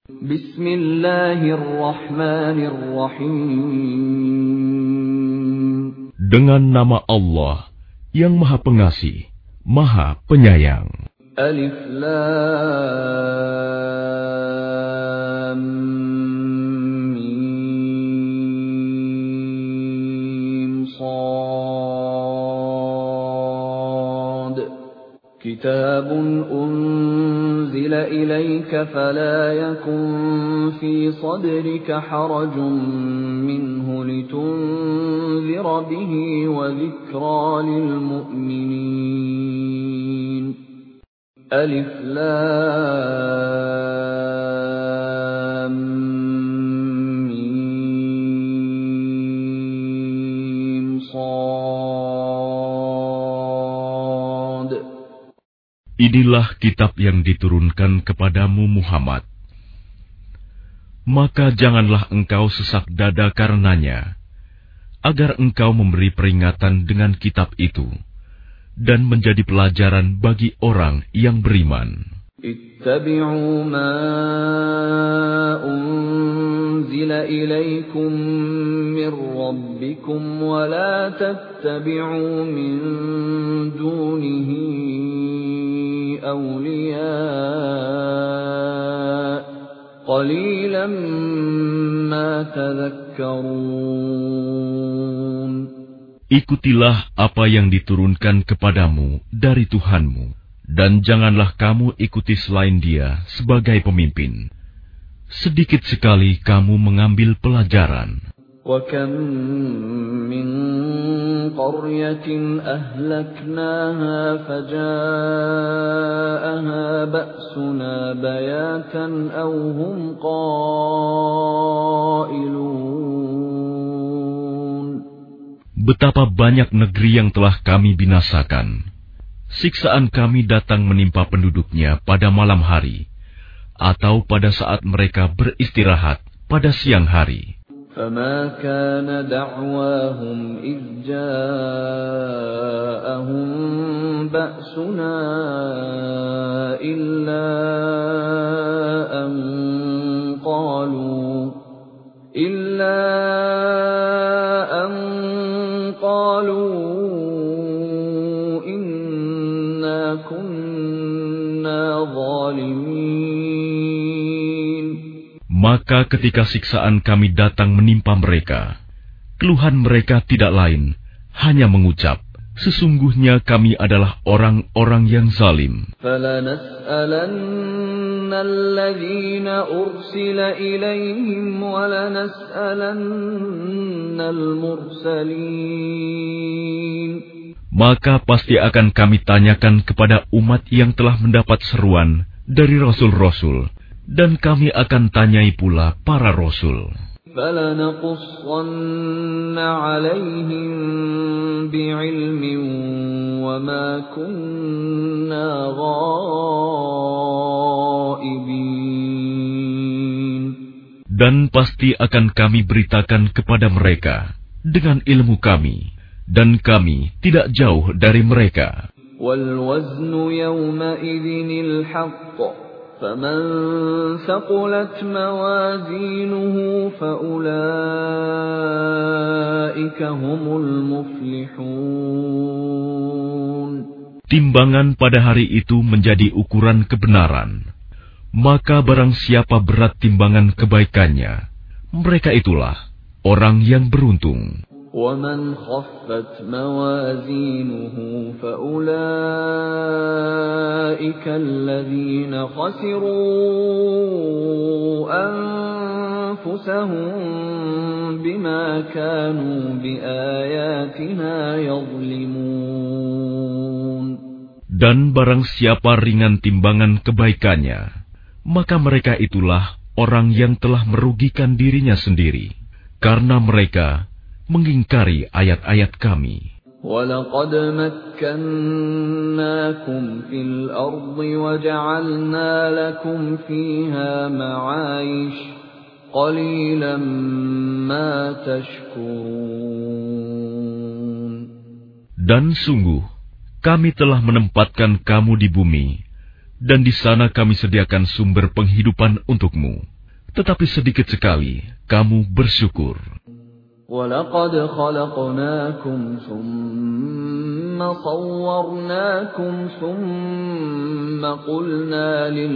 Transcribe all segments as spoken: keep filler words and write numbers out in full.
Bismillahirrahmanirrahim. Dengan nama Allah yang Maha Pengasih, Maha Penyayang. Alif Lam Mim Shad. Kitabun unzila ilayka fala yakun fi sadrika harajun minhu litunzira bihi wa dhikra lil mu'minin. Alif Lam Mim Shad. Inilah kitab yang diturunkan kepadamu Muhammad. Maka janganlah engkau sesak dada karenanya, agar engkau memberi peringatan dengan kitab itu dan menjadi pelajaran bagi orang yang beriman. Ittabi'u ma unzila ilaykum min rabbikum wa la tattabi'u min dunihi awliya qalilan ma tadhakkarun. Ikutilah apa yang diturunkan kepadamu dari Tuhanmu, dan janganlah kamu ikuti selain Dia sebagai pemimpin. Sedikit sekali kamu mengambil pelajaran. وَكَمْ مِنْ قَرْيَةٍ أَهْلَكْنَاهَا فَجَاءَهَا بَأْسُنَا بَيَاتًا أَوْ هُمْ قَائِلُونَ. Betapa banyak negeri yang telah kami binasakan. Siksaan kami datang menimpa penduduknya pada malam hari, atau pada saat mereka beristirahat pada siang hari. فَمَا كَانَ دَعْوَاهُمْ إِذْ جَاءَهُمْ بَأْسُنَا إِلَّا أَنْ قَالُوا إِلَّا أَنْ قَالُوا إِنَّا كُنَّا ظَالِمِينَ. Maka ketika siksaan kami datang menimpa mereka, keluhan mereka tidak lain, hanya mengucap, sesungguhnya kami adalah orang-orang yang zalim. فَلَنَسْأَلَنَّ الَّذِينَ أُرْسِلَ إِلَيْهِمْ وَلَنَسْأَلَنَّ الْمُرْسَلِينَ. Maka pasti akan kami tanyakan kepada umat yang telah mendapat seruan dari rasul-rasul, dan kami akan tanyai pula para rasul. فَلَنَقُصَّنَّ عَلَيْهِمْ بِعِلْمٍ وَمَا كُنَّا غَائِبِينَ. Dan pasti akan kami beritakan kepada mereka dengan ilmu kami, dan kami tidak jauh dari mereka. وَالْوَزْنُ يَوْمَئِذٍ الْحَقُّ فَمَنْ ثَقُلَتْ مَوَازِينُهُ فَأُولَئِكَ هُمُ الْمُفْلِحُونَ. Timbangan pada hari itu menjadi ukuran kebenaran. Maka barang siapa berat timbangan kebaikannya, mereka itulah orang yang beruntung. وَمَنْ خَفَّتْ مَوَازِينُهُ فَأُولَئِكَ الَّذِينَ خَسِرُوا أَنفُسَهُم بِمَا كَانُوا بِآيَاتِنَا يَظْلِمُونَ. Dan barang siapa ringan timbangan kebaikannya, maka mereka itulah orang yang telah merugikan dirinya sendiri, karena mereka mengingkari ayat-ayat kami. وَلَقَدْ مَكَّنَّاكُمْ فِي الْأَرْضِ وَجَعَلْنَا لَكُمْ فِيهَا مَعَايِشَ قَلِيلًا مَا تَشْكُرُونَ. Dan sungguh, kami telah menempatkan kamu di bumi, dan di sana kami sediakan sumber penghidupan untukmu. tetapi sedikit sekali kamu bersyukur. وَلَقَدْ خَلَقْنَاكُمْ ثُمَّ صَوَّرْنَاكُمْ ثُمَّ قُلْنَا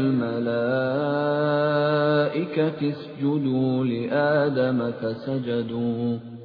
لِلْمَلَائِكَةِ اسْجُدُوا لِآدَمَ فَسَجَدُوا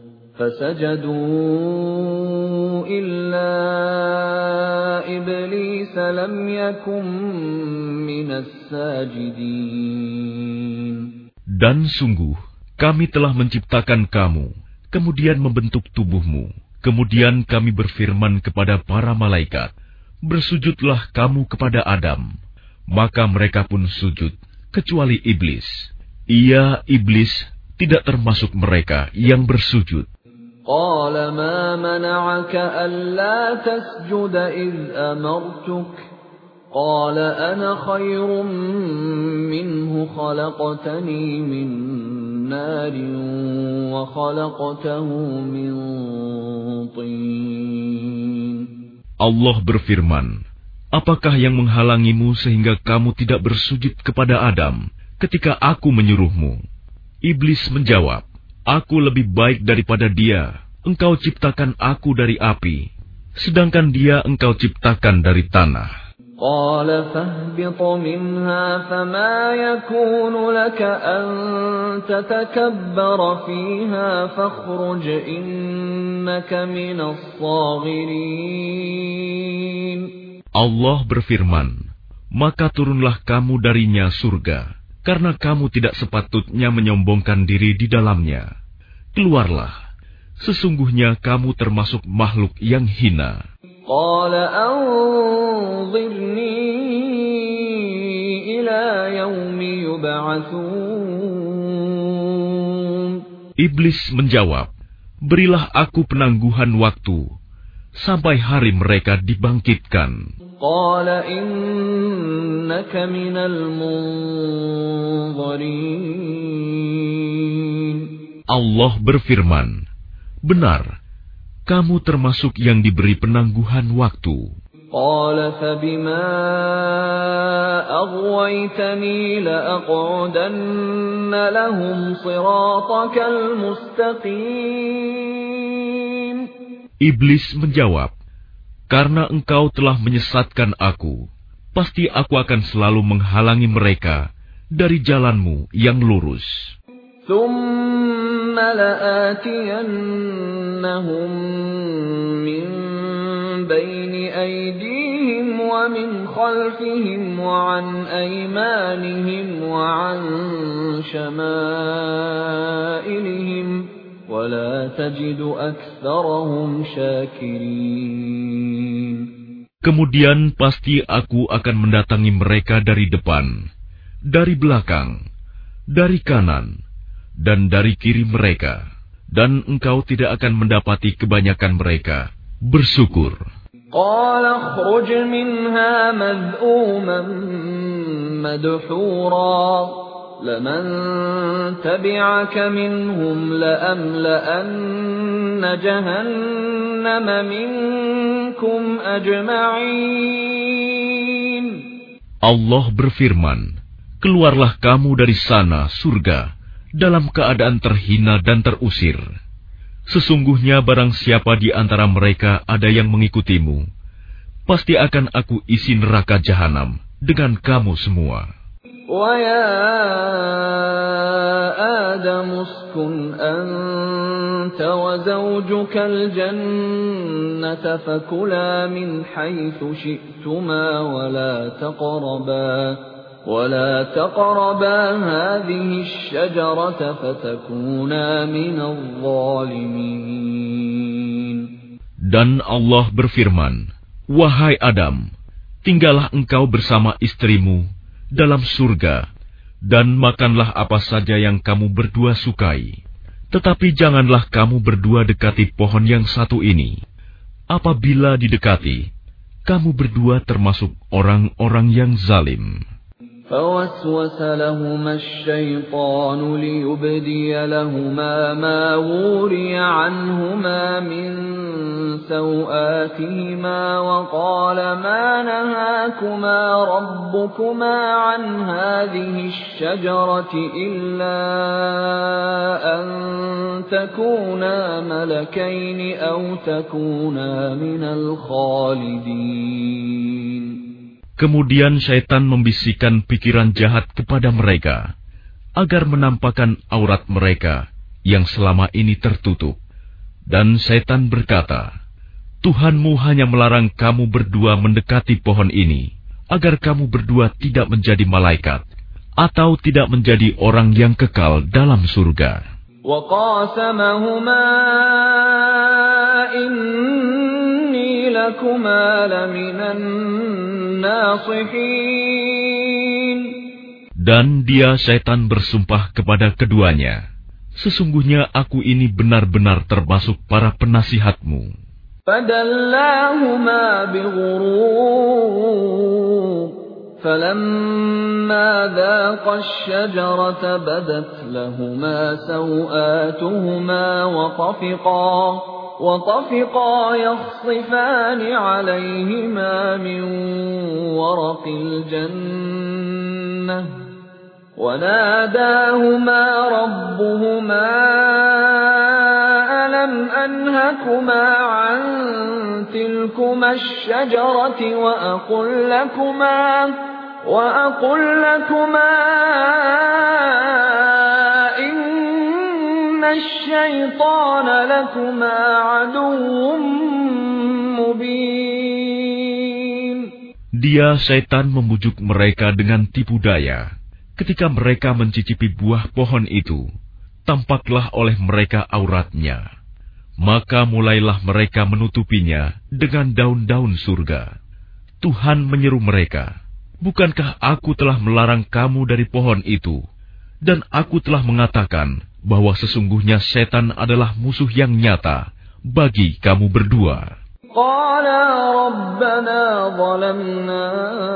فَسَجَدُوا إِلَّا إِبْلِيسَ لَمْ يَكُنْ مِنَ السَّاجِدِينَ. Dan sungguh kami telah menciptakan kamu, kemudian membentuk tubuhmu. Kemudian kami berfirman kepada para malaikat, bersujudlah kamu kepada Adam. Maka mereka pun sujud, kecuali iblis. Ia, iblis, tidak termasuk mereka yang bersujud. قال ما منعك ألا تسجد إذ أمرتك قال أنا خير منه خلقتني من نار وخلقته من طين. Allah berfirman, apakah yang menghalangimu sehingga kamu tidak bersujud kepada Adam ketika aku menyuruhmu? Iblis menjawab, aku lebih baik daripada dia. Engkau ciptakan aku dari api, sedangkan dia engkau ciptakan dari tanah. قال فاهبط منها فما يكون لك أن تتكبر فيها فاخرج إنك من الصاغرين. Allah berfirman, maka turunlah kamu darinya surga, karena kamu tidak sepatutnya menyombongkan diri di dalamnya. Keluarlah, sesungguhnya kamu termasuk makhluk yang hina. قال أنظرني إلى يوم يبعثون. Iblis menjawab, berilah aku penangguhan waktu sampai hari mereka dibangkitkan. قال إنك من المنظرين. Allah berfirman, benar, kamu termasuk yang diberi penangguhan waktu. قال فبما أغويتني لأقعدن لهم صراطك المستقيم. Iblis menjawab, karena engkau telah menyesatkan aku, pasti aku akan selalu menghalangi mereka dari jalanmu yang lurus. ثم لآتينهم من بين أيديهم ومن خلفهم وعن أيمانهم وعن شمائلهم ولا تجد أكثرهم شاكرين. Kemudian pasti aku akan mendatangi mereka dari depan, dari belakang, dari kanan, dan dari kiri mereka, dan engkau tidak akan mendapati kebanyakan mereka bersyukur. قال اخرج منها مذءوما مدحورا لمن تبعك منهم لأملأن جهنم منكم أجمعين. Allah berfirman, keluarlah kamu dari sana, surga, dalam keadaan terhina dan terusir. Sesungguhnya barang siapa di antara mereka ada yang mengikutimu, pasti akan aku isi neraka jahanam dengan kamu semua. وَيَا آدَمُ اسْكُنْ أَنْتَ وَزَوْجُكَ الْجَنَّةَ فَكُلَا مِنْ حَيْثُ شِئْتُمَا وَلَا تَقْرَبَا ولا تقربا هذه الشجرة فتكونا من الظالمين. Dan Allah berfirman, wahai Adam, tinggallah engkau bersama istrimu dalam surga, dan makanlah apa saja yang kamu berdua sukai. Tetapi janganlah kamu berdua dekati pohon yang satu ini. Apabila didekati, kamu berdua termasuk orang-orang yang zalim. فوسوس لهما الشيطان ليبدي لهما ما وري عنهما من سوآتهما وقال ما نهاكما ربكما عن هذه الشجرة إلا أن تكونا ملكين أو تكونا من الخالدين. Kemudian syaitan membisikkan pikiran jahat kepada mereka, agar menampakkan aurat mereka yang selama ini tertutup. Dan syaitan berkata, Tuhanmu hanya melarang kamu berdua mendekati pohon ini, agar kamu berdua tidak menjadi malaikat, atau tidak menjadi orang yang kekal dalam surga. وَقَاسَمَهُمَا إِنِّي لَكُمَا لَمِنَ النَّاصِحِينَ. Dan dia syaitan bersumpah kepada keduanya, sesungguhnya aku ini benar-benar termasuk para penasihatmu. فَدَلَّاهُمَا بِغُرُورٍ فَلَمَّا ذَاقَا الشَّجَرَةَ بَدَتْ لَهُمَا سَوْآتُهُمَا وَطَفِقَا وَطَفِقَا يَخْصِفَانِ عَلَيْهِمَا مِنْ وَرَقِ الْجَنَّةِ وَنَادَاهُمَا رَبُّهُمَا أَلَمْ أَنْهَكُمَا عَنْ تِلْكُمَا الشَّجَرَةِ وَأَقُلْ لَكُمَا وَأَقُلْ لَكُمَا إِنَّ الشَّيْطَانَ لَكُمَا عَدُوٌّ مُبِينٌ. Dia syaitan membujuk mereka dengan tipu daya. Ketika mereka mencicipi buah pohon itu, tampaklah oleh mereka auratnya. Maka mulailah mereka menutupinya dengan daun-daun surga. Tuhan menyeru mereka, bukankah aku telah melarang kamu dari pohon itu? Dan aku telah mengatakan bahwa sesungguhnya setan adalah musuh yang nyata bagi kamu berdua. Qala rabbana zalamna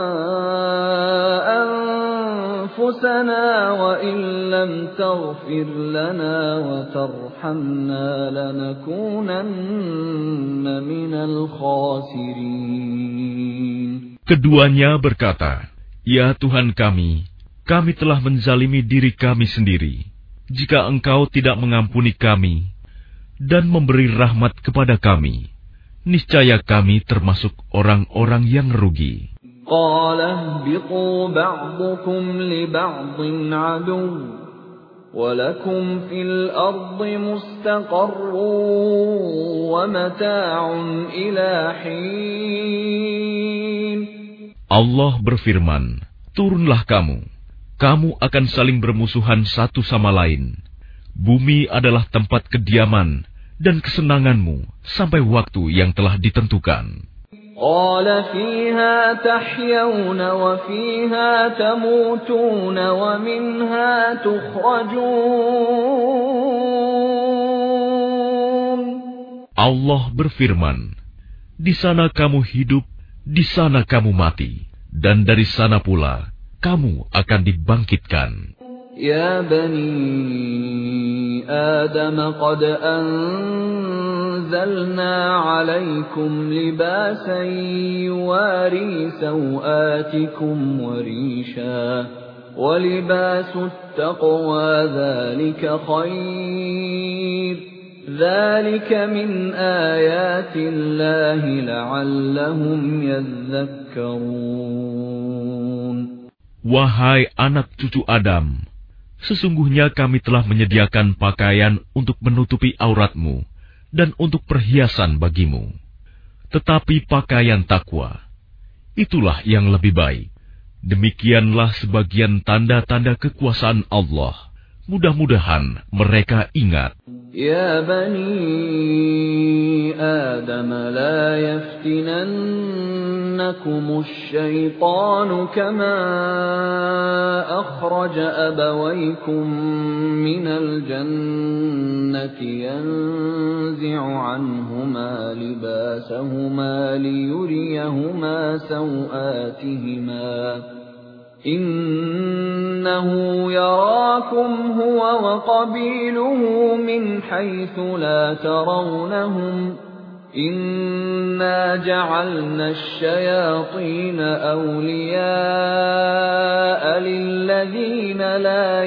anfusana wa in lam taghfir lana wa tarhamna lanakunanna minal khasirin. Keduanya berkata, Ya Tuhan kami, kami telah menzalimi diri kami sendiri. Jika Engkau tidak mengampuni kami dan memberi rahmat kepada kami, niscaya kami termasuk orang-orang yang rugi. Qala ihbitu ba'dukum li ba'din adu wa lakum fil ardi mustaqarrun wa mata'un ila hin. Allah berfirman, turunlah kamu, kamu akan saling bermusuhan satu sama lain. Bumi adalah tempat kediaman dan kesenanganmu sampai waktu yang telah ditentukan. Qala fiha tahyawna wa fiha tamutuna wa minha tukhrajun. Allah berfirman, di sana kamu hidup, di sana kamu mati, dan dari sana pula kamu akan dibangkitkan. Ya bani Adam qad anzalna alaykum libasan yuwari sawatikum wa risha wa libasut taqwa dhalika khair dhalika min ayatillahi la'allahum yadhakkarun. Wahai anak cucu Adam, sesungguhnya kami telah menyediakan pakaian untuk menutupi auratmu dan untuk perhiasan bagimu. Tetapi pakaian takwa, itulah yang lebih baik. Demikianlah sebagian tanda-tanda kekuasaan Allah. Mudah-mudahan mereka ingat. Ya bani Adam la yaftinannakumus syaitanu kama akhraja abawaykum minal jannati yanzi'u anhuma libasahuma liyuriyahuma sawatihima Innahu yarakum huwa wa qabiluhu min haitsu la tarawnahum. Inna ja'alna asy-syayatina awliya'a lilladzina la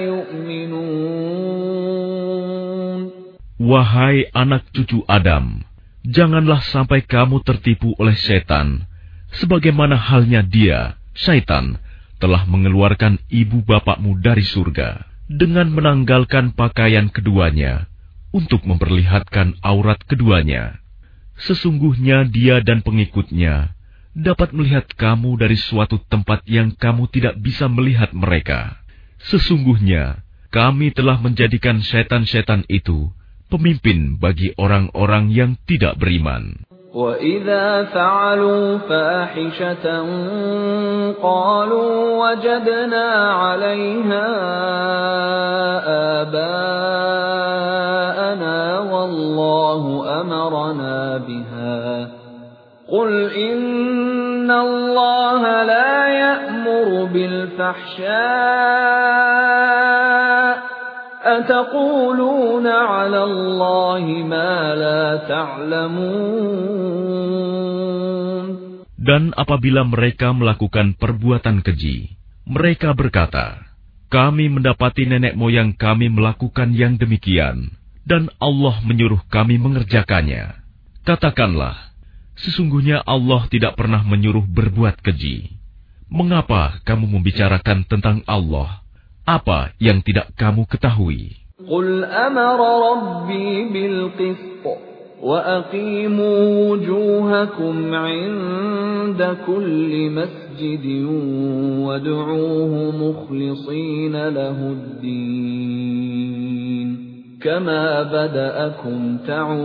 yu'minun. Wahai anak cucu Adam, janganlah sampai kamu tertipu oleh setan, sebagaimana halnya dia, syaitan, telah mengeluarkan ibu bapakmu dari surga dengan menanggalkan pakaian keduanya untuk memperlihatkan aurat keduanya. Sesungguhnya dia dan pengikutnya dapat melihat kamu dari suatu tempat yang kamu tidak bisa melihat mereka. Sesungguhnya kami telah menjadikan setan-setan itu pemimpin bagi orang-orang yang tidak beriman. وَإِذَا فَعَلُوا فَاحِشَةً قَالُوا وَجَدْنَا عَلَيْهَا آبَاءَنَا وَاللَّهُ أَمَرَنَا بِهَا قُلْ إِنَّ اللَّهَ لَا يَأْمُرُ بِالْفَحْشَاءِ أَتَقُولُونَ عَلَى اللَّهِ مَا لَا تَعْلَمُونَ. Dan apabila mereka melakukan perbuatan keji, mereka berkata, kami mendapati nenek moyang kami melakukan yang demikian, dan Allah menyuruh kami mengerjakannya. Katakanlah, sesungguhnya Allah tidak pernah menyuruh berbuat keji. Mengapa kamu membicarakan tentang Allah apa yang tidak kamu ketahui? Qul amara rabbi bil qist wa aqimu wujuhakum 'inda kulli masjidin wad'uuhu mukhlishina lahud-din kama bada'akum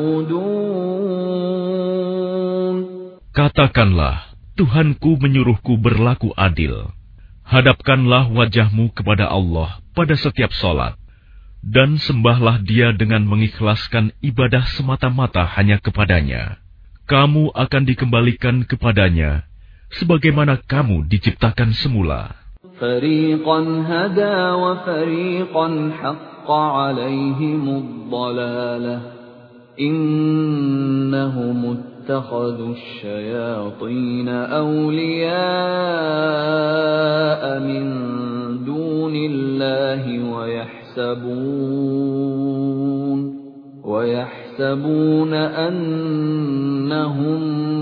ta'udun. Katakanlah, Tuhanku menyuruhku berlaku adil. Hadapkanlah wajahmu kepada Allah pada setiap salat, dan sembahlah Dia dengan mengikhlaskan ibadah semata-mata hanya kepadanya. Kamu akan dikembalikan kepadanya, sebagaimana kamu diciptakan semula. Fariqan hada wa fariqan haqqa 'alaihimud dhalalah. Innahum اتخذوا الشياطين أولياء من دون الله ويحسبون ويحسبون أنهم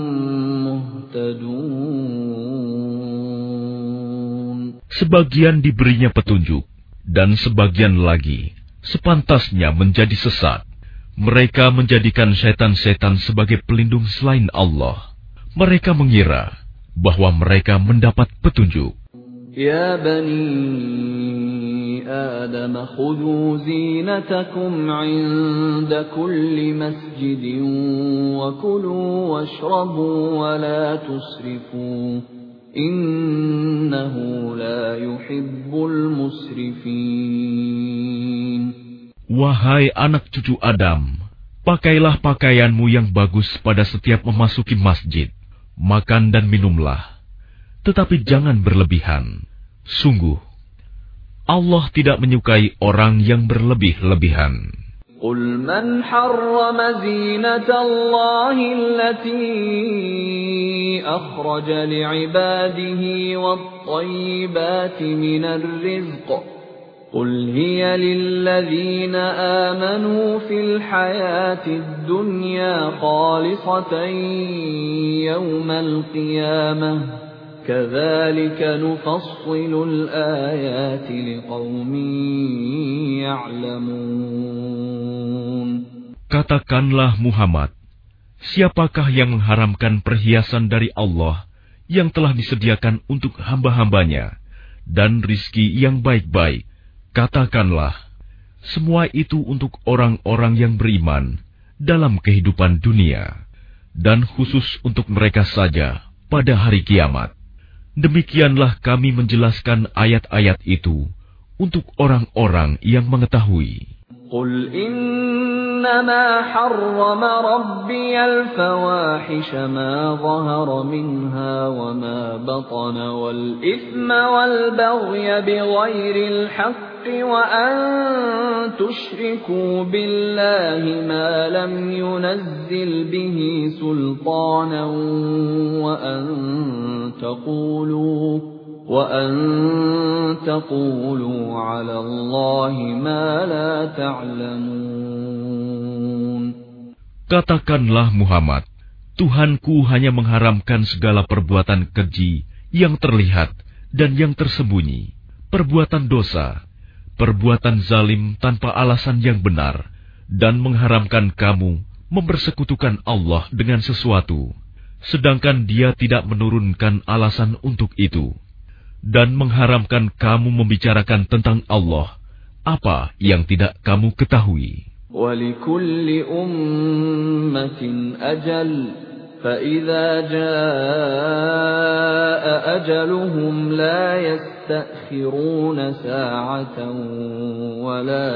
مهتدون. Sebagian diberinya petunjuk, dan sebagian lagi sepantasnya menjadi sesat. Mereka menjadikan setan-setan sebagai pelindung selain Allah. Mereka mengira bahwa mereka mendapat petunjuk. Ya bani Adam, khudhu zinatakum 'inda kulli masjidin wa kulu washrabu wa la tusrifu. Innahu la yuhibbul musrifin. Wahai anak cucu Adam, pakailah pakaianmu yang bagus pada setiap memasuki masjid. Makan dan minumlah, tetapi jangan berlebihan. Sungguh, Allah tidak menyukai orang yang berlebih-lebihan. Qul man harrama zinatallahi allati akhraja li'ibadihi wat-tayyibati minar rizq. قل هي للذين آمنوا في الحياة الدنيا خالصة يوم القيامة كذلك نفصل الآيات لقوم يعلمون. Katakanlah Muhammad, siapakah yang mengharamkan perhiasan dari Allah yang telah disediakan untuk hamba-hambanya dan rizki yang baik-baik? Katakanlah, semua itu untuk orang-orang yang beriman dalam kehidupan dunia, dan khusus untuk mereka saja pada hari kiamat. Demikianlah kami menjelaskan ayat-ayat itu untuk orang-orang yang mengetahui. Qul inna إنما حرم ربي الفواحش ما ظهر منها وما بطن والإثم والبغي بغير الحق وأن تشركوا بالله ما لم ينزل به سلطانا وأن تقولوا وأن تقولوا على الله ما لا تعلمون. Katakanlah Muhammad, Tuhanku hanya mengharamkan segala perbuatan keji yang terlihat dan yang tersembunyi, perbuatan dosa, perbuatan zalim tanpa alasan yang benar, dan mengharamkan kamu mempersekutukan Allah dengan sesuatu, sedangkan Dia tidak menurunkan alasan untuk itu, dan mengharamkan kamu membicarakan tentang Allah apa yang tidak kamu ketahui. وَلِكُلِّ أُمَّةٍ أَجَلٌ فَإِذَا جَاءَ أَجَلُهُمْ لَا يَسْتَأْخِرُونَ سَاعَةً وَلَا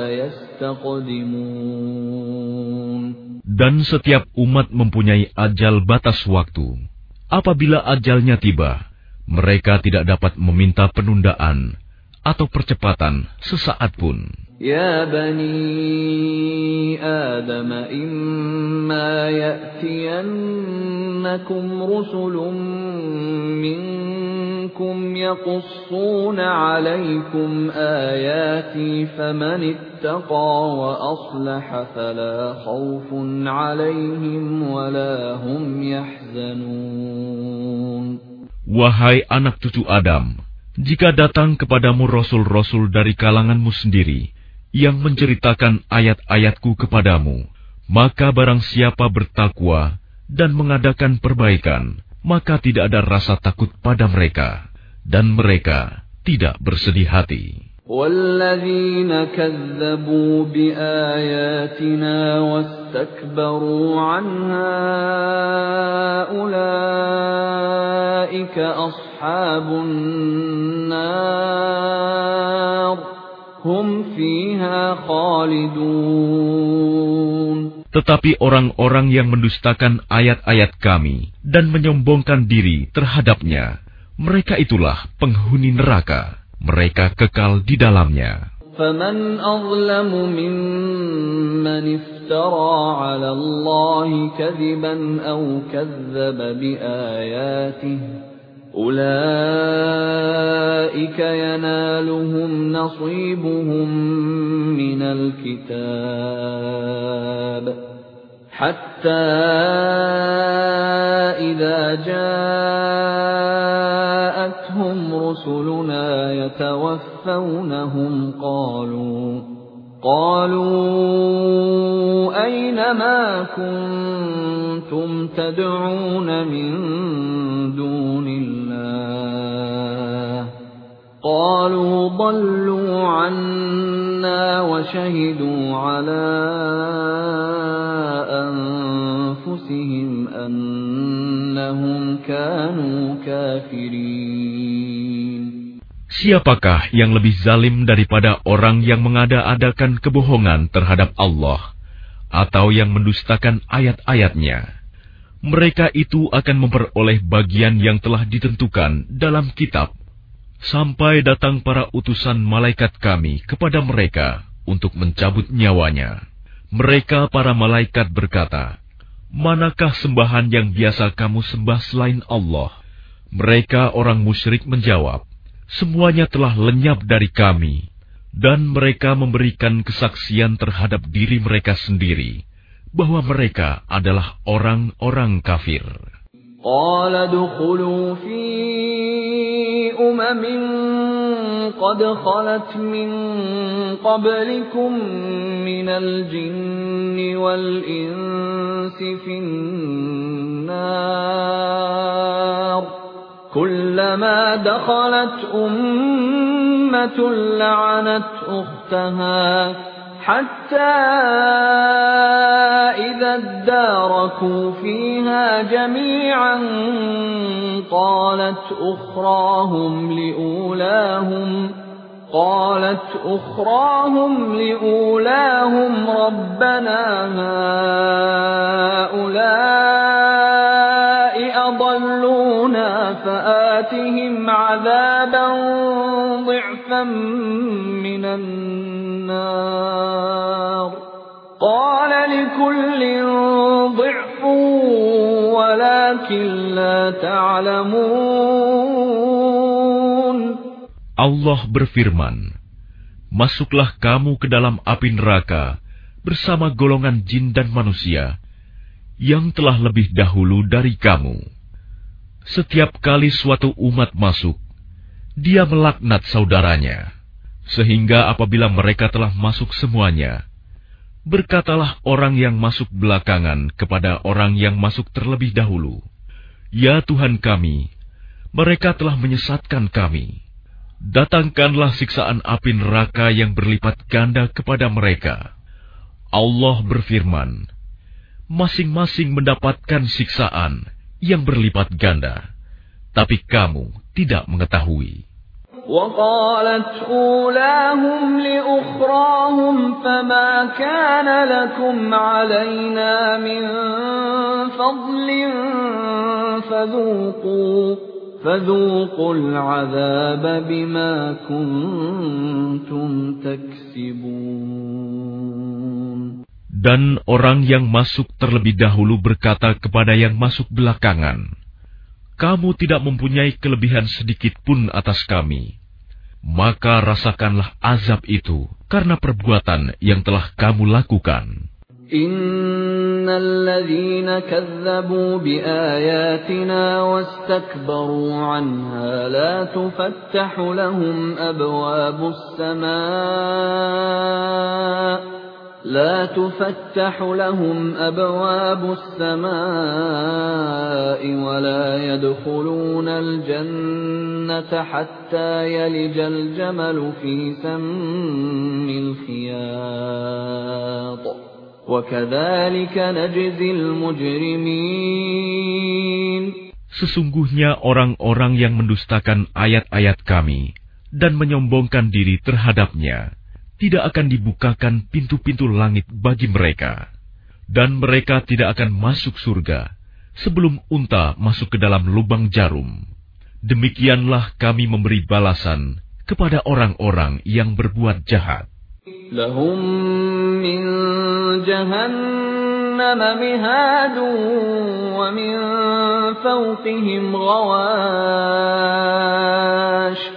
يَسْتَقْدِمُونَ. Dan setiap umat mempunyai ajal batas waktu. Apabila ajalnya tiba, mereka tidak dapat meminta penundaan atau percepatan sesaat pun. Ya bani Adam, imma ya'tiyannakum rusulun minkum yaqussuna 'alaykum ayati faman ittaqa wa aslaha fala khawfun 'alayhim wa la hum yahzanun. Wahai anak cucu Adam, jika datang kepadamu rasul-rasul dari kalanganmu sendiri yang menceritakan ayat-ayatku kepadamu, maka barang siapa bertakwa dan mengadakan perbaikan, maka tidak ada rasa takut pada mereka, dan mereka tidak bersedih hati. وَالَّذِينَ كَذَّبُوا بِآيَاتِنَا وَاسْتَكْبَرُوا عَنْهَا أُولَئِكَ أَصْحَابُ النَّارِ هُمْ فِيهَا خَالِدُونَ. Tetapi orang-orang yang mendustakan ayat-ayat kami dan menyombongkan diri terhadapnya, mereka itulah penghuni neraka. Mereka kekal di dalamnya. فَمَنْ أَظْلَمُ مِمَّنِ افْتَرَى عَلَى اللَّهِ كَذِبًا أَوْ كَذَّبَ بِآيَاتِهِ أُولَئِكَ يَنَالُهُمْ نَصِيبُهُمْ مِنَ الْكِتَابِ حتى إذا جاءتهم رسلنا يتوفونهم قالوا قالوا أين ما كنتم تدعون من دون الله قالوا ضلوا عنا وشهدوا على أنفسهم أنهم كانوا كافرين. Siapakah yang lebih zalim daripada orang yang mengada-adakan kebohongan terhadap Allah atau yang mendustakan ayat-ayatnya? Mereka itu akan memperoleh bagian yang telah ditentukan dalam kitab, sampai datang para utusan malaikat kami kepada mereka untuk mencabut nyawanya. Mereka para malaikat berkata, manakah sembahan yang biasa kamu sembah selain Allah? Mereka orang musyrik menjawab, semuanya telah lenyap dari kami. Dan mereka memberikan kesaksian terhadap diri mereka sendiri, bahwa mereka adalah orang-orang kafir. Qala dukhulu fi umamin qad khalat min qablikum minal jinni wal insi fin nar kullama dakhalat ummatun la'anat ukhtaha حتى إذا اداركوا فيها جميعا قالت أخراهم لأولاهم قالت أخراهم لأولاهم ربنا هؤلاء أضلونا فآتهم عذابا ضعفا من النار قال لكل ضعف ولكن لا تعلمون. Allah berfirman, masuklah kamu ke dalam api neraka bersama golongan jin dan manusia yang telah lebih dahulu dari kamu. Setiap kali suatu umat masuk, dia melaknat saudaranya, sehingga apabila mereka telah masuk semuanya, berkatalah orang yang masuk belakangan kepada orang yang masuk terlebih dahulu, "Ya Tuhan kami, mereka telah menyesatkan kami. Datangkanlah siksaan api neraka yang berlipat ganda kepada mereka." Allah berfirman, masing-masing mendapatkan siksaan yang berlipat ganda, tapi kamu tidak mengetahui. وقالت أولاهم لأخراهم فما كان لكم علينا من فضل فذوقوا فذوقوا العذاب بما كنتم تكسبون. Dan orang yang masuk terlebih dahulu berkata kepada yang masuk belakangan, "Kamu tidak mempunyai kelebihan sedikit pun atas kami, maka rasakanlah azab itu karena perbuatan yang telah kamu lakukan." Innal ladzina kazzabu biayatina wastakbaru anha la tufattahu lahum abwabus samaa لا تفتح لهم أبواب السماء ولا يدخلون الجنة حتى يلج الجمل في سم الخياط وكذلك نجزي المجرمين. Sesungguhnya orang-orang yang mendustakan ayat-ayat kami dan menyombongkan diri terhadapnya, tidak akan dibukakan pintu-pintu langit bagi mereka, dan mereka tidak akan masuk surga sebelum unta masuk ke dalam lubang jarum. Demikianlah kami memberi balasan kepada orang-orang yang berbuat jahat. Lahum min jahannam mihadun wa min fawqihim ghawash.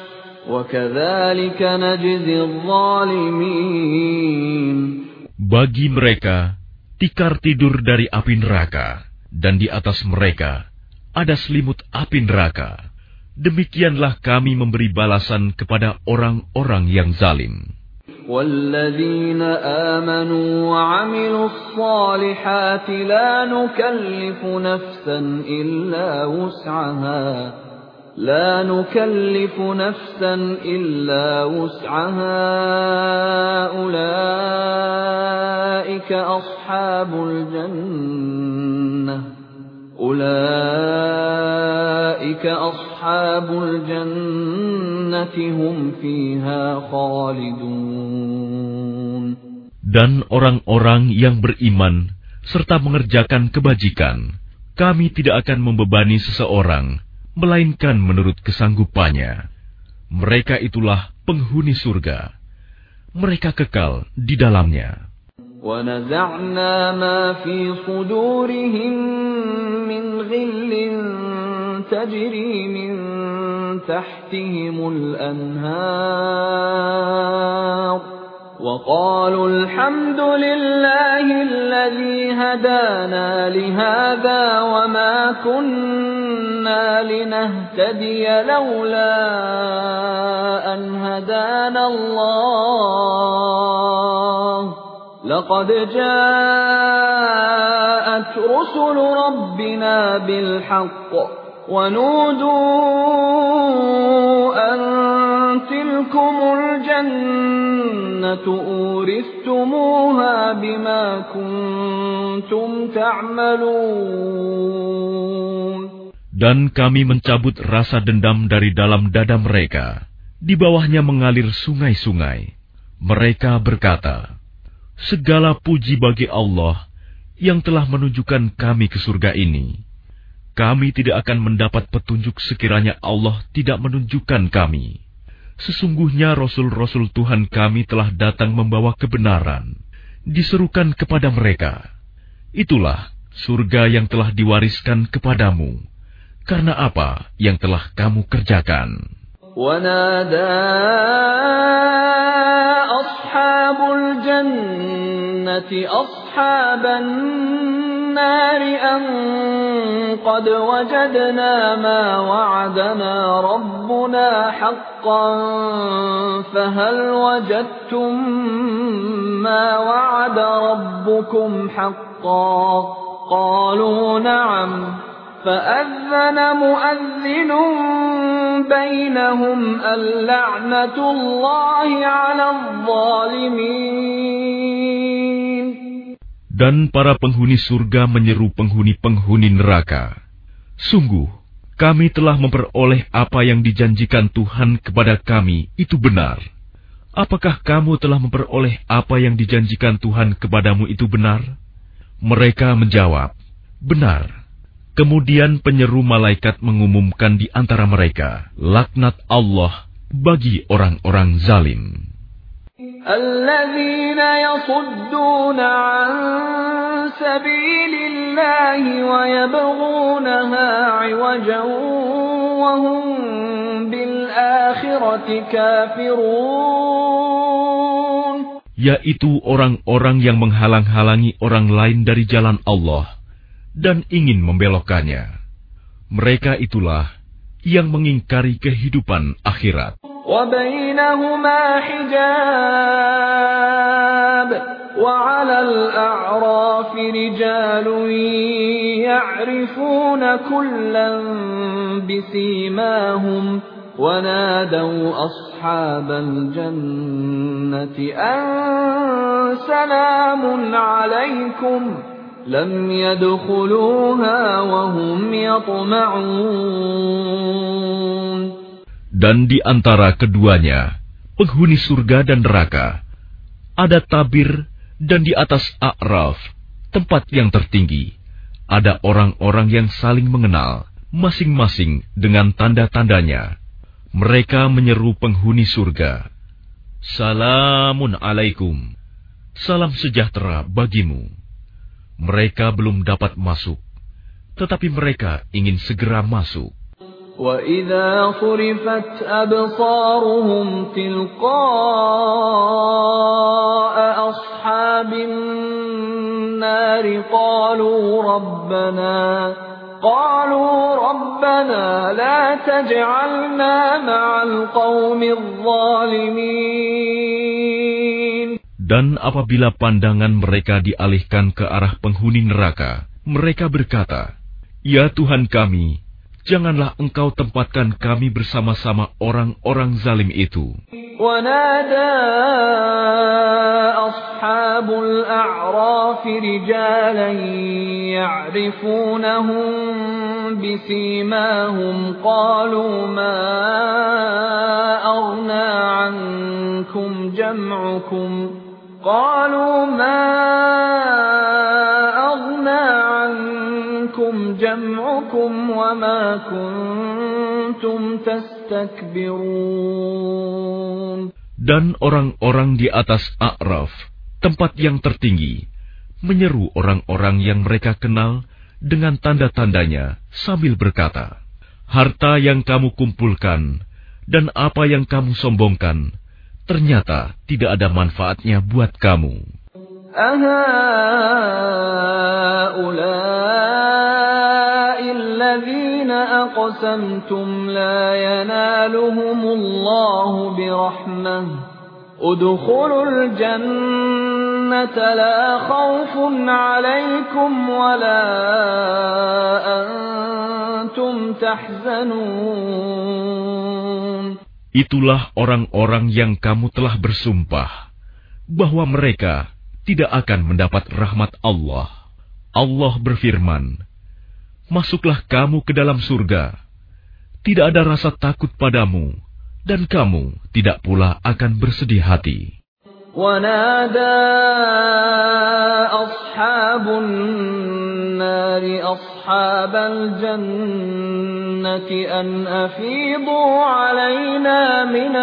Bagi mereka tikar tidur dari api neraka, dan di atas mereka ada selimut api neraka. Demikianlah kami memberi balasan kepada orang-orang yang zalim. وَالَّذِينَ آمَنُوا وَعَمِلُوا الصَّالِحَاتِ لَا نُكَلِّفُ نَفْسًا إِلَّا وُسْعَهَا لا نكلف نفسا إلا وسعها أولئك أصحاب الجنة أولئك أصحاب الجنة هم فيها خالدون. Dan orang-orang yang beriman serta mengerjakan kebajikan, kami tidak akan membebani seseorang melainkan menurut kesanggupannya. Mereka itulah penghuni surga. Mereka kekal di dalamnya. وَنَزَعْنَا مَا فِي صُدُورِهِم مِّنْ غِلٍّ تَجْرِي مِن تَحْتِهِمُ الْأَنْهَارُ وَقَالُوا الْحَمْدُ لِلَّهِ الَّذِي هَدَانَا لِهَذَا وَمَا كُنَّا لِنَهْتَدِيَ لَوْلَا أَنْ هَدَانَا اللَّهُ لَقَدْ جَاءَتْ رُسُلُ رَبِّنَا بِالْحَقِّ وَنُودُوا أَن تِلْكُمُ الْجَنَّةُ أُورِثْتُمُوهَا بِمَا كُنتُمْ تَعْمَلُونَ. Dan kami mencabut rasa dendam dari dalam dada mereka Di bawahnya mengalir sungai-sungai. Mereka berkata, segala puji bagi Allah yang telah menunjukkan kami ke surga ini. Kami tidak akan mendapat petunjuk sekiranya Allah tidak menunjukkan kami. Sesungguhnya Rasul-Rasul Tuhan kami telah datang membawa kebenaran. Diserukan kepada mereka, itulah surga yang telah diwariskan kepadamu, karena apa yang telah kamu kerjakan. وَنَادَى أَصْحَابُ الْجَنَّةِ أَصْحَابَ النَّارِ أَن قَدْ وَجَدْنَا مَا وَعَدَنَا رَبُّنَا حَقًّا فَهَلْ وَجَدتُّم مَّا وَعَدَ رَبُّكُمْ حَقًّا قَالُوا نَعَمْ فَأَذَّنَ مُؤَذِّنٌ بَيْنَهُمْ اللَّعْنَةُ اللَّهِ عَلَى الظَّالِمِينَ. Dan para penghuni surga menyeru penghuni-penghuni neraka, sungguh, kami telah memperoleh apa yang dijanjikan Tuhan kepada kami itu benar. Apakah kamu telah memperoleh apa yang dijanjikan Tuhan kepadamu itu benar? Mereka menjawab, benar. Kemudian penyeru malaikat mengumumkan di antara mereka, laknat Allah bagi orang-orang zalim. الذين يصدون عن سبيل الله ويبغونها عوجا وهم بالآخرة كافرون. Yaitu orang-orang yang menghalang-halangi orang lain dari jalan Allah dan ingin membelokkannya. Mereka itulah yang mengingkari kehidupan akhirat. وَبَيْنَهُمَا حِجَابٌ وَعَلَى الْأَعْرَافِ رِجَالٌ يَعْرِفُونَ كُلًّا بِسِيمَاهُمْ وَنَادَوْا أَصْحَابَ الْجَنَّةِ أَن سَلَامٌ عَلَيْكُمْ لَمْ يَدْخُلُوهَا وَهُمْ يَطْمَعُونَ. Dan di antara keduanya, penghuni surga dan neraka, ada tabir, dan di atas A'raf, tempat yang tertinggi, ada orang-orang yang saling mengenal, masing-masing dengan tanda-tandanya. Mereka menyeru penghuni surga, Salamun alaikum, salam sejahtera bagimu. Mereka belum dapat masuk, tetapi mereka ingin segera masuk. وَإِذَا صُرِفَتْ أَبْصَارُهُمْ تِلْقَاءَ أَصْحَابِ النَّارِ قَالُوا رَبَّنَا قَالُوا رَبَّنَا لَا تَجْعَلْنَا مَعَ الْقَوْمِ الظَّالِمِينَ. Dan apabila pandangan mereka dialihkan ke arah penghuni neraka, mereka berkata, Ya Tuhan kami, janganlah Engkau tempatkan kami bersama-sama orang-orang zalim itu. وَنَادَى أَصْحَابُ الْأَعْرَافِ رِجَالًا يَعْرِفُونَهُم بِسِيمَاهُمْ قَالُوا مَا أَغْنَىٰ عَنكُمْ جَمْعُكُمْ قَالُوا مَا أَغْنَىٰ عَنكُمْ جَمْعُكُمْ وَمَا كُنتُمْ تَسْتَكْبِرُونَ. Dan orang-orang di atas A'raf, tempat yang tertinggi, menyeru orang-orang yang mereka kenal dengan tanda-tandanya sambil berkata, harta yang kamu kumpulkan dan apa yang kamu sombongkan, ternyata tidak ada manfaatnya buat kamu. أَهَٰؤُلَاءِ الَّذِينَ أَقْسَمْتُمْ لَا يَنَالُهُمُ اللَّهُ بِرَحْمَةٍ ادْخُلُوا الْجَنَّةَ لَا خَوْفٌ عَلَيْكُمْ وَلَا أَنتُمْ تَحْزَنُونَ. Itulah orang-orang yang kamu telah bersumpah bahwa mereka tidak akan mendapat rahmat Allah. Allah berfirman, masuklah kamu ke dalam surga. Tidak ada rasa takut padamu, dan kamu tidak pula akan bersedih hati. وَنَادَى أَصْحَابُ النَّارِ أَصْحَابَ الْجَنَّةِ أَنْ أَفِيضُوا عَلَيْنَا مِنَ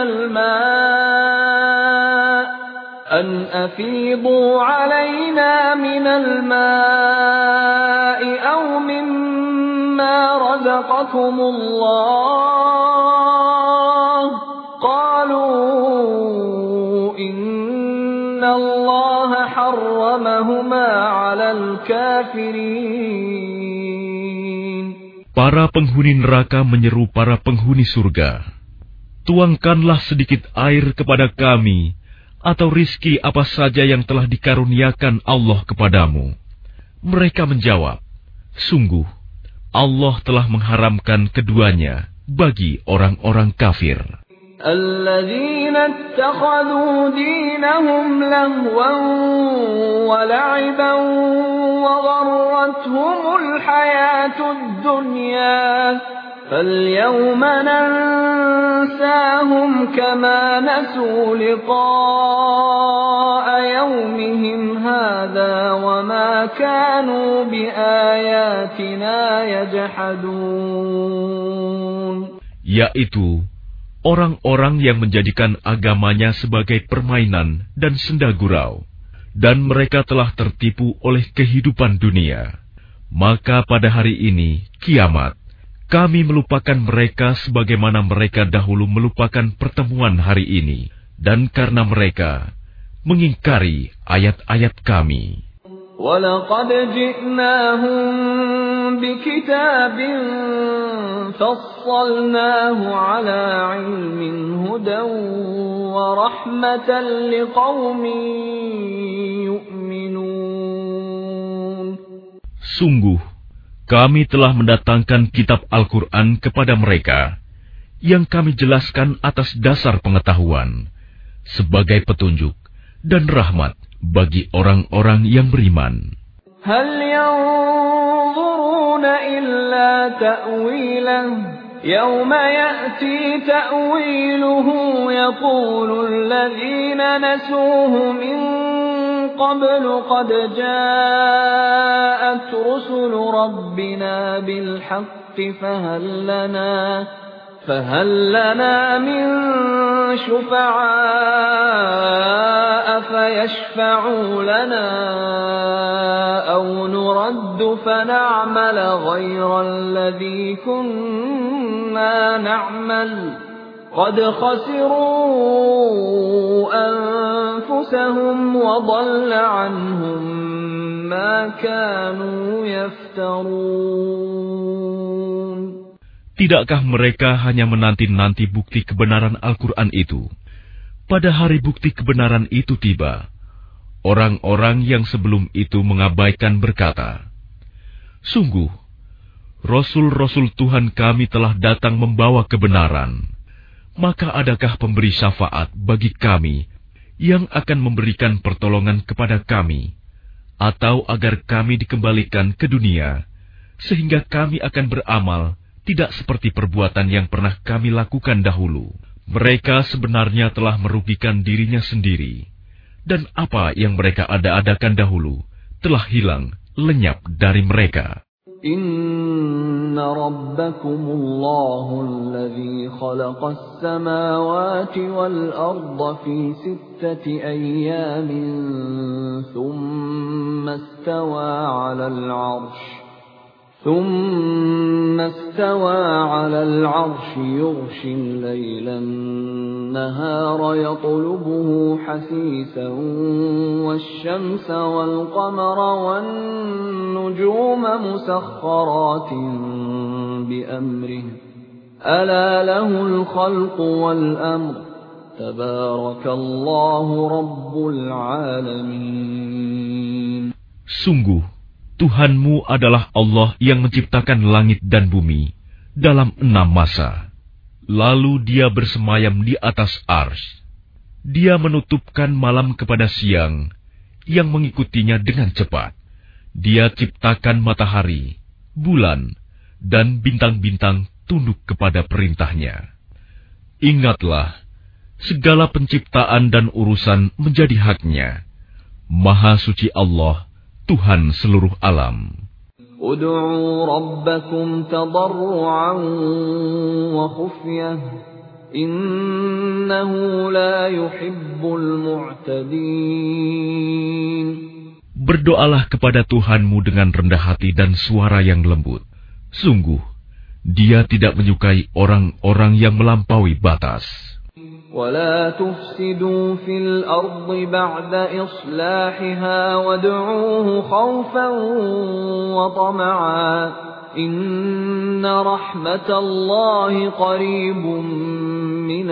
الْمَاءِ أَنْ أَفِيضُوا عَلَيْنَا مِنَ الْمَاءِ أَوْ مِمَّا رَزَقَكُمُ اللَّهُ قَالُوا إِنَّ اللَّهَ حَرَّمَهُمَا عَلَى الْكَافِرِينَ. Para penghuni neraka menyeru para penghuni surga, "Tuangkanlah sedikit air kepada kami, atau rizki apa saja yang telah dikaruniakan Allah kepadamu." Mereka menjawab, "Sungguh, Allah telah mengharamkan keduanya bagi orang-orang kafir." الَّذِينَ اتَّخَذُوا دِينَهُمْ لَهْوًا وَلَعِبًا وَغَرَّتْهُمُ الْحَيَاةُ الدُّنْيَا فَالْيَوْمَ نَنسَاهُمْ كَمَا نَسُوا لِقَاءَ يَوْمِهِمْ هَذَا وَمَا كَانُوا بِآيَاتِنَا يَجْحَدُونَ. Yaitu orang-orang yang menjadikan agamanya sebagai permainan dan senda gurau, dan mereka telah tertipu oleh kehidupan dunia. Maka pada hari ini, kiamat, kami melupakan mereka sebagaimana mereka dahulu melupakan pertemuan hari ini, dan karena mereka mengingkari ayat-ayat kami. وَلَقَدْ جِئْنَاهُمْ بِكِتَابٍ فَصَّلْنَاهُ عَلَى عِلْمٍ هُدًى وَرَحْمَةً لِقَوْمٍ يُؤْمِنُونَ. Sungguh, kami telah mendatangkan kitab Al-Quran kepada mereka, yang kami jelaskan atas dasar pengetahuan, sebagai petunjuk dan rahmat bagi orang-orang yang beriman. هل ينظرون إلا تأويله يوم يأتي تأويله يقول الذين نسوه من قبل قد جاءت رسل ربنا بالحق فهل لنا فهل لنا من شفعاء فيشفعوا لنا أو نرد فنعمل غير الذي كنا نعمل قد خسروا أنفسهم وضل عنهم ما كانوا يفترون. Tidakkah mereka hanya menanti-nanti bukti kebenaran Al-Quran itu? Pada hari bukti kebenaran itu tiba, orang-orang yang sebelum itu mengabaikan berkata, "Sungguh, Rasul-Rasul Tuhan kami telah datang membawa kebenaran. Maka adakah pemberi syafaat bagi kami yang akan memberikan pertolongan kepada kami, atau agar kami dikembalikan ke dunia, sehingga kami akan beramal tidak seperti perbuatan yang pernah kami lakukan dahulu." Mereka sebenarnya telah merugikan dirinya sendiri, dan apa yang mereka ada-adakan dahulu telah hilang lenyap dari mereka. Inna rabbakumullahu alladhi khalaqas samawati wal arda fi sittati ayyamin thumma istawa 'alal 'arsy ثم استوى على العرش يغشي الليل النهار يطلبه حثيثا والشمس والقمر والنجوم مسخرات بأمره ألا له الخلق والأمر تبارك الله رب العالمين. Sungguh, Tuhanmu adalah Allah yang menciptakan langit dan bumi dalam enam masa. Lalu Dia bersemayam di atas arsy. Dia menutupkan malam kepada siang, yang mengikutinya dengan cepat. Dia ciptakan matahari, bulan, dan bintang-bintang tunduk kepada perintahnya. Ingatlah, segala penciptaan dan urusan menjadi haknya. Maha suci Allah, Tuhan seluruh alam. Ud'u rabbakum tadarru'an wa khufyah, innahu la yuhibbul mu'tadin. Berdoalah kepada Tuhanmu dengan rendah hati dan suara yang lembut. Sungguh, Dia tidak menyukai orang-orang yang melampaui batas. وَلَا تُفْسِدُوا فِي الْأَرْضِ بَعْدَ إِصْلَاحِهَا وَادْعُوهُ خَوْفًا وَطَمَعًا إِنَّ رَحْمَةَ اللَّهِ قَرِيبٌ مِنَ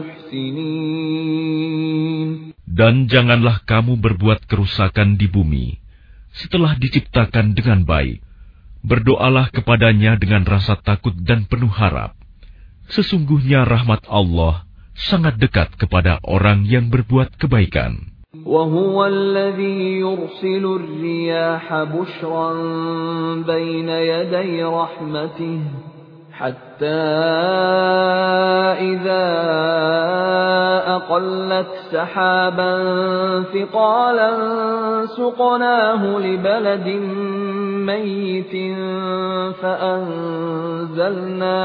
الْمُحْسِنِينَ. Dan janganlah kamu berbuat kerusakan di bumi setelah diciptakan dengan baik. Berdoalah kepadanya dengan rasa takut dan penuh harap. Sesungguhnya rahmat Allah sangat dekat kepada orang yang berbuat kebaikan. وَهُوَ الَّذِي يُرْسِلُ الرِّيَاحَ بُشْرًا بَيْنَ يَدَيْ رَحْمَتِهِ حَتَّى إِذَا أَقَلَّتْ سَحَابًا ثِقَالًا سُقْنَاهُ لِبَلَدٍ مَّيِّتٍ فَأَنزَلْنَا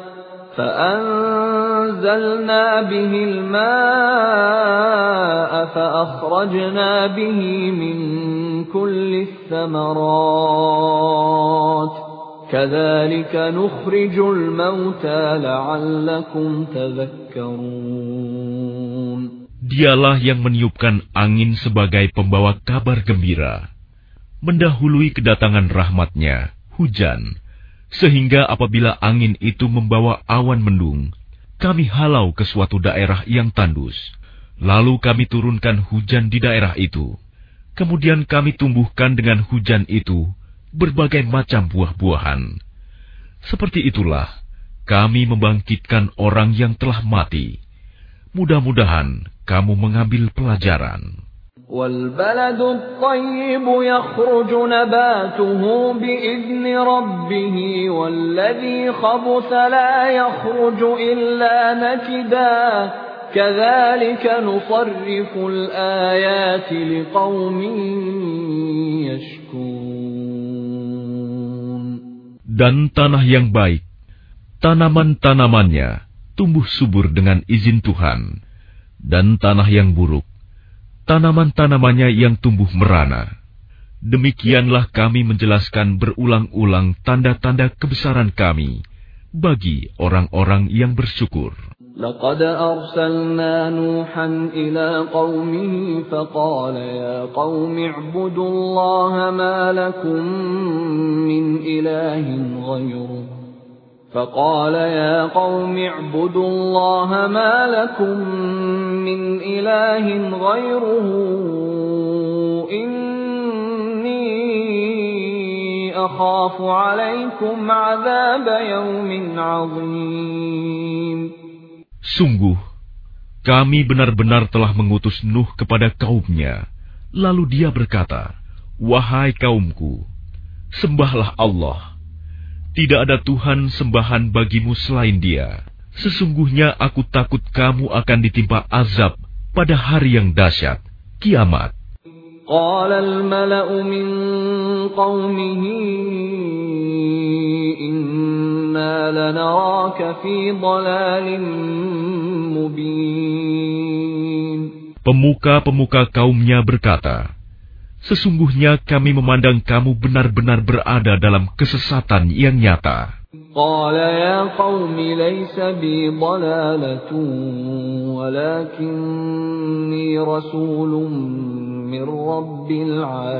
فَأَنزَلْنَا بِهِ الْمَاءَ فَأَخْرَجْنَا بِهِ مِنْ كُلِّ الثَّمَرَاتِ كَذَلِكَ نُخْرِجُ الْمَوْتَى لَعَلَّكُمْ تَذَكَّرُونَ. Dialah yang meniupkan angin sebagai pembawa kabar gembira, mendahului kedatangan rahmat-Nya, hujan, sehingga apabila angin itu membawa awan mendung, kami halau ke suatu daerah yang tandus, lalu kami turunkan hujan di daerah itu. Kemudian kami tumbuhkan dengan hujan itu berbagai macam buah-buahan. Seperti itulah kami membangkitkan orang yang telah mati. Mudah-mudahan kamu mengambil pelajaran. وَالْبَلَدُ الطَّيِّبُ يَخْرُجُ نَبَاتُهُ بِإِذْنِ رَبِّهِ وَالَّذِي خَبُثَ لَا يَخْرُجُ إِلَّا نَكِدًا كَذَلِكَ نُصَرِّفُ الْآيَاتِ لِقَوْمٍ يَشْكُرُونَ. Dan tanah yang baik, tanaman-tanamannya tumbuh subur dengan izin Tuhan, dan tanah yang buruk, tanaman-tanamannya yang tumbuh merana. Demikianlah kami menjelaskan berulang-ulang tanda-tanda kebesaran kami bagi orang-orang yang bersyukur. لقد أرسلنا نوحا إلى قومه فقال يا قوم اعبدوا الله ما لكم من إله غيره فقال يا قوم اعبدوا الله ما لكم من إله غيره إني أخاف عليكم عذاب يوم عظيم. Sungguh, kami benar-benar telah mengutus Nuh kepada kaumnya. Lalu dia berkata, wahai kaumku, sembahlah Allah. Tidak ada Tuhan sembahan bagimu selain Dia. Sesungguhnya aku takut kamu akan ditimpa azab pada hari yang dahsyat, kiamat. Qala al-mala'u min qawmihi inna lanaraka fi dhalalin mubin. Pemuka-pemuka kaumnya berkata, sesungguhnya kami memandang kamu benar-benar berada dalam kesesatan yang nyata. Qala ya qaumi laysa bi dhalalatun walakinni rasulun min rabbil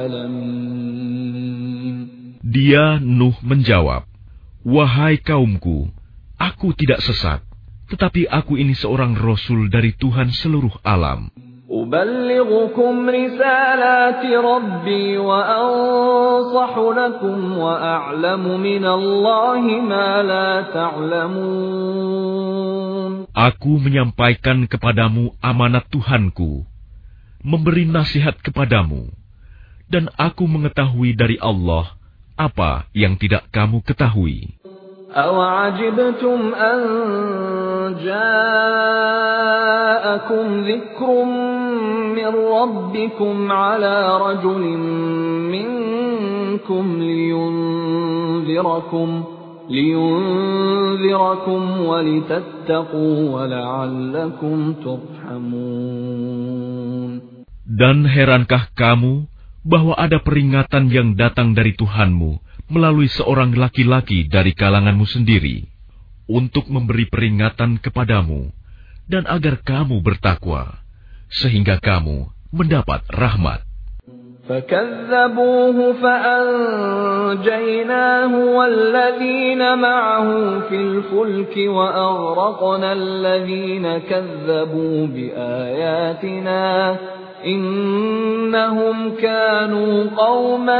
alamin. Dia Nuh menjawab, wahai kaumku, aku tidak sesat, tetapi aku ini seorang rasul dari Tuhan seluruh alam. أبلغكم رسالات ربي وأنصح لكم وأعلم من الله ما لا تعلمون. Aku menyampaikan kepadamu amanat Tuhanku, memberi nasihat kepadamu, dan aku mengetahui dari Allah apa yang tidak kamu ketahui. أَوَعَجِبْتُمْ أَنْ جَاءَكُمْ ذِكْرٌ مِّنْ رَبِّكُمْ عَلَى رَجُلٍ مِّنْكُمْ لِيُنْذِرَكُمْ لِيُنْذِرَكُمْ وَلِتَتَّقُوا وَلَعَلَّكُمْ تُرْحَمُونَ. Dan herankah kamu bahwa ada peringatan yang datang dari Tuhanmu melalui seorang laki-laki dari kalanganmu sendiri, untuk memberi peringatan kepadamu, dan agar kamu bertakwa, sehingga kamu mendapat rahmat. فَكَذَّبُوهُ فَأَنْجَيْنَاهُ وَالَّذِينَ مَعَهُ فِي الْفُلْكِ وَأَغْرَقْنَا الَّذِينَ كَذَّبُوا بِآيَاتِنَا إِنَّهُمْ كَانُوا قَوْمًا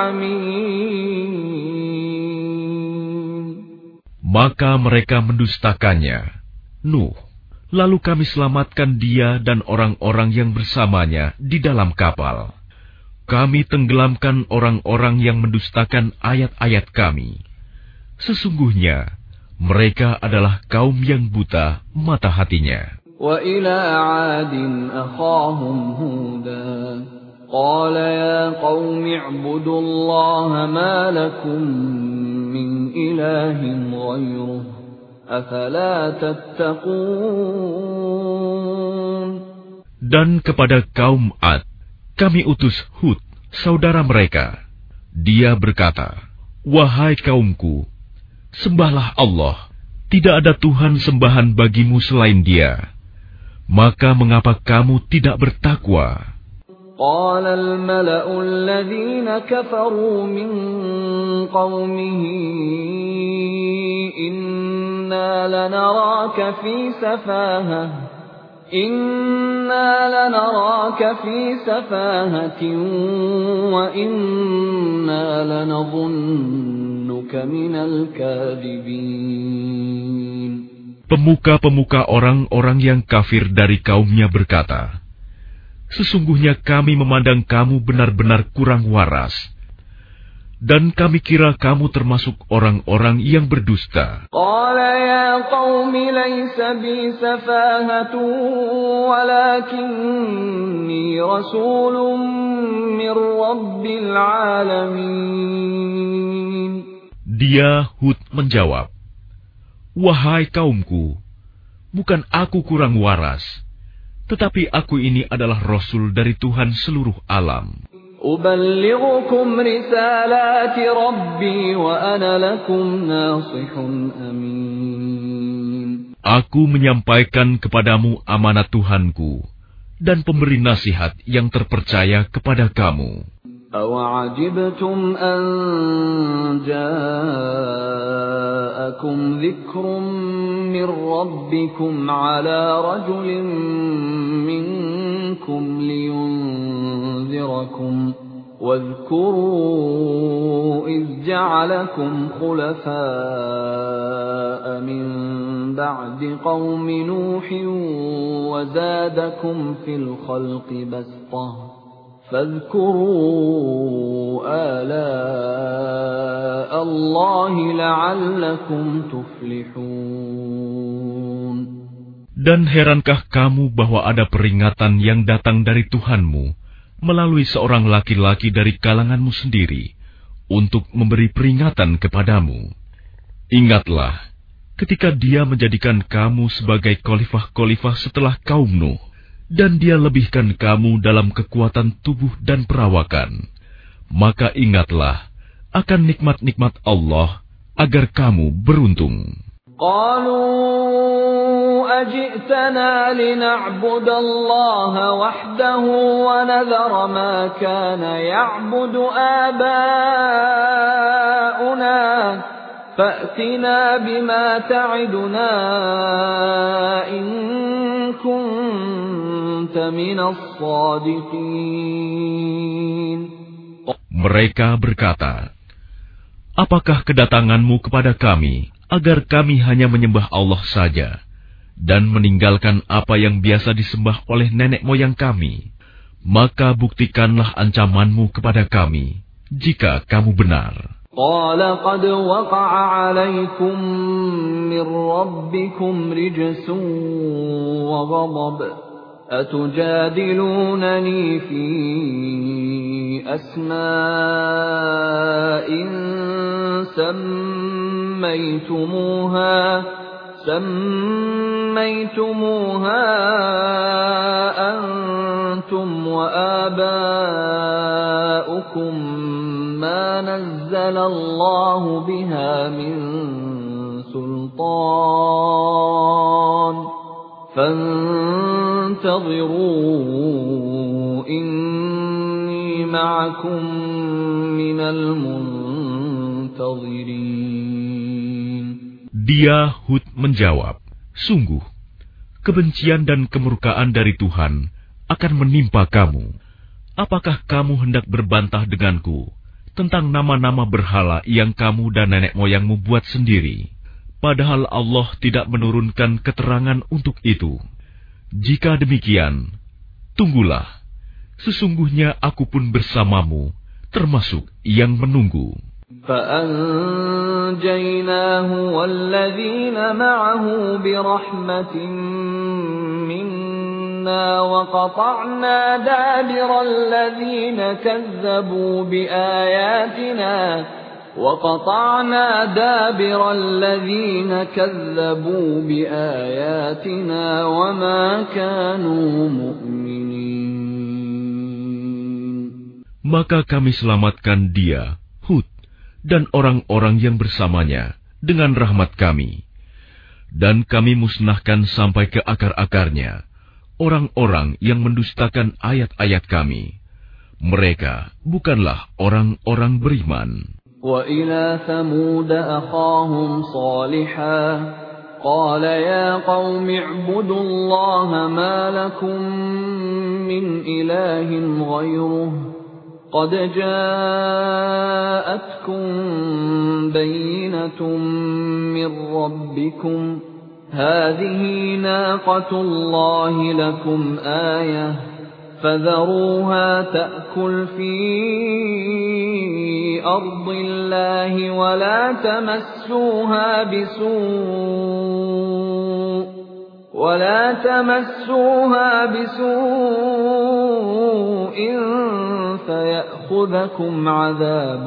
عَمِينَ. Maka mereka mendustakannya, Nuh, lalu kami selamatkan dia dan orang-orang yang bersamanya di dalam kapal. Kami tenggelamkan orang-orang yang mendustakan ayat-ayat kami. Sesungguhnya mereka adalah kaum yang buta mata hatinya. وَإِلَى عَادٍ أَخَاهُمْ هُودًا قَالَ يَا قَوْمِ اعْبُدُوا اللَّهَ مَا لَكُمْ مِنْ إِلَٰهٍ غَيْرُهُ أَفَلَا تَتَّقُونَ. Dan kepada kaum Ad kami utus Hud, saudara mereka. Dia berkata, "Wahai kaumku, sembahlah Allah. Tidak ada Tuhan sembahan bagimu selain Dia. Maka mengapa kamu tidak bertakwa?" قال الملأ الذين كفروا من قومه إنا لنراك في سفاهة إنا لنراك في سفاهة وإنا لنظنك من الكاذبين. Pemuka-pemuka orang-orang yang kafir dari kaumnya berkata, "Sesungguhnya kami memandang kamu benar-benar kurang waras, dan kami kira kamu termasuk orang-orang yang berdusta." Qala ya qaumi laysa bi safahatun walakinni rasulun min rabbil alamin. Dia Hud menjawab, "Wahai kaumku, bukan aku kurang waras, tetapi aku ini adalah Rasul dari Tuhan seluruh alam. Uballighukum risalati Rabbi wa ana lakum nasihun amin. Aku menyampaikan kepadamu amanat Tuhanku dan pemberi nasihat yang terpercaya kepada kamu. أَوَعَجِبْتُمْ أَنْ جَاءَكُمْ ذِكْرٌ مِّنْ رَبِّكُمْ عَلَى رَجُلٍ مِّنْكُمْ لِيُنْذِرَكُمْ وَاذْكُرُوا إِذْ جَعَلَكُمْ خُلَفَاءَ مِنْ بَعْدِ قَوْمِ نُوحٍ وَزَادَكُمْ فِي الْخَلْقِ بَسْطَةً فاذكروا آلاء الله لعلكم تفلحون. Dan herankah kamu bahwa ada peringatan yang datang dari Tuhanmu melalui seorang laki-laki dari kalanganmu sendiri untuk memberi peringatan kepadamu? Ingatlah ketika dia menjadikan kamu sebagai khalifah-khalifah setelah kaum Nuh, dan dia lebihkan kamu dalam kekuatan tubuh dan perawakan, maka ingatlah akan nikmat-nikmat Allah agar kamu beruntung. Qalu ajitana lina'budallaha wahdahu wa nadhara ma kana ya'budu aba'una fa'tina bima ta'iduna in kunta minas sadiqin. Mereka berkata, "Apakah kedatanganmu kepada kami agar kami hanya menyembah Allah saja dan meninggalkan apa yang biasa disembah oleh nenek moyang kami? Maka buktikanlah ancamanmu kepada kami jika kamu benar." قال قد وقع عليكم من ربكم رجس وغضب أتجادلونني في أسماء سميتموها سميتموها أنتم وآباؤكم ما نزل الله بها من سلطان فانتظروا إني معكم من المنتظرين. Dia Hud menjawab, sungguh, kebencian dan kemurkaan dari Tuhan akan menimpa kamu. Apakah kamu hendak berbantah denganku tentang nama-nama berhala yang kamu dan nenek moyangmu buat sendiri, padahal Allah tidak menurunkan keterangan untuk itu? Jika demikian, tunggulah, sesungguhnya aku pun bersamamu, termasuk yang menunggu. فأنجيناه والذين معه برحمة منا وقطعنا دابر الذين كذبوا بآياتنا وقطعنا دابر الذين كذبوا بآياتنا وما كانوا مؤمنين. Maka kami selamatkan dia, Hud, dan orang-orang yang bersamanya dengan rahmat kami. Dan kami musnahkan sampai ke akar-akarnya orang-orang yang mendustakan ayat-ayat kami. Mereka bukanlah orang-orang beriman. وَإِلَى ثَمُودَ أَخَاهُمْ صَالِحًا قَالَ يَا قَوْمِ اعْبُدُوا اللَّهَ مَا لَكُمْ مِنْ إِلَٰهٍ غَيْرُهُ قد جاءتكم بينة من ربكم هذه ناقة الله لكم آية فذروها تأكل في أرض الله ولا تمسوها بسوء ولا تمسوها بسوء فيأخذكم عذاب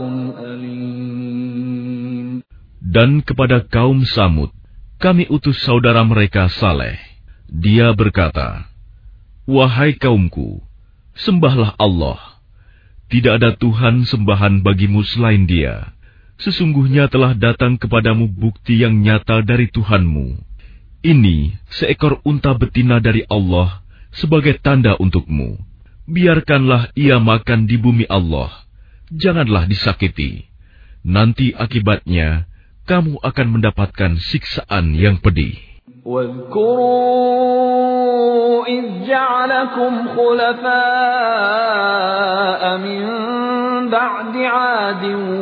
أليم. Dan kepada kaum Samud kami utus saudara mereka Saleh. Dia berkata, wahai kaumku, sembahlah Allah. Tidak ada Tuhan sembahan bagimu selain Dia. Sesungguhnya telah datang kepadamu bukti yang nyata dari Tuhanmu. Ini seekor unta betina dari Allah sebagai tanda untukmu. Biarkanlah ia makan di bumi Allah. Janganlah disakiti. Nanti akibatnya kamu akan mendapatkan siksaan yang pedih. واذكروا إذ جعلكم خلفاء من بعد عاد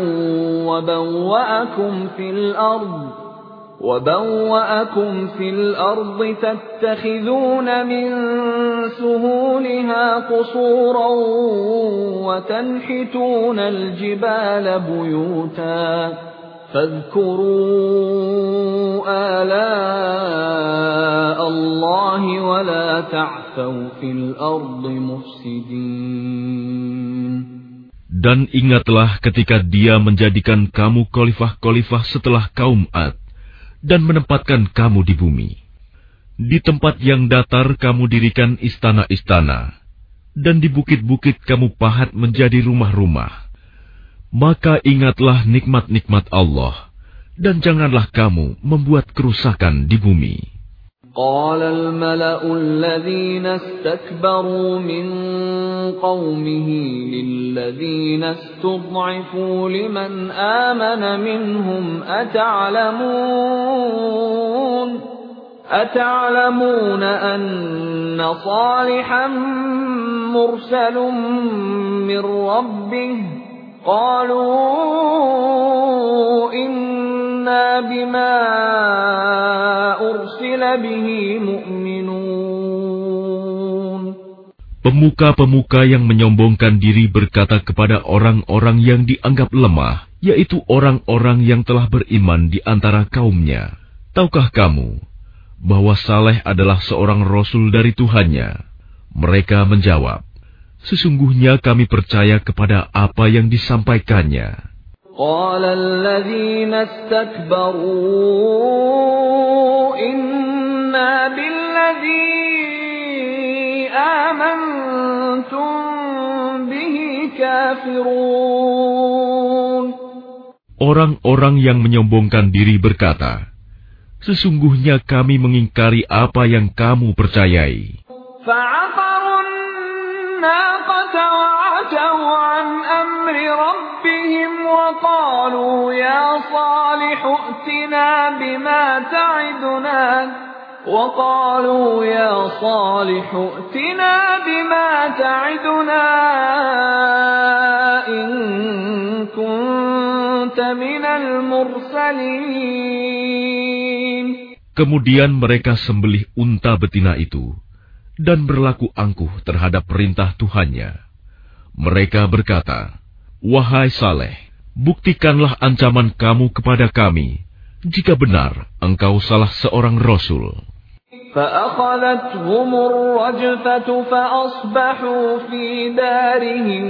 وبوأكم في الأرض وبوأكم في الأرض تتخذون من سهولها قصورا وتنحتون الجبال بيوتا فاذكروا آلاء الله ولا تعثوا في الأرض مفسدين. Dan ingatlah ketika Dia menjadikan kamu khalifah-khalifah setelah kaum Ad dan menempatkan kamu di bumi. Di tempat yang datar kamu dirikan istana-istana, dan di bukit-bukit kamu pahat menjadi rumah-rumah. Maka ingatlah nikmat-nikmat Allah, dan janganlah kamu membuat kerusakan di bumi. قال الملأ الذين استكبروا من قومه للذين استضعفوا لمن آمن منهم أتعلمون أتعلمون أن صالحا مرسل من ربه قالوا إنا بما أرسل به مؤمنون. Pemuka-pemuka yang menyombongkan diri berkata kepada orang-orang yang dianggap lemah, yaitu orang-orang yang telah beriman di antara kaumnya, "Tahukah kamu bahwa Saleh adalah seorang rasul dari Tuhannya?" Mereka menjawab, "Sesungguhnya kami percaya kepada apa yang disampaikannya." قال الذين استكبروا إنا بالذي آمنتم به كافرون. Orang-orang yang menyombongkan diri berkata, "Sesungguhnya kami mengingkari apa yang kamu percayai." فعقروا الناقة وعتوا عن أمر ربهم وقالوا يا صالح ائتنا بما تعدنا وقالوا يا صالح ائتنا بما تعدنا إن كنت من المرسلين. Kemudian mereka sembelih unta betina itu dan berlaku angkuh terhadap perintah Tuhannya. Mereka berkata, "Wahai Saleh, buktikanlah ancaman kamu kepada kami, jika benar engkau salah seorang rasul." فأخذتهم الرجفة فأصبحوا في دارهم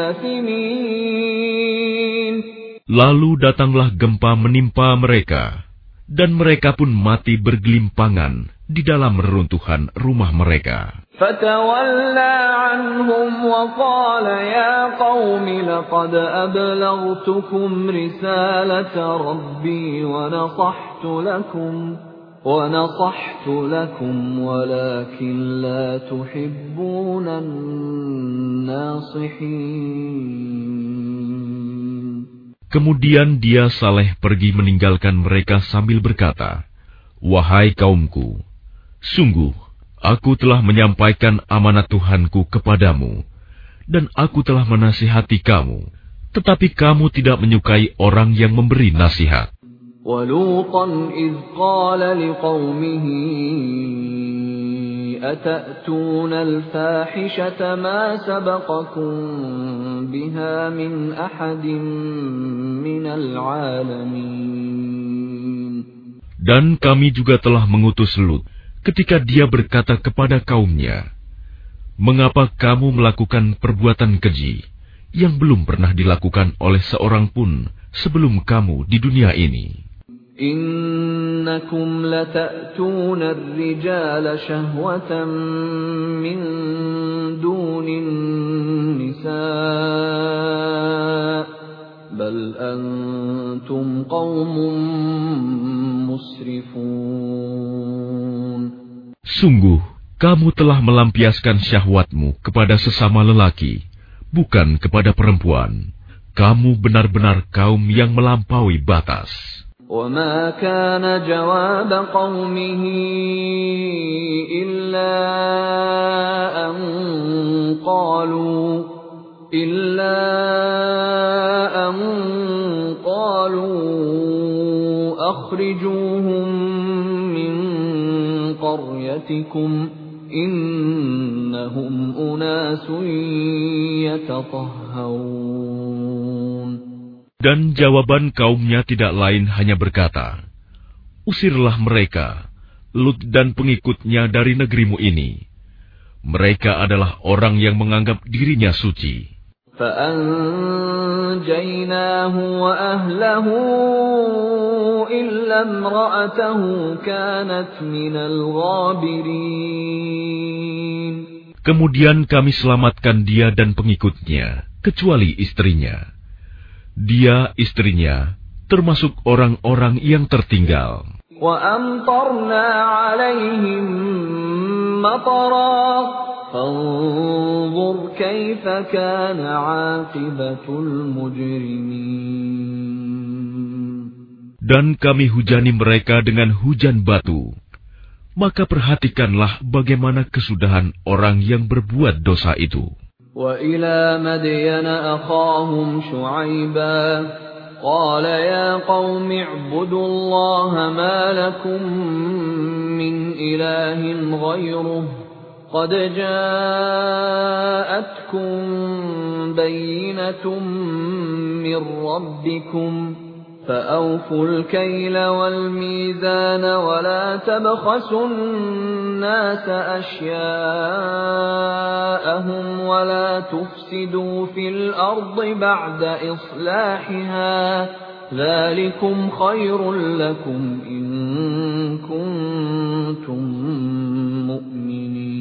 جاثمين. Lalu datanglah gempa menimpa mereka, dan mereka pun mati bergelimpangan di dalam reruntuhan rumah mereka. فتولى عنهم وقال يا قوم لقد أبلغتكم رسالة ربي ونصحت لكم ونصحت لكم ولكن لا تحبون الناصحين. Kemudian dia Saleh pergi meninggalkan mereka sambil berkata, "Wahai kaumku, sungguh aku telah menyampaikan amanat Tuhanku kepadamu, dan aku telah menasihati kamu, tetapi kamu tidak menyukai orang yang memberi nasihat." وَلُوطًا إِذْ قَالَ لِقَوْمِهِ أَتَأْتُونَ الْفَاحِشَةَ مَا سَبَقَكُم بِهَا مِنْ أَحَدٍ مِنَ الْعَالَمِينَ. Dan kami juga telah mengutus Lut ketika dia berkata kepada kaumnya, "Mengapa kamu melakukan perbuatan keji yang belum pernah dilakukan oleh seorang pun sebelum kamu di dunia ini? Innakum lata'tuna ar-rijala shahwatan min dunin nisa' bal antum qaumun musrifun. Sungguh, kamu telah melampiaskan syahwatmu kepada sesama lelaki, bukan kepada perempuan. Kamu benar-benar kaum yang melampaui batas. وَمَا كَانَ جَوَابَ قَوْمِهِ إِلَّا أَن قَالُوا إِلَّا أَن قَالُوا أَخْرِجُوهُم مِّن قَرْيَتِكُمْ إِنَّهُمْ أُنَاسٌ يَتَطَهَّرُونَ. Dan jawaban kaumnya tidak lain hanya berkata, "Usirlah mereka, Lut dan pengikutnya dari negerimu ini. Mereka adalah orang yang menganggap dirinya suci." فَأَنْجَيْنَاهُ وَأَهْلَهُ إِلَّا امْرَأَتَهُ كَانَتْ مِنَ الْغَابِرِينَ. Kemudian kami selamatkan dia dan pengikutnya, kecuali istrinya. Dia, istrinya, termasuk orang-orang yang tertinggal. وَأَمْطَرْنَا عَلَيْهِمْ مَطَرًا فَانظُرْ كَيْفَ كَانَ عَاقِبَةُ الْمُجْرِمِينَ. Dan kami hujani mereka dengan hujan batu. Maka perhatikanlah bagaimana kesudahan orang yang berbuat dosa itu. وَإِلَى مَدْيَنَ أَخَاهُمْ شُعَيْبًا قَالَ يَا قَوْمِ اعْبُدُوا اللَّهَ مَا لَكُمْ مِنْ إِلَٰهٍ غَيْرُهُ قد جاءتكم بينة من ربكم فأوفوا الكيل والميزان ولا تبخسوا الناس أشياءهم ولا تفسدوا في الأرض بعد إصلاحها ذلكم خير لكم إن كنتم مؤمنين.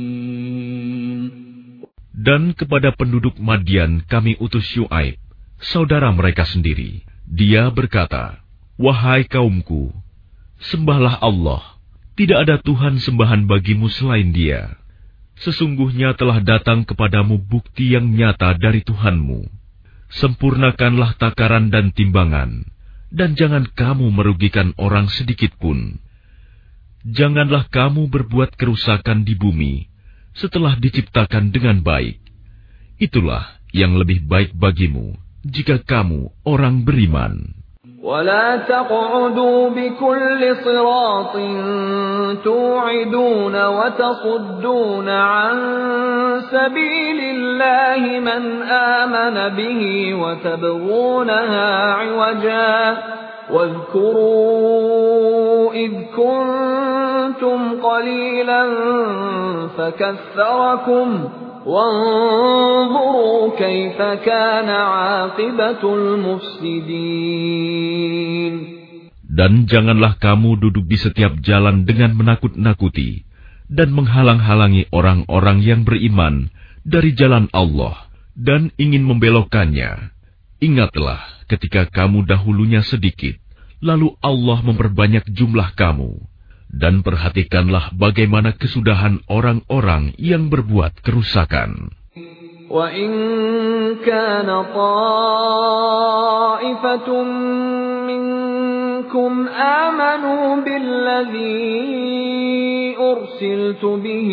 Dan kepada penduduk Madian kami utus Syuaib, saudara mereka sendiri. Dia berkata, "Wahai kaumku, sembahlah Allah. Tidak ada Tuhan sembahan bagimu selain Dia. Sesungguhnya telah datang kepadamu bukti yang nyata dari Tuhanmu. Sempurnakanlah takaran dan timbangan, dan jangan kamu merugikan orang sedikit pun. Janganlah kamu berbuat kerusakan di bumi setelah diciptakan dengan baik. Itulah yang lebih baik bagimu jika kamu orang beriman." ولا تقعدوا بكل صراط توعدون وتصدون عن سبيل الله من آمن به وتبغونها عوجا واذكروا إذ كنتم قليلا فكثركم وانظروا كيف كان عاقبة المفسدين. Dan janganlah kamu duduk di setiap jalan dengan menakut-nakuti dan menghalang-halangi orang-orang yang beriman dari jalan Allah dan ingin membelokkannya. Ingatlah ketika kamu dahulunya sedikit, lalu Allah memperbanyak jumlah kamu. Dan perhatikanlah bagaimana kesudahan orang-orang yang berbuat kerusakan. وَإِنْ كَانَ طَائِفَةٌ مِّنكُمْ آمَنُوا بِالَّذِي أُرْسِلْتُ بِهِ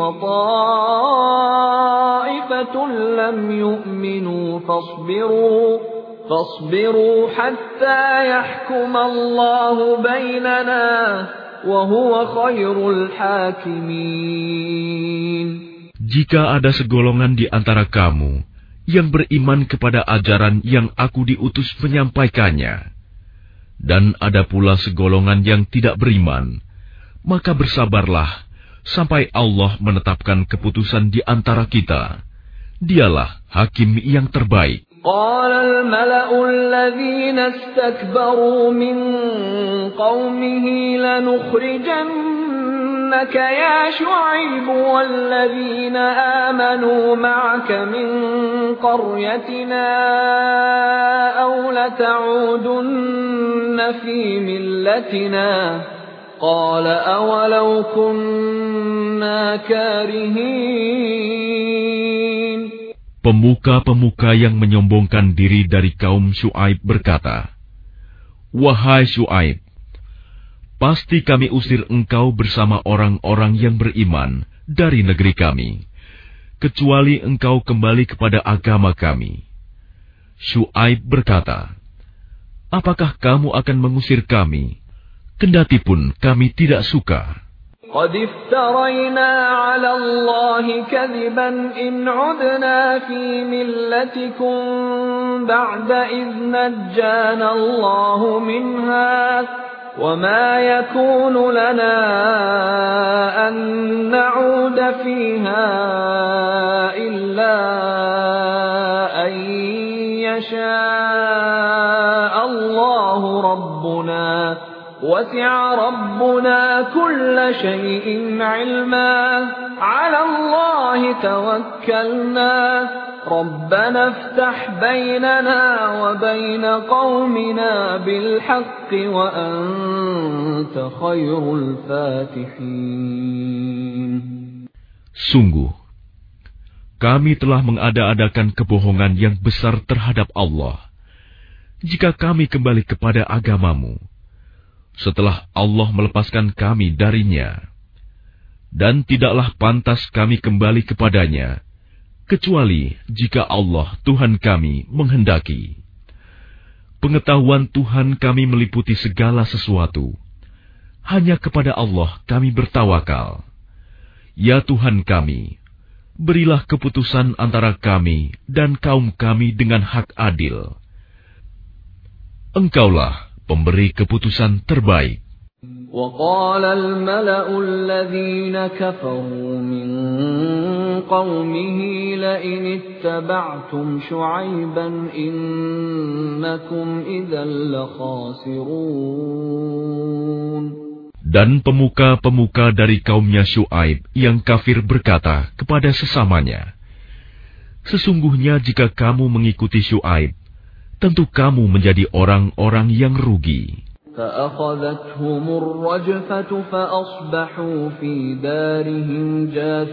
وَطَائِفَةٌ لَّمْ يُؤْمِنُوا فَاصْبِرُوا فَاصْبِرُوا حَتَّى يَحْكُمَ اللَّهُ بَيْنَنَا وَهُوَ خَيْرُ الْحَاكِمِينَ. Jika ada segolongan di antara kamu yang beriman kepada ajaran yang aku diutus menyampaikannya, dan ada pula segolongan yang tidak beriman, maka bersabarlah sampai Allah menetapkan keputusan di antara kita. Dialah hakim yang terbaik. قال الملأ الذين استكبروا من قومه لنخرجنك يا شعيب والذين آمنوا معك من قريتنا أو لتعودن في ملتنا قال أولو كنا كارهين. Pemuka-pemuka yang menyombongkan diri dari kaum Syuaib berkata, "Wahai Syuaib, pasti kami usir engkau bersama orang-orang yang beriman dari negeri kami, kecuali engkau kembali kepada agama kami." Syuaib berkata, "Apakah kamu akan mengusir kami, kendati pun kami tidak suka?" قد افترينا على الله كذبا إن عدنا في ملتكم بعد إذ نجانا الله منها وما يكون لنا أن نعود فيها إلا أن يشاء الله ربنا وسع ربنا كل شيء علما على الله توكلنا ربنا افتح بيننا وبين قومنا بالحق وأنت خير الفاتحين. Sungguh, kami telah mengada-adakan kebohongan yang besar terhadap Allah. Jika kami kembali kepada agamamu, setelah Allah melepaskan kami darinya, dan tidaklah pantas kami kembali kepadanya, kecuali jika Allah Tuhan kami menghendaki. Pengetahuan Tuhan kami meliputi segala sesuatu. Hanya kepada Allah kami bertawakal. Ya Tuhan kami, berilah keputusan antara kami dan kaum kami dengan hak adil. Engkaulah pemberi keputusan terbaik. وقال الملأ الذين كفروا من قومه لئن اتبعتم شعيبا إنكم إذا لخاسرون. Dan pemuka-pemuka dari kaumnya Syuaib yang kafir berkata kepada sesamanya, sesungguhnya jika kamu mengikuti Syuaib, tentu kamu menjadi orang-orang yang rugi. فأخذتهم الرجفة فأصبحوا في دارهم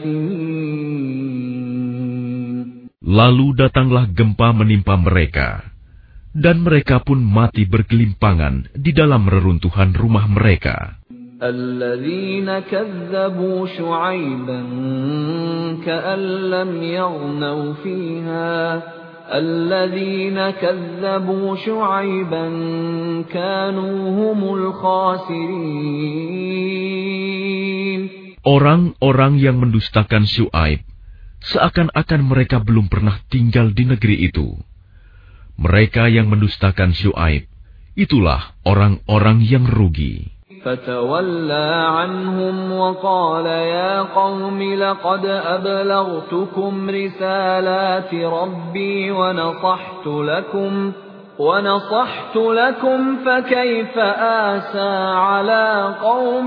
جاثمين. Lalu datanglah gempa menimpa mereka, dan mereka pun mati bergelimpangan di dalam reruntuhan rumah mereka. الذين كذبوا شعيبا كأن لم يغنوا فيها الذين كذبوا شعيبا كانوا هم الخاسرين. Orang-orang yang mendustakan Syuaib seakan-akan mereka belum pernah tinggal di negeri itu. Mereka yang mendustakan Syuaib, itulah orang-orang yang rugi. فتولى عنهم وقال يا قوم لقد أبلغتكم رسالات ربي ونصحت لكم ونصحت لكم فكيف آسى على قوم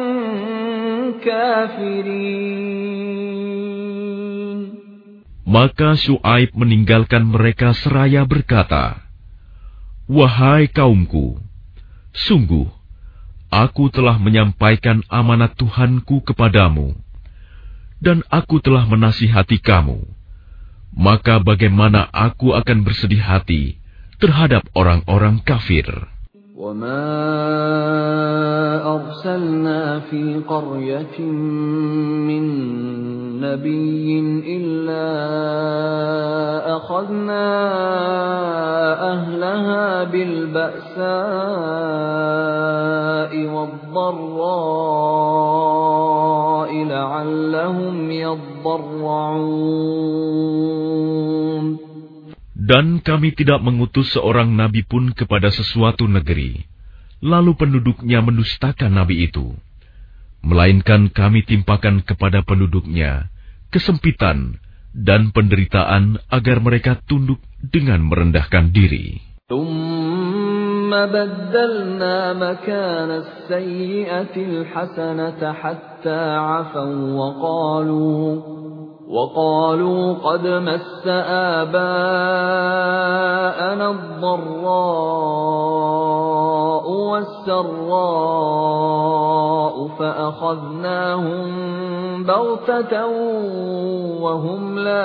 كافرين. Maka Syuaib meninggalkan mereka seraya berkata, wahai kaumku, sungguh aku telah menyampaikan amanat Tuhanku kepadamu, dan aku telah menasihati kamu. Maka bagaimana aku akan bersedih hati terhadap orang-orang kafir? وَمَا أَرْسَلْنَا فِي قَرْيَةٍ مِّن نَّبِيٍّ إِلَّا أَخَذْنَا أَهْلَهَا بِالْبَأْسَاءِ وَالضَّرَّاءِ لَعَلَّهُمْ يَضَّرَّعُونَ. Dan kami tidak mengutus seorang nabi pun kepada sesuatu negeri, lalu penduduknya mendustakan nabi itu. Melainkan kami timpakan kepada penduduknya kesempitan dan penderitaan agar mereka tunduk dengan merendahkan diri. ثُمَّ بَدَّلْنَا مَكَانَ السَّيِّئَةِ الْحَسَنَةَ حَتَّى عَفَوْا وَقَالُوا وَقَالُوا قَدْ مَسَّ آبَاءَنَا الضَّرَّاءُ وَالسَّرَّاءُ فَأَخَذْنَاهُمْ بَغْتَةً وَهُمْ لَا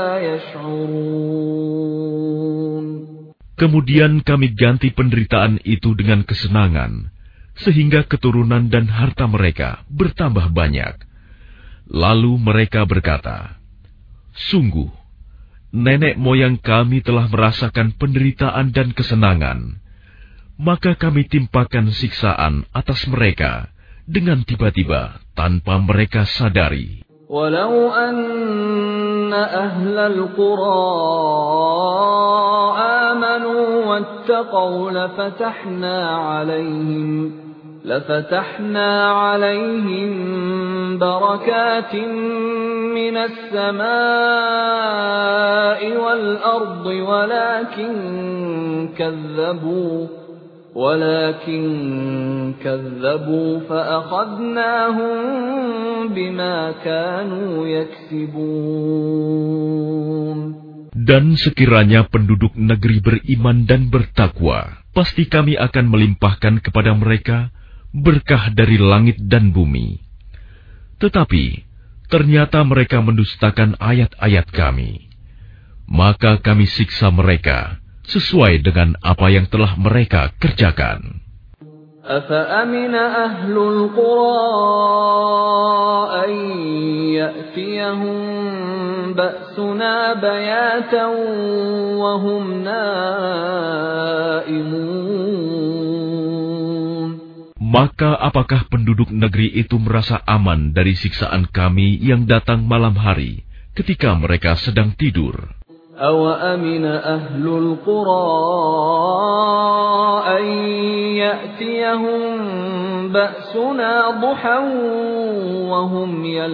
يَشْعُرُونَ. Kemudian kami ganti penderitaan itu dengan kesenangan, sehingga keturunan dan harta mereka bertambah banyak. Lalu mereka berkata, sungguh, nenek moyang kami telah merasakan penderitaan dan kesenangan, maka kami timpakan siksaan atas mereka dengan tiba-tiba tanpa mereka sadari. Walau anna ahlal qura amanu wattaqaw lafatahna alaihim لفتحنا عليهم بركات من السماء والأرض ولكن كذبوا ولكن كذبوا فأخذناهم بما كانوا يكسبون. Dan sekiranya penduduk negeri beriman dan bertakwa, pasti kami akan melimpahkan kepada mereka berkah dari langit dan bumi. Tetapi ternyata mereka mendustakan ayat-ayat kami. Maka kami siksa mereka sesuai dengan apa yang telah mereka kerjakan. أَفَأَمِنَ أَهْلُ الْقُرَىٰ أَن يَأْتِيَهُم بَأْسُنَا بَيَاتًا وَهُمْ نَائِمُونَ. Maka apakah penduduk negeri itu merasa aman dari siksaan kami yang datang malam hari ketika mereka sedang tidur? أَوَأَمِنَ أَهْلُ الْقُرَىٰ أَن يَأْتِيَهُم بَأْسُنَا ضُحًى وَهُمْ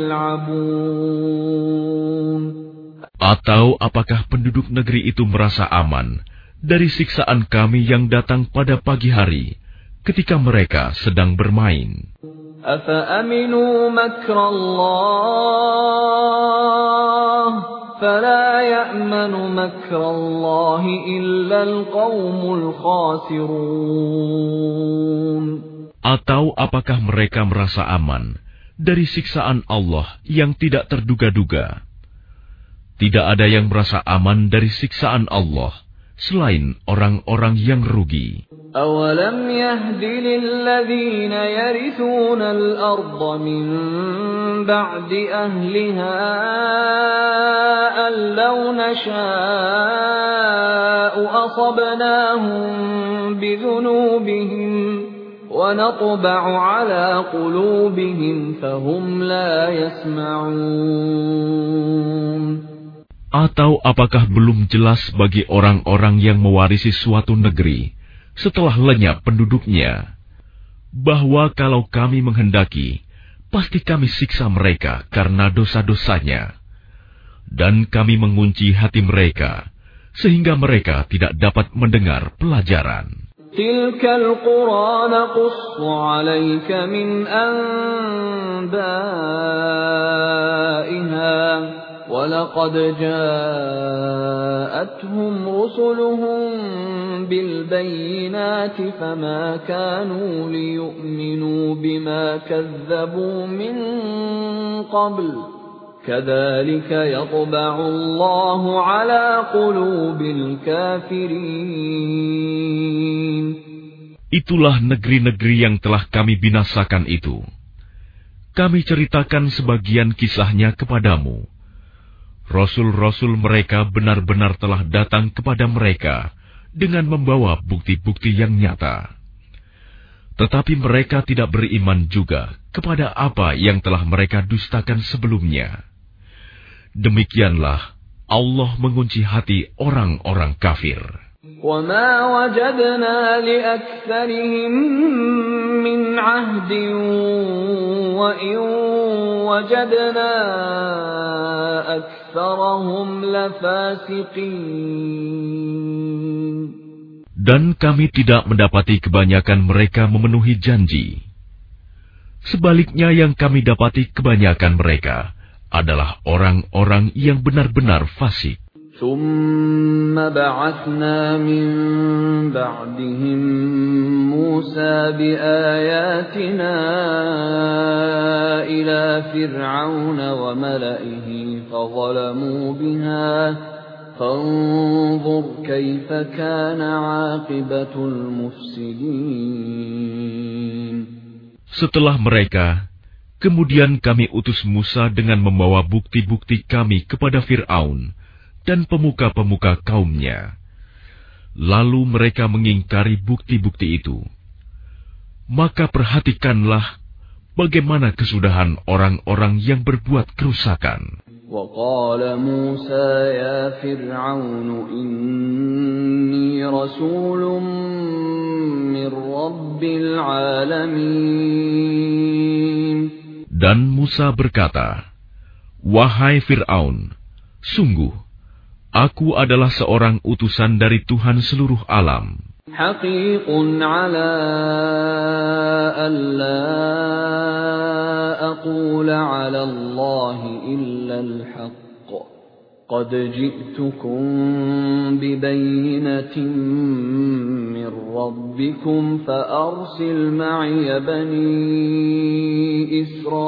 يَلْعَبُونَ. Atau apakah penduduk negeri itu merasa aman dari siksaan kami yang datang pada pagi hari ketika mereka sedang bermain? أَفَأَمِنُوا مَكْرَ اللَّهِ فَلَا يَأْمَنُ مَكْرَ اللَّهِ إِلَّا الْقَوْمُ الْخَاسِرُونَ. Atau apakah mereka merasa aman dari siksaan Allah yang tidak terduga-duga? Tidak ada yang merasa aman dari siksaan Allah selain orang-orang yang rugi. أَوَلَمْ يَهْدِ لِلَّذِينَ يَرِثُونَ الْأَرْضَ مِنْ بَعْدِ أَهْلِهَا أَنْ لَوْ نَشَاءُ أَصَبْنَاهُمْ بِذُنُوبِهِمْ وَنَطْبَعُ عَلَى قُلُوبِهِمْ فَهُمْ لَا يَسْمَعُونَ. Atau apakah belum jelas bagi orang-orang yang mewarisi suatu negeri setelah lenyap penduduknya, bahwa kalau kami menghendaki, pasti kami siksa mereka karena dosa-dosanya, dan kami mengunci hati mereka, sehingga mereka tidak dapat mendengar pelajaran. Tilkal qura naqussu 'alaika min anba'iha وَلَقَدْ جَاءَتْهُمْ رُسُلُهُم بِالْبَيِّنَاتِ فَمَا كَانُوا لِيُؤْمِنُوا بِمَا كَذَّبُوا مِن قَبْلُ كَذَلِكَ يَطْبَعُ اللَّهُ عَلَى قُلُوبِ الْكَافِرِينَ. Itulah negeri-negeri yang telah kami binasakan itu. Kami ceritakan sebagian kisahnya kepadamu. Rasul-rasul mereka benar-benar telah datang kepada mereka dengan membawa bukti-bukti yang nyata. Tetapi mereka tidak beriman juga kepada apa yang telah mereka dustakan sebelumnya. Demikianlah Allah mengunci hati orang-orang kafir. وَمَا وَجَدْنَا لِأَكْثَرِهِم مِّنْ عَهْدٍ وَإِن وَجَدْنَا أَكْثَرَهُمْ لَفَاسِقِينَ. Dan kami tidak mendapati kebanyakan mereka memenuhi janji. Sebaliknya yang kami dapati kebanyakan mereka adalah orang-orang yang benar-benar fasik. ثُمَّ بَعَثْنَا مِن بَعْدِهِم مُّوسَىٰ بِآيَاتِنَا إِلَىٰ فِرْعَوْنَ وَمَلَئِهِ فَظَلَمُوا بِهَا فَانظُرْ كَيْفَ كَانَ عَاقِبَةُ الْمُفْسِدِينَ. Setelah mereka, kemudian kami utus Musa dengan membawa bukti-bukti kami kepada Fir'aun dan pemuka-pemuka kaumnya. Lalu mereka mengingkari bukti-bukti itu. Maka perhatikanlah bagaimana kesudahan orang-orang yang berbuat kerusakan. وَقَالَ مُوسَى يَا فِرْعَوْنُ إِنِّي رَسُولٌ مِّن رَّبِّ الْعَالَمِينَ. Dan Musa berkata, "Wahai Fir'aun, sungguh aku adalah seorang utusan dari Tuhan seluruh alam. حَقِيقٌ عَلَىٰ أَلَّا أَقُولَ عَلَى اللَّهِ إِلَّا الْحَقَّ قَدْ جِئْتُكُم بِبَيِّنَةٍ مِّن رَّبِّكُمْ فَأَرْسِلْ مَعِيَ بَنِي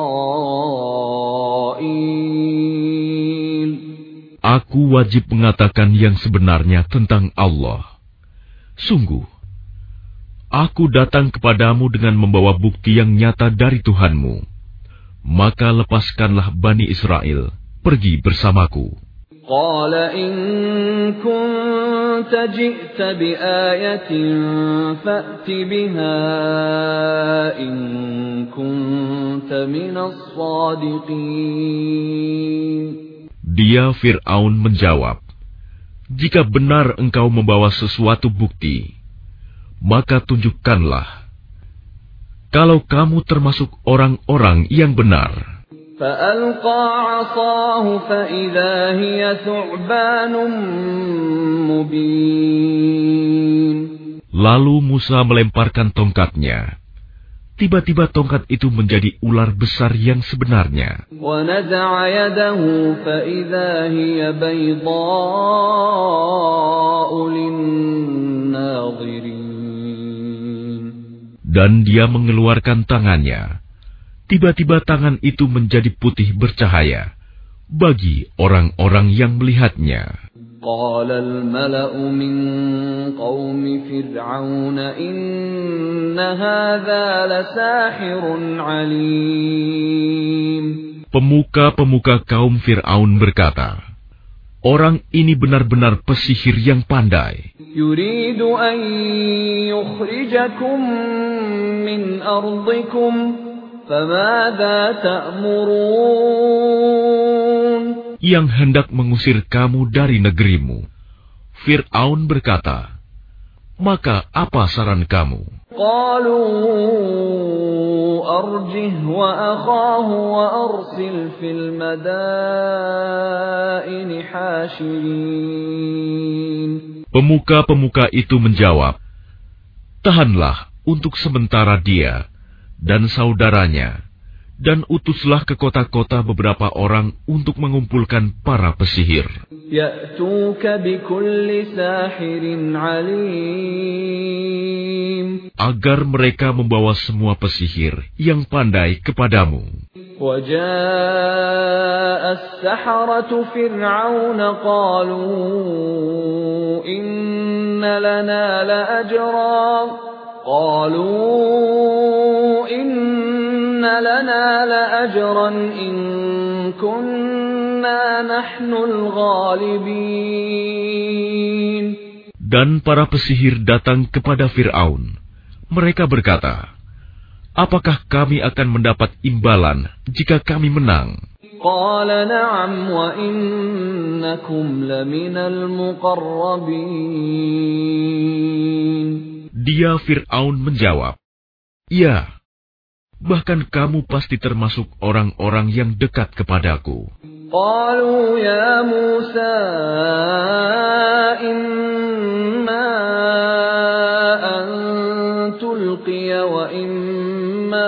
إِسْرَائِيلَ. Aku wajib mengatakan yang sebenarnya tentang Allah. Sungguh, aku datang kepadamu dengan membawa bukti yang nyata dari Tuhanmu. Maka lepaskanlah Bani Israel, pergi bersamaku." قَالَ إِن كُنتُمْ جئت بآية فأت بها إن كنت من الصادقين. Dia Fir'aun menjawab, jika benar engkau membawa sesuatu bukti, maka tunjukkanlah. Kalau kamu termasuk orang-orang yang benar. فألقى عصاه فإذا هي ثعبان مبين. Lalu Musa melemparkan tongkatnya. Tiba-tiba tongkat itu menjadi ular besar yang sebenarnya. وَنَزَعَ يَدَهُ فَإِذَا هِيَ بَيْضَاءُ لِلنَّاظِرِينَ. Dan dia mengeluarkan tangannya. Tiba-tiba tangan itu menjadi putih bercahaya bagi orang-orang yang melihatnya. قال الملأ من قوم فرعون إن هذا لساحر عليم. Pemuka-pemuka kaum Fir'aun berkata, orang ini benar-benar pesihir yang pandai. يريد أن يخرجكم من أرضكم فماذا تأمرون. Yang hendak mengusir kamu dari negerimu. Fir'aun berkata, maka apa saran kamu? قالوا أرجه وأخاه وأرسل في المدائن حاشرين. Pemuka-pemuka itu menjawab, tahanlah untuk sementara dia dan saudaranya, dan utuslah ke kota-kota beberapa orang untuk mengumpulkan para pesihir. يأتوك بكل ساحر عليم. Agar mereka membawa semua pesihir yang pandai kepadamu. وجاء السحرة فرعون قالوا إن لنا لأجرا قالوا إن لنا لأجرا إن كنا نحن الغالبين. Dan para pesihir datang kepada Fir'aun. Mereka berkata, apakah kami akan mendapat imbalan jika kami menang? قال نعم وإنكم لمن المقربين. Dia Fir'aun menjawab, ya, bahkan kamu pasti termasuk orang-orang yang dekat kepadaku. قالوا يا موسى إما أن تلقي وإما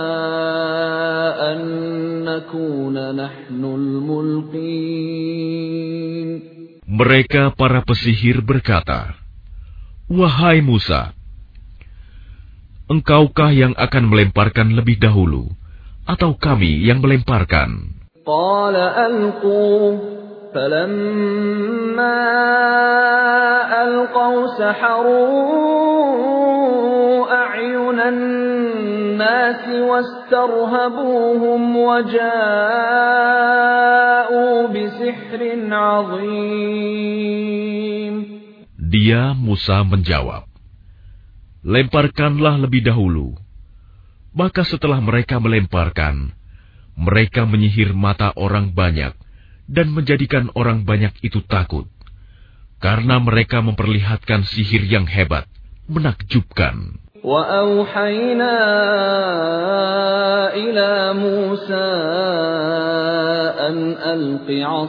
أن نكون نحن الملقين. Mereka para pesihir berkata, wahai Musa, engkaukah yang akan melemparkan lebih dahulu, atau kami yang melemparkan? قال ألقوا فلما ألقوا سحروا أعين الناس واسترهبوهم وجاءوا بسحر عظيم. Dia Musa menjawab, lemparkanlah lebih dahulu. Maka setelah mereka melemparkan, mereka menyihir mata orang banyak dan menjadikan orang banyak itu takut, karena mereka memperlihatkan sihir yang hebat, menakjubkan. وَأَوْحَيْنَا إِلَى مُوسَى أَنْ أَلْقِ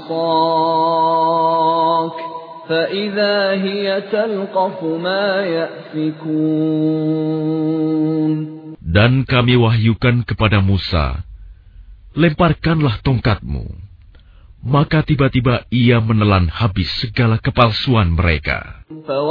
عَصَاكَ فَإِذَا هِيَ تَلْقَفُ مَا يَأْفِكُونَ. Dan kami wahyukan kepada Musa, lemparkanlah tongkatmu. Maka tiba-tiba ia menelan habis segala kepalsuan mereka.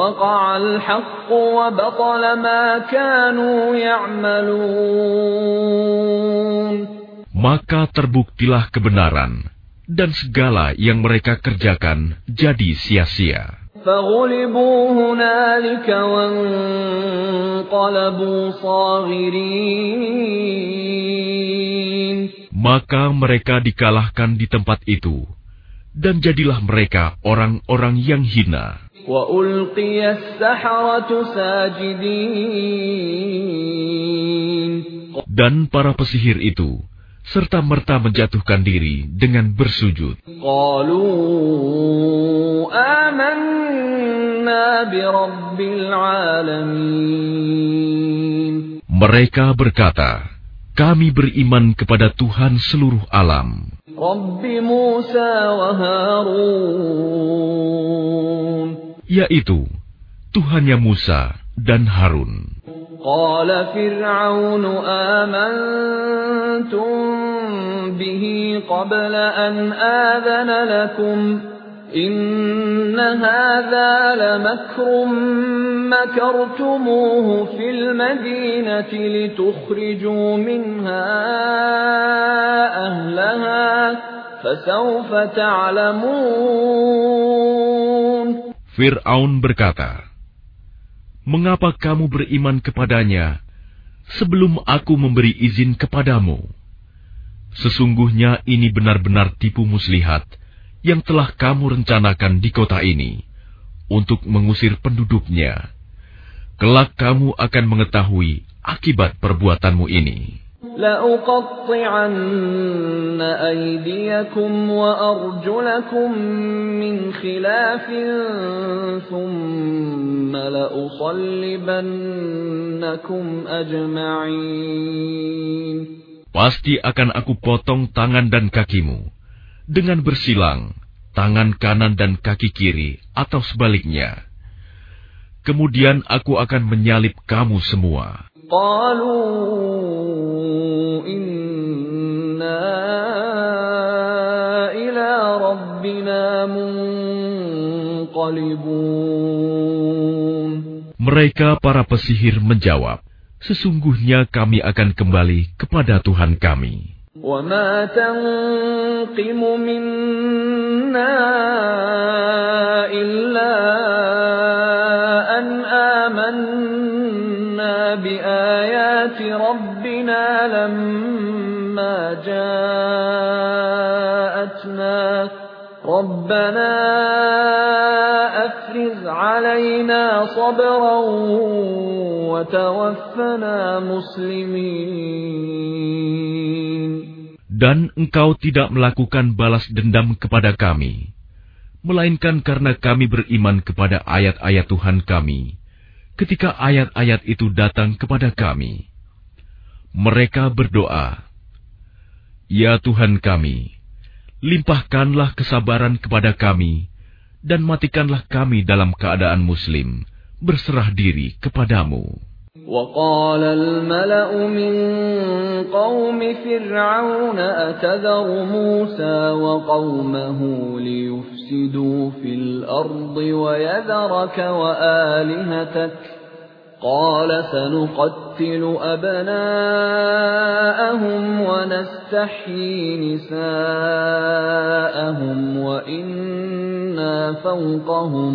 Maka terbuktilah kebenaran, dan segala yang mereka kerjakan jadi sia-sia. فغلبوا هنالك وانقلبوا صاغرين. Maka mereka dikalahkan di tempat itu, dan jadilah mereka orang-orang yang hina. وَأُلْقِيَ السَّحَرَةُ سَاجِدِينَ. Dan para pesihir itu serta-merta menjatuhkan diri dengan bersujud. قَالُوا آمَنَّا بِرَبِّ الْعَالَمِينَ. Mereka berkata, kami beriman kepada Tuhan seluruh alam, رَبِّ مُوسَى وَهَارُونَ. yaitu Tuhannya Musa dan Harun. قال فرعون آمنتم به قبل أن آذن لكم إن هذا لمكر مكرتموه في المدينة لتخرجوا منها أهلها فسوف تعلمون. Fir'aun berkata, mengapa kamu beriman kepadanya sebelum aku memberi izin kepadamu? Sesungguhnya ini benar-benar tipu muslihat yang telah kamu rencanakan di kota ini untuk mengusir penduduknya. Kelak kamu akan mengetahui akibat perbuatanmu ini. لأقطعن أيديكم وأرجلكم من خلاف ثم لأصلبنكم أجمعين. Pasti akan aku potong tangan dan kakimu dengan bersilang, tangan kanan dan kaki kiri atau sebaliknya. Kemudian aku akan menyalib kamu semua. قالوا إنا إلى ربنا منقلبون. Mereka para pesihir menjawab, sesungguhnya kami akan kembali kepada Tuhan kami. وما تنقم منا إلا أن آمنا بآيات ربنا لما جاءتنا ربنا أفرغ علينا صبرا وتوفنا مسلمين. Dan engkau tidak melakukan balas dendam kepada kami, melainkan karena kami beriman kepada ayat-ayat Tuhan kami, ketika ayat-ayat itu datang kepada kami. Mereka berdoa, ya Tuhan kami, limpahkanlah kesabaran kepada kami, dan matikanlah kami dalam keadaan muslim, berserah diri kepadamu. وقال الملأ من قوم فرعون أتذر موسى وقومه ليفسدوا في الأرض ويذرك وآلهتك قال سنقتل أبناءهم ونستحيي نساءهم وإنا فوقهم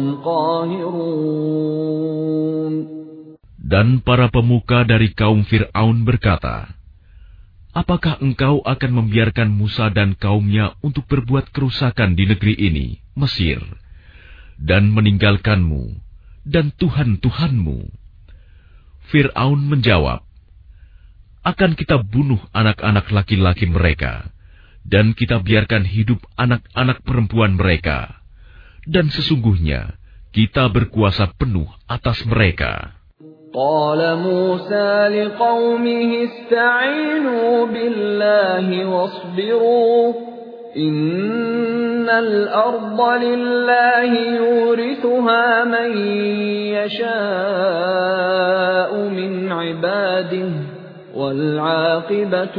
قاهرون. Dan para pemuka dari kaum Fir'aun berkata, apakah engkau akan membiarkan Musa dan kaumnya untuk berbuat kerusakan di negeri ini, Mesir, dan meninggalkanmu dan Tuhan-Tuhanmu? Fir'aun menjawab, akan kita bunuh anak-anak laki-laki mereka, dan kita biarkan hidup anak-anak perempuan mereka, dan sesungguhnya kita berkuasa penuh atas mereka. قال موسى لقومه استعينوا بالله واصبروا إن الأرض لله يورثها من يشاء من عباده والعاقبة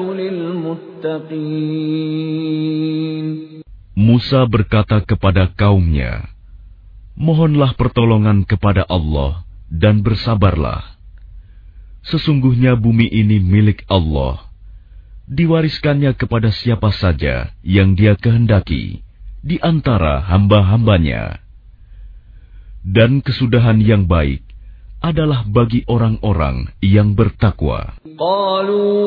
للمتقين. Musa berkata kepada kaumnya, mohonlah pertolongan kepada Allah dan bersabarlah. Sesungguhnya bumi ini milik Allah, diwariskannya kepada siapa saja yang Dia kehendaki di antara hamba-hambanya. Dan kesudahan yang baik adalah bagi orang-orang yang bertakwa. قالوا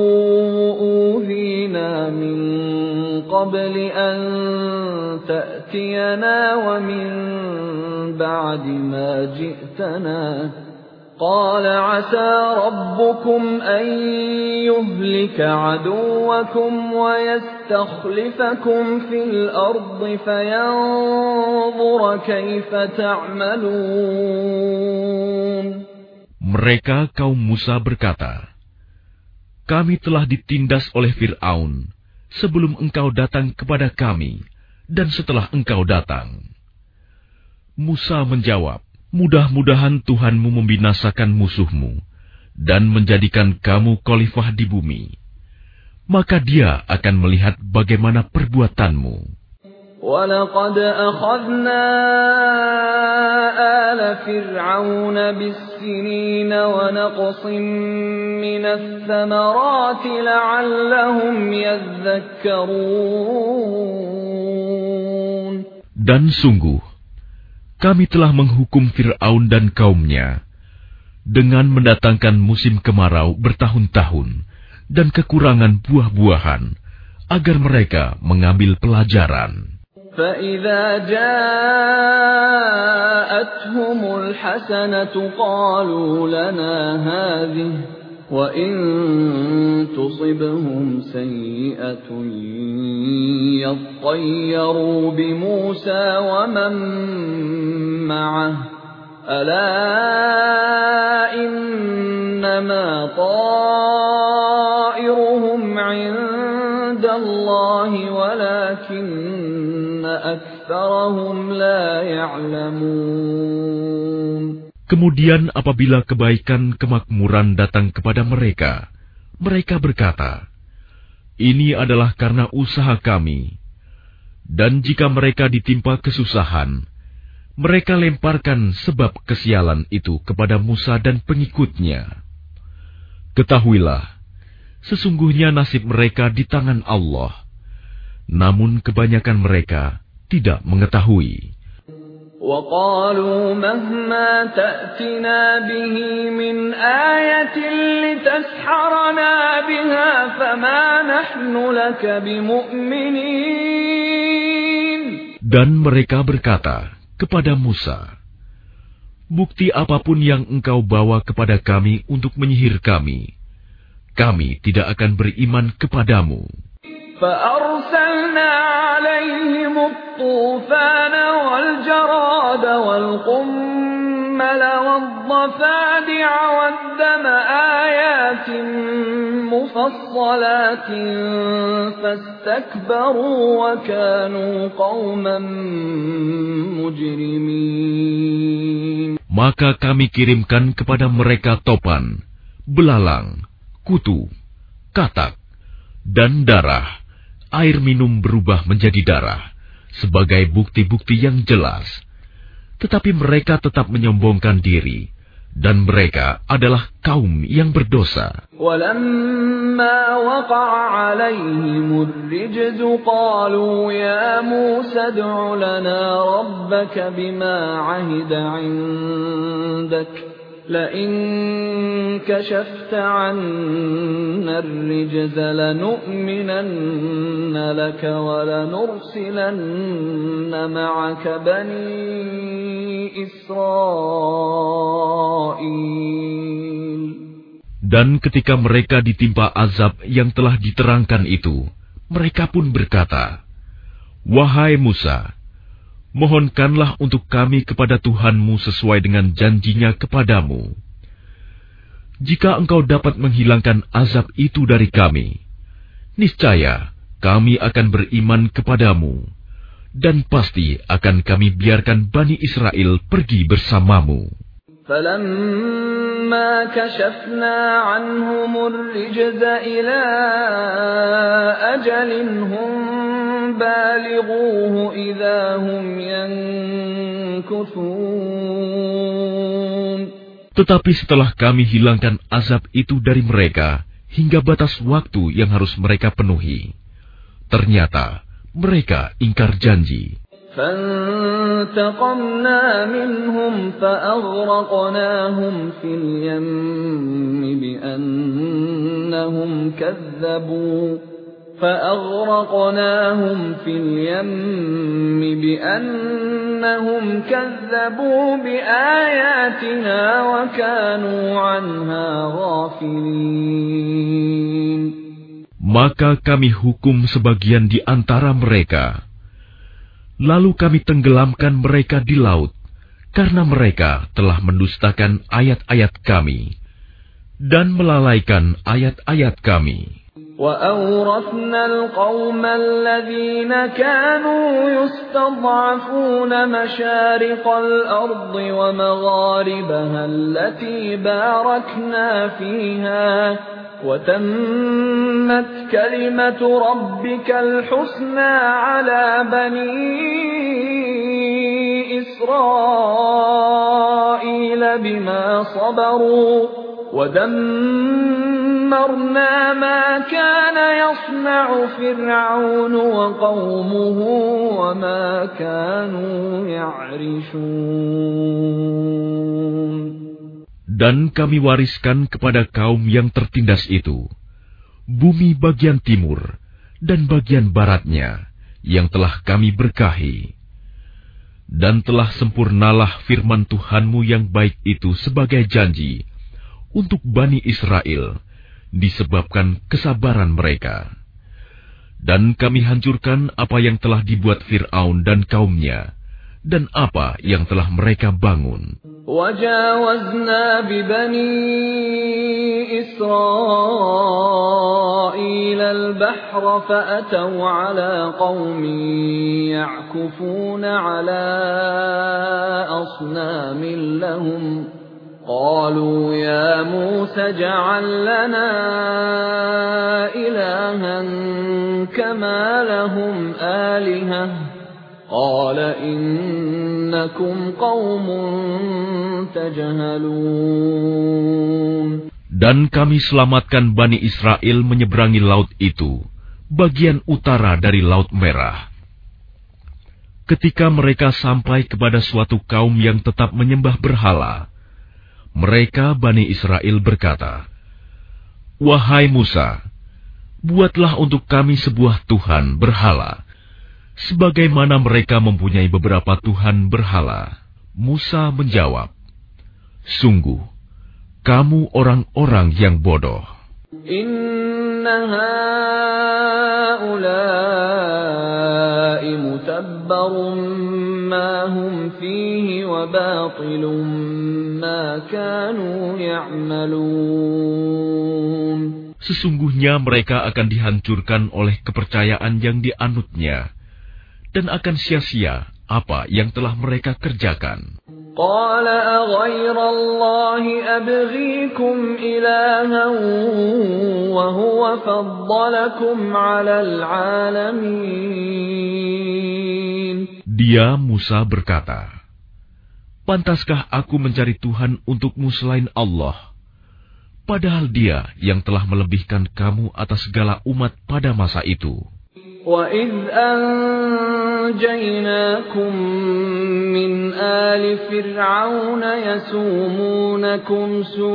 أوذينا من قبل أن تأتينا ومن بعد ما جئتنا قال عسى ربكم أن يهلك عدوكم ويستخلفكم في الأرض فينظر كيف تعملون. Mereka kaum Musa berkata, kami telah ditindas oleh Fir'aun sebelum engkau datang kepada kami dan setelah engkau datang. Musa menjawab, mudah-mudahan Tuhanmu membinasakan musuhmu dan menjadikan kamu khalifah di bumi. Maka dia akan melihat bagaimana perbuatanmu. وَلَقَدْ أَخَذْنَا آلَ فِرْعَوْنَ بِالسِّنِينَ وَنَقْصٍ مِّنَ الثَّمَرَاتِ لَعَلَّهُمْ يَذَّكَّرُونَ. Dan sungguh, kami telah menghukum Fir'aun dan kaumnya dengan mendatangkan musim kemarau bertahun-tahun dan kekurangan buah-buahan agar mereka mengambil pelajaran. فَإِذَا جَاءَتْهُمُ الْحَسَنَةُ قَالُوا لَنَا هَٰذِهِ وَإِن تُصِبْهُمْ سَيِّئَةٌ يَطَّيَّرُوا بِمُوسَىٰ وَمَن مَّعَهُ أَلَا إِنَّمَا طَائِرُهُمْ عِندَ اللَّهِ وَلَٰكِنَّ أَكْثَرَهُمْ لَا يَعْلَمُونَ. Kemudian apabila kebaikan kemakmuran datang kepada mereka, mereka berkata, ini adalah karena usaha kami. Dan jika mereka ditimpa kesusahan, mereka lemparkan sebab kesialan itu kepada Musa dan pengikutnya. Ketahuilah, sesungguhnya nasib mereka di tangan Allah. Namun kebanyakan mereka tidak mengetahui. وَقَالُوا مَهْمَا تَأْتِنَا بِهِ مِنْ آيَةٍ لِتَسْحَرَنَا بِهَا فَمَا نَحْنُ لَكَ بِمُؤْمِنِينَ. Dan mereka berkata kepada Musa, bukti apapun yang engkau bawa kepada kami untuk menyihir kami, kami tidak akan beriman kepadamu. فَأَرْسَلْنَا عَلَيْهِمُ الطُّوفَانَ وَالْجَرَادَ وَالْقُمَّلَ وَالضَّفَادِعَ وَالدَّمَ آيَاتٍ مُفَصَّلَاتٍ فَاسْتَكْبَرُوا وَكَانُوا قَوْمًا مُجْرِمِينَ. Maka kami kirimkan kepada mereka topan, belalang, kutu, katak, dan darah. Air minum berubah menjadi darah sebagai bukti-bukti yang jelas. Tetapi mereka tetap menyombongkan diri, dan mereka adalah kaum yang berdosa. وَلَمَّا وَقَعَ عَلَيْهِمُ الرِّجْزُ قَالُوا يَا مُوسَى ادْعُ لَنَا رَبَّكَ بِمَا عَهِدَ عِندَكَ لَئِن كَشَفْتَ عَنَّا الرِّجْزَ لَنُؤْمِنَنَّ لَكَ وَلَنُرْسِلَنَّ مَعَكَ بَنِي إِسْرَائِيلَ. Dan ketika mereka ditimpa azab yang telah diterangkan itu, mereka pun berkata, wahai Musa, mohonkanlah untuk kami kepada Tuhanmu sesuai dengan janjinya kepadamu. Jika engkau dapat menghilangkan azab itu dari kami, niscaya kami akan beriman kepadamu, dan pasti akan kami biarkan Bani Israel pergi bersamamu. فَلَمَّا كَشَفْنَا عَنْهُمُ الرِّجْزَ إِلَىٰ أَجَلٍ هُمْ بَالِغُوهُ إِذَا هُمْ يَنكُثُونَ. Tetapi setelah kami hilangkan azab itu dari mereka hingga batas waktu yang harus mereka penuhi, ternyata mereka ingkar janji. فانتقمنا منهم فأغرقناهم في اليم بأنهم كذبوا فأغرقناهم في اليم بأنهم كذبوا بآياتنا وكانوا عنها غافلين. Maka kami hukum sebagian di antara mereka. Lalu kami tenggelamkan mereka di laut, karena mereka telah mendustakan ayat-ayat kami dan melalaikan ayat-ayat kami. وَأَوْرَثْنَا الْقَوْمَ الَّذِينَ كَانُوا يُسْتَضْعَفُونَ مَشَارِقَ الْأَرْضِ وَمَغَارِبَهَا الَّتِي بَارَكْنَا فِيهَا وَتَمَّتْ كَلِمَةُ رَبِّكَ الْحُسْنَى عَلَى بَنِي إِسْرَائِيلَ بِمَا صَبَرُوا وَدَمَّرْنَا مَا كَانَ يَصْنَعُ فِرْعَوْنُ وَقَوْمُهُ وَمَا كَانُوا يَعْرِشُونَ. Dan kami wariskan kepada kaum yang tertindas itu bumi bagian timur dan bagian baratnya yang telah kami berkahi. Dan telah sempurnalah firman Tuhanmu yang baik itu sebagai janji untuk Bani Israel disebabkan kesabaran mereka. Dan kami hancurkan apa yang telah dibuat Fir'aun dan kaumnya, dan apa yang telah mereka bangun. وَجَاوَزْنَا بِبَنِي إِسْرَائِيلَ الْبَحْرَ فَأَتَوْا عَلَى قَوْمٍ يَعْكُفُونَ عَلَى أَصْنَامٍ لَهُمْ قَالُوا يَا مُوسَى اجْعَل لَّنَا إِلَٰهًا كَمَا لَهُمْ آلِهَةٌ قَالَ إِنَّكُمْ قَوْمٌ تَجْهَلُونَ. Dan kami selamatkan Bani Israel menyeberangi laut itu, bagian utara dari Laut Merah. Ketika mereka sampai kepada suatu kaum yang tetap menyembah berhala, mereka Bani Israel berkata, "Wahai Musa, buatlah untuk kami sebuah Tuhan berhala, sebagaimana mereka mempunyai beberapa Tuhan berhala." Musa menjawab, "Sungguh, kamu orang-orang yang bodoh. Inna haula'i mutabbarun ma hum fihi wa batilun ma kanu ya'malun." Sesungguhnya mereka akan dihancurkan oleh kepercayaan yang dianutnya, dan akan sia-sia apa yang telah mereka kerjakan. Qala aghayra Allahi abghikum ilahan wa huwa faddalakum 'alal 'alamin. Dia Musa berkata, "Pantaskah aku mencari Tuhan untukmu selain Allah, padahal Dia yang telah melebihkan kamu atas segala umat pada masa itu." وَإِذْ أَنْجَيْنَاكُمْ مِنْ آلِ فِرْعَوْنَ يَسُومُونَكُمْ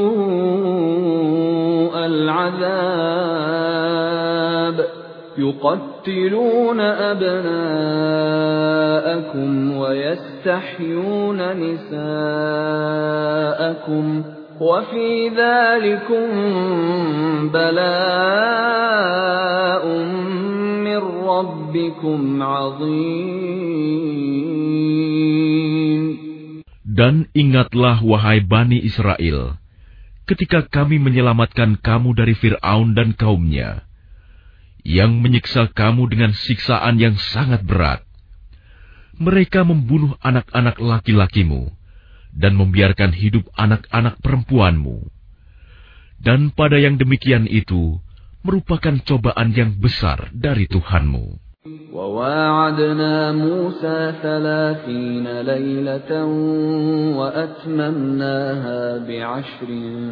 سُوءَ الْعَذَابِ يُقَتِّلُونَ أَبْنَاءَكُمْ وَيَسْتَحْيُونَ نِسَاءَكُمْ وَفِي ذَلِكُمْ بَلَاءٌ مِّن رَّبِّكُمْ عَظِيمٌ. Dan ingatlah wahai Bani Israel, ketika kami menyelamatkan kamu dari Fir'aun dan kaumnya, yang menyiksa kamu dengan siksaan yang sangat berat. Mereka membunuh anak-anak laki-lakimu dan membiarkan hidup anak-anak perempuanmu. Dan pada yang demikian itu merupakan cobaan yang besar dari Tuhanmu. وَوَاعَدْنَا مُوسَى ثَلَاثِينَ لَيْلَةً وَأَتْمَمْنَاهَا بِعَشْرٍ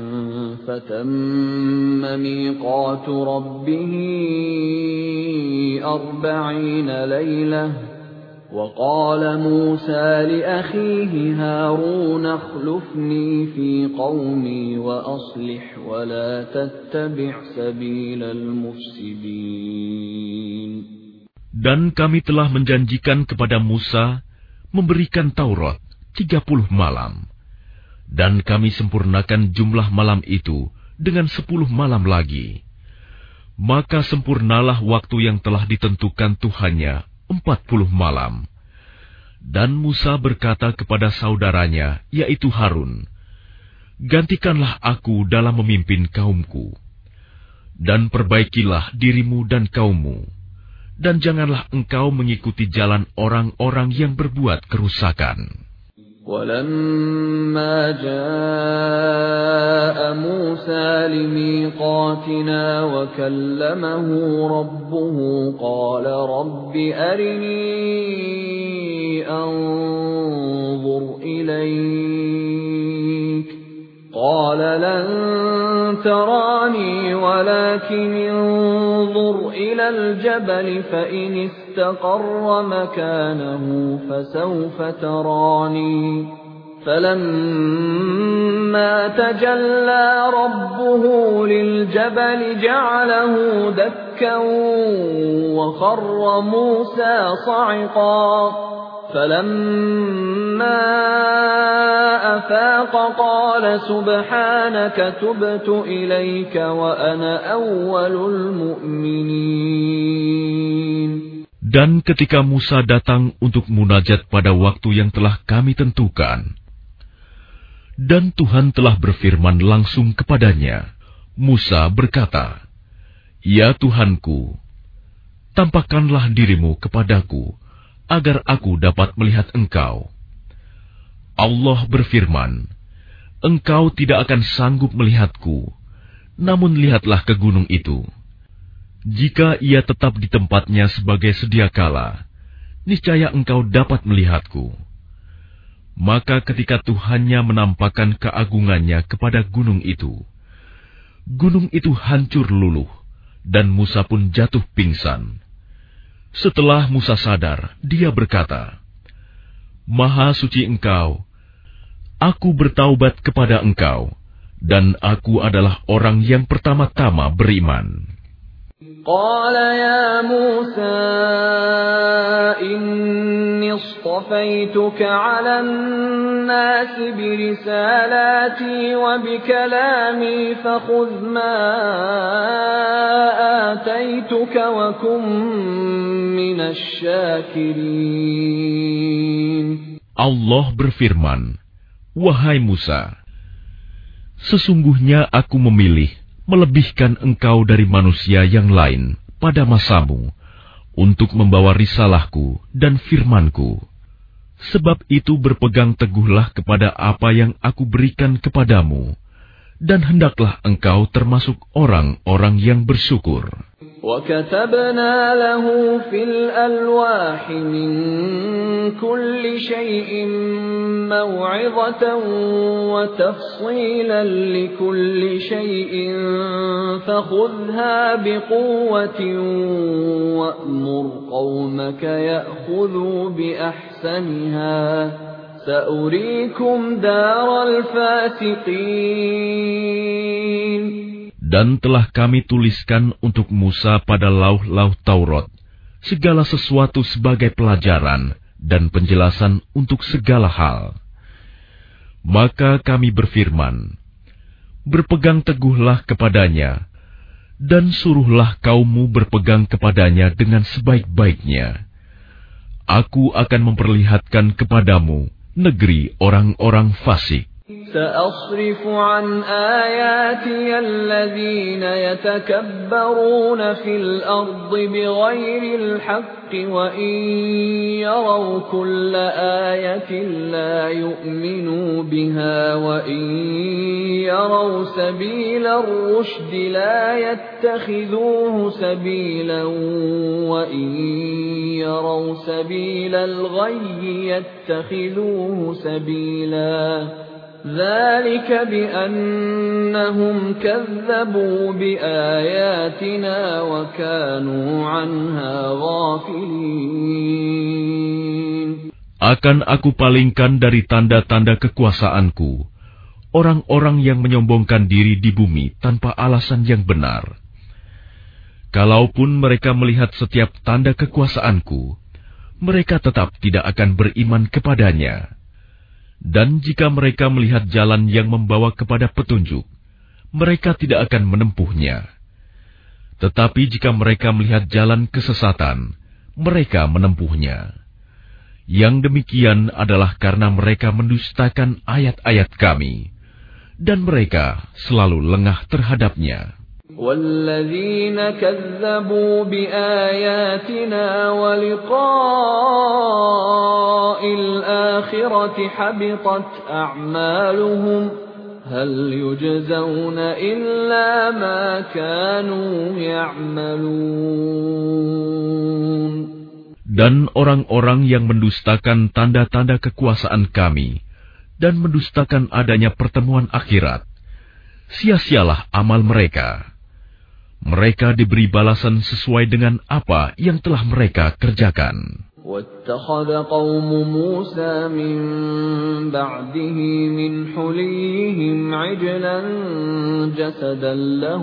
فَتَمَّ مِيقَاتُ رَبِّهِ أَرْبَعِينَ لَيْلَةً وقال موسى لأخيه هارون اخلفني في قومي وأصلح ولا تتبع سبيل المفسدين. Dan kami telah menjanjikan kepada Musa memberikan Taurat tiga puluh malam. Dan kami sempurnakan jumlah malam itu dengan sepuluh malam lagi. Maka sempurnalah waktu yang telah ditentukan Tuhannya empat puluh malam. Dan Musa berkata kepada saudaranya, yaitu Harun, gantikanlah aku dalam memimpin kaumku. Dan perbaikilah dirimu dan kaummu. Dan janganlah engkau mengikuti jalan orang-orang yang berbuat kerusakan. وَلَمَّا جَاءَ مُوسَى لِمِيقَاتِنَا وَكَلَّمَهُ رَبُّهُ قَالَ رَبِّ أَرِنِي أَنظُرْ إِلَيْكَ قَالَ لَن تَرَانِي وَلَكِنِ انظُرْ إِلَى الْجَبَلِ فَإِنِ اسْتَقَرَّ مَكَانَهُ فَسَوْفَ تَرَانِي فَلَمَّا تَجَلَّى رَبُّهُ لِلْجَبَلِ جَعَلَهُ دَكًّا وَخَرَّ مُوسَى صَعِقًا فَلَمَّا أَفَاقَ قَالَ سُبْحَانَكَ تُبْتُ إِلَيْكَ وَأَنَا أَوَّلُ الْمُؤْمِنِينَ. Dan ketika Musa datang untuk munajat pada waktu yang telah kami tentukan, dan Tuhan telah berfirman langsung kepadanya, Musa berkata, "Ya Tuhanku, tampakkanlah dirimu kepadaku, agar aku dapat melihat engkau." Allah berfirman, "Engkau tidak akan sanggup melihatku, namun lihatlah ke gunung itu. Jika ia tetap di tempatnya sebagai sedia kala, niscaya engkau dapat melihatku." Maka ketika Tuhannya menampakkan keagungannya kepada gunung itu, gunung itu hancur luluh, dan Musa pun jatuh pingsan. Setelah Musa sadar, dia berkata, "Maha suci Engkau, aku bertaubat kepada Engkau, dan aku adalah orang yang pertama-tama beriman." Qala ya Musa inni istafaituka 'alan nasi birisalati wa bikalami fakhudh ma ataituka wa kum minasy syakirin. Allah berfirman, "Wahai Musa, sesungguhnya aku memilih melebihkan engkau dari manusia yang lain pada masamu untuk membawa risalahku dan firmanku. Sebab itu berpegang teguhlah kepada apa yang aku berikan kepadamu, dan hendaklah engkau termasuk orang-orang yang bersyukur." وَكَتَبْنَا لَهُ فِي الْأَلْوَاحِ مِنْ كُلِّ شَيْءٍ مَوْعِظَةً وَتَفْصِيلًا لِكُلِّ شَيْءٍ فَخُذْهَا بِقُوَّةٍ وَأْمُرْ قَوْمَكَ يَأْخُذُوا بِأَحْسَنِهَا سَأُرِيكُمْ دَارَ الْفَاسِقِينَ. Dan telah kami tuliskan untuk Musa pada lauh-lauh Taurat segala sesuatu sebagai pelajaran dan penjelasan untuk segala hal. Maka kami berfirman, berpegang teguhlah kepadanya, dan suruhlah kaummu berpegang kepadanya dengan sebaik-baiknya. Aku akan memperlihatkan kepadamu negeri orang-orang fasik. سأصرف عن آياتي الذين يتكبرون في الأرض بغير الحق وإن يروا كل آية لا يؤمنوا بها وإن يروا سبيل الرشد لا يتخذوه سبيلا وإن يروا سبيل الغي يتخذوه سبيلا ذلك بأنهم كذبوا بآياتنا وكانوا عنها غافلين. Akan aku palingkan dari tanda-tanda kekuasaanku orang-orang yang menyombongkan diri di bumi tanpa alasan yang benar. Kalaupun mereka melihat setiap tanda kekuasaanku, mereka tetap tidak akan beriman kepadanya. Dan jika mereka melihat jalan yang membawa kepada petunjuk, mereka tidak akan menempuhnya. Tetapi jika mereka melihat jalan kesesatan, mereka menempuhnya. Yang demikian adalah karena mereka mendustakan ayat-ayat kami, dan mereka selalu lengah terhadapnya. وَالَّذِينَ كَذَّبُوا بِآيَاتِنَا وَلِقَاءِ الْآخِرَةِ حَبِطَتْ أَعْمَالُهُمْ هَلْ يُجْزَوْنَ إِلَّا مَا كَانُوا يَعْمَلُونَ. Dan orang-orang yang mendustakan tanda-tanda kekuasaan kami dan mendustakan adanya pertemuan akhirat, sia-sialah amal mereka. Mereka diberi balasan sesuai dengan apa yang telah mereka kerjakan. وَاتَّخَذَ قَوْمُ مُوسَى مِن بَعْدِهِ مِنْ حُلِيِّهِمْ عِجْلًا جَسَدًا لَهُ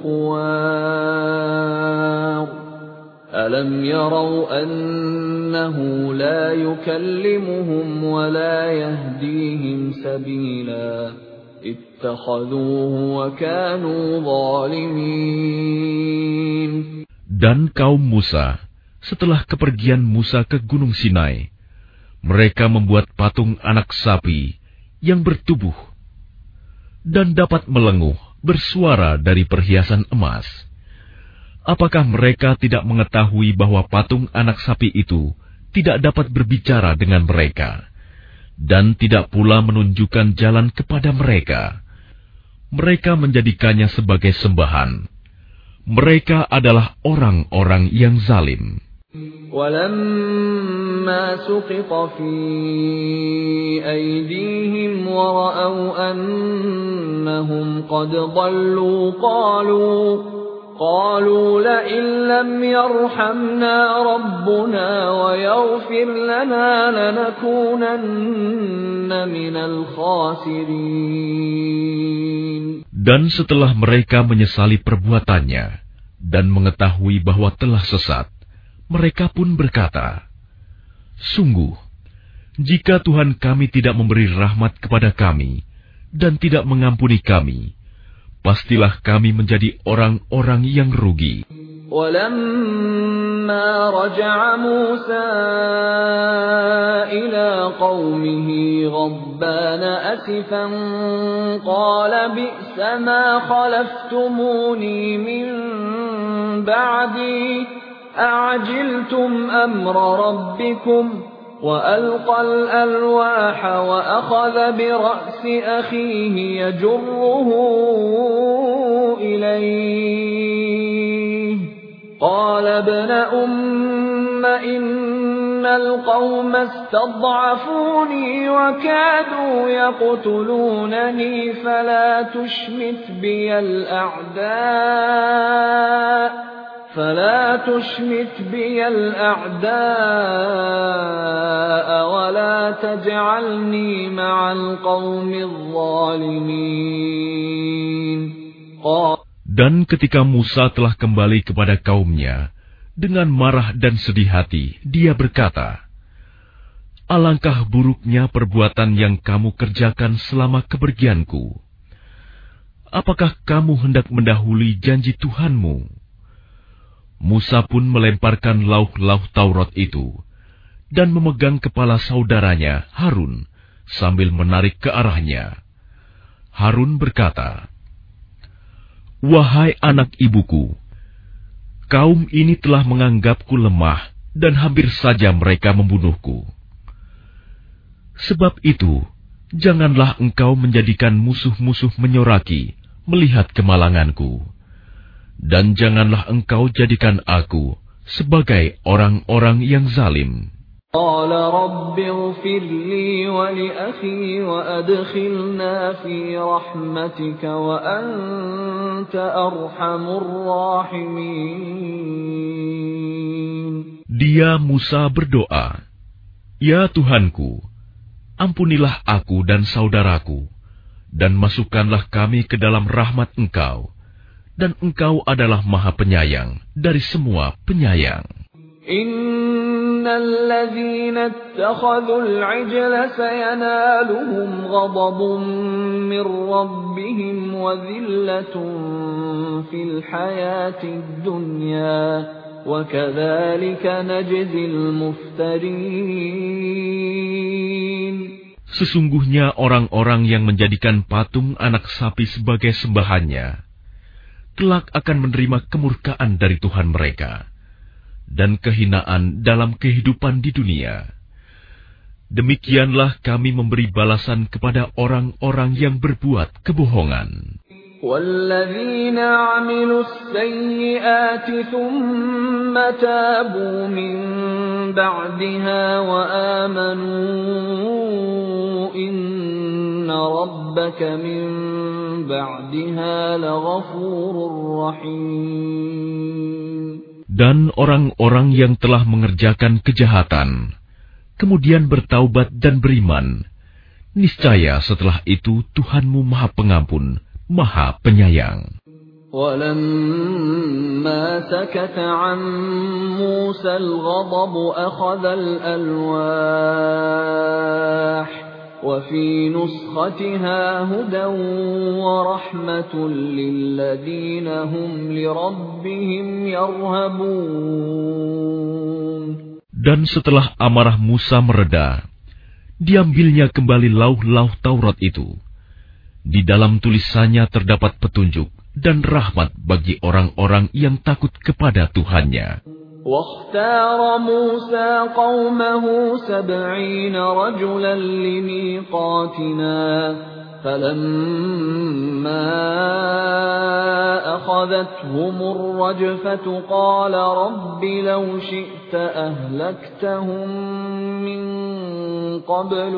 خُوَارٌ أَلَمْ يَرَوْا أَنَّهُ لَا يُكَلِّمُهُمْ وَلَا يَهْدِيهِمْ سَبِيلًا اتَّخَذُوهُ وَكَانُوا ظَالِمِينَ. Dan kaum Musa, setelah kepergian Musa ke Gunung Sinai, mereka membuat patung anak sapi yang bertubuh dan dapat melenguh bersuara dari perhiasan emas. Apakah mereka tidak mengetahui bahwa patung anak sapi itu tidak dapat berbicara dengan mereka, dan tidak pula menunjukkan jalan kepada mereka? Mereka menjadikannya sebagai sembahan. Mereka adalah orang-orang yang zalim. وَلَمَّا سُقِطَ فِي أَيْدِيهِمْ وَرَأَوْا أَنَّهُمْ قَدْ ضَلُّوا قَالُوا قالوا لئن لم يرحمنا ربنا ويغفر لنا لنكونن من الخاسرين. Dan setelah mereka menyesali perbuatannya dan mengetahui bahwa telah sesat, mereka pun berkata, "Sungguh, jika Tuhan kami tidak memberi rahmat kepada kami dan tidak mengampuni kami, pastilah kami menjadi orang-orang yang rugi." وَلَمَّا رَجَعَ مُوسَى إِلَى قَوْمِهِ غَضْبَانَ أَسِفًا قَالَ بِئْسَ مَا خَلَفْتُمُونِي مِن بَعْدِي أَعَجِلْتُمْ أَمْرَ رَبِّكُمْ وَأَلْقَى الْأَلْوَاحَ وَأَخَذَ بِرَأْسِ أَخِيهِ يَجُرُّهُ إِلَيْهِ قَالَ ابْنَ أُمَّ إِنَّ الْقَوْمَ اسْتَضْعَفُونِي وَكَادُوا يَقْتُلُونَنِي فَلَا تُشْمِتْ بِيَ الْأَعْدَاءَ فلا تشمت بي الأعداء ولا تجعلني مع القوم الظالمين. Dan ketika Musa telah kembali kepada kaumnya, dengan marah dan sedih hati, dia berkata, "Alangkah buruknya perbuatan yang kamu kerjakan selama kepergianku. Apakah kamu hendak mendahului janji Tuhanmu?" Musa pun melemparkan lauh-lauh Taurat itu dan memegang kepala saudaranya Harun sambil menarik ke arahnya. Harun berkata, "Wahai anak ibuku, kaum ini telah menganggapku lemah dan hampir saja mereka membunuhku. Sebab itu, janganlah engkau menjadikan musuh-musuh menyoraki melihat kemalanganku. Dan janganlah engkau jadikan aku sebagai orang-orang yang zalim." قال رب اغفر لي ولأخي وأدخلنا في رحمتك وأنت أرحم الراحمين. Dia Musa berdoa, Ya Tuhanku, ampunilah aku dan saudaraku, dan masukkanlah kami ke dalam rahmat Engkau, dan Engkau adalah Maha Penyayang dari semua penyayang. Innal ladzina ittakhadhul 'ijla sayanaluhum ghadabun mir rabbihim wa dhillatun fil hayatid dunya wa kadzalika najzil muftarin. Sesungguhnya orang-orang yang menjadikan patung anak sapi sebagai sembahannya kelak akan menerima kemurkaan dari Tuhan mereka dan kehinaan dalam kehidupan di dunia. Demikianlah kami memberi balasan kepada orang-orang yang berbuat kebohongan. وَالَّذِينَ عَمِلُوا السَّيِّئَاتِ ثُمَّ تَابُوا مِن بَعْدِهَا وَآمَنُوا إِنَّ رَبَّكَ مِن بَعْدِهَا لَغَفُورٌ رَّحِيمٌ. Dan orang-orang yang telah mengerjakan kejahatan, kemudian bertaubat dan beriman, niscaya setelah itu Tuhanmu Maha Pengampun, Maha Penyayang. وَلَمَّا سَكَتَ عَن مُوسَى الْغَضَبُ أَخَذَ الْأَلْوَاحَ وَفِي نُسْخَتِهَا هُدًى وَرَحْمَةٌ لِّلَّذِينَ هُمْ لِرَبِّهِمْ يَرْهَبُونَ. Dan setelah amarah Musa mereda, diambilnya kembali lauh-lauh Taurat itu. Di dalam tulisannya terdapat petunjuk dan rahmat bagi orang-orang yang takut kepada Tuhannya. واختار موسى قومه سبعين رجلا لميقاتنا فلما أخذتهم الرجفة قال رب لو شئت أهلكتهم من قبل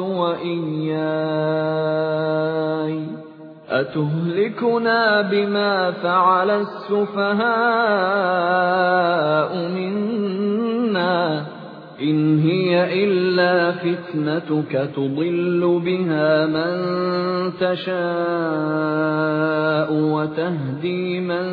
وإياي أتهلكنا بما فعل السفهاء منا إن هي إلا فتنتك تضل بها من تشاء وتهدي من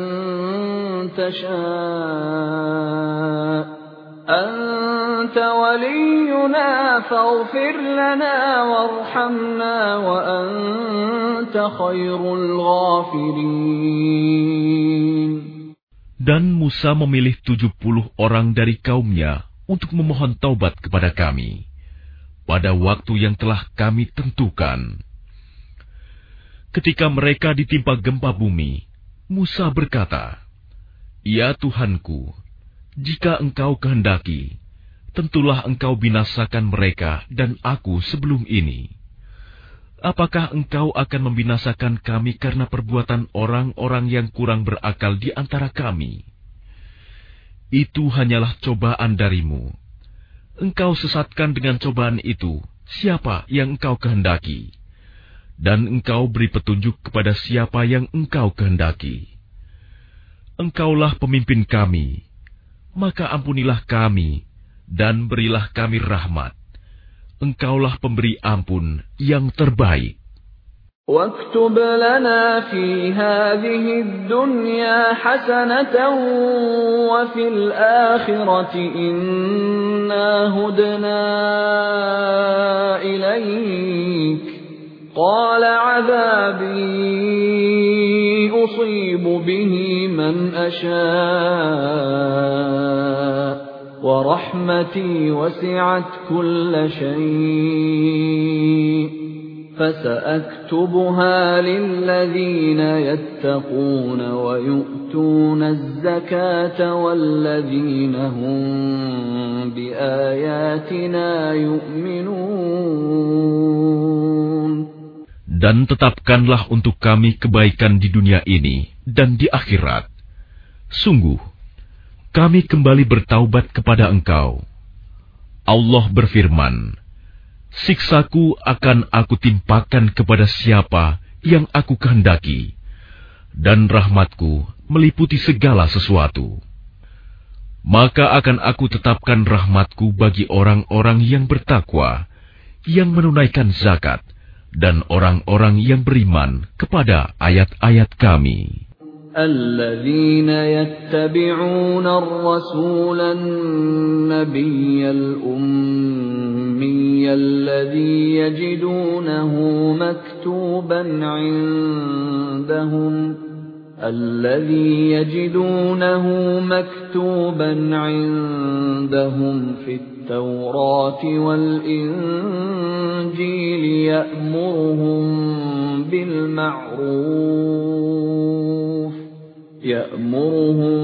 تشاء أنت ولينا فاغفر لنا وارحمنا وأنت خير الغافرين. Dan Musa memilih tujuh puluh orang dari kaumnya untuk memohon taubat kepada kami pada waktu yang telah kami tentukan. Ketika mereka ditimpa gempa bumi, Musa berkata, "Ya Tuhanku, jika Engkau kehendaki, tentulah Engkau binasakan mereka dan aku sebelum ini. Apakah Engkau akan membinasakan kami karena perbuatan orang-orang yang kurang berakal di antara kami? Itu hanyalah cobaan darimu. Engkau sesatkan dengan cobaan itu siapa yang Engkau kehendaki, dan Engkau beri petunjuk kepada siapa yang Engkau kehendaki. Engkaulah pemimpin kami, maka ampunilah kami dan berilah kami rahmat. Engkaulah pemberi ampun yang terbaik." واكتب لنا في هذه الدنيا حسنة وفي الآخرة إنا هدنا إليك قال عذابي أصيب به من أشاء ورحمتي وسعت كل شيء فسأكتبها للذين يتقون ويؤتون الزكاة والذين هم بآياتنا يؤمنون. Dan tetapkanlah untuk kami kebaikan di dunia ini dan di akhirat. Sungguh, kami kembali bertaubat kepada Engkau. Allah berfirman, "Siksaku akan aku timpakan kepada siapa yang aku kehendaki, dan rahmatku meliputi segala sesuatu." maka akan aku tetapkan rahmatku bagi orang-orang yang bertakwa, yang menunaikan zakat, dan orang-orang yang beriman kepada ayat-ayat Kami. الذين يتبعون الرسول النبي الأمي الذي يجدونه مكتوبا عندهم الذي يجدونه مكتوبا عندهم في التوراة والإنجيل يأمرهم بالمعروف يأمرهم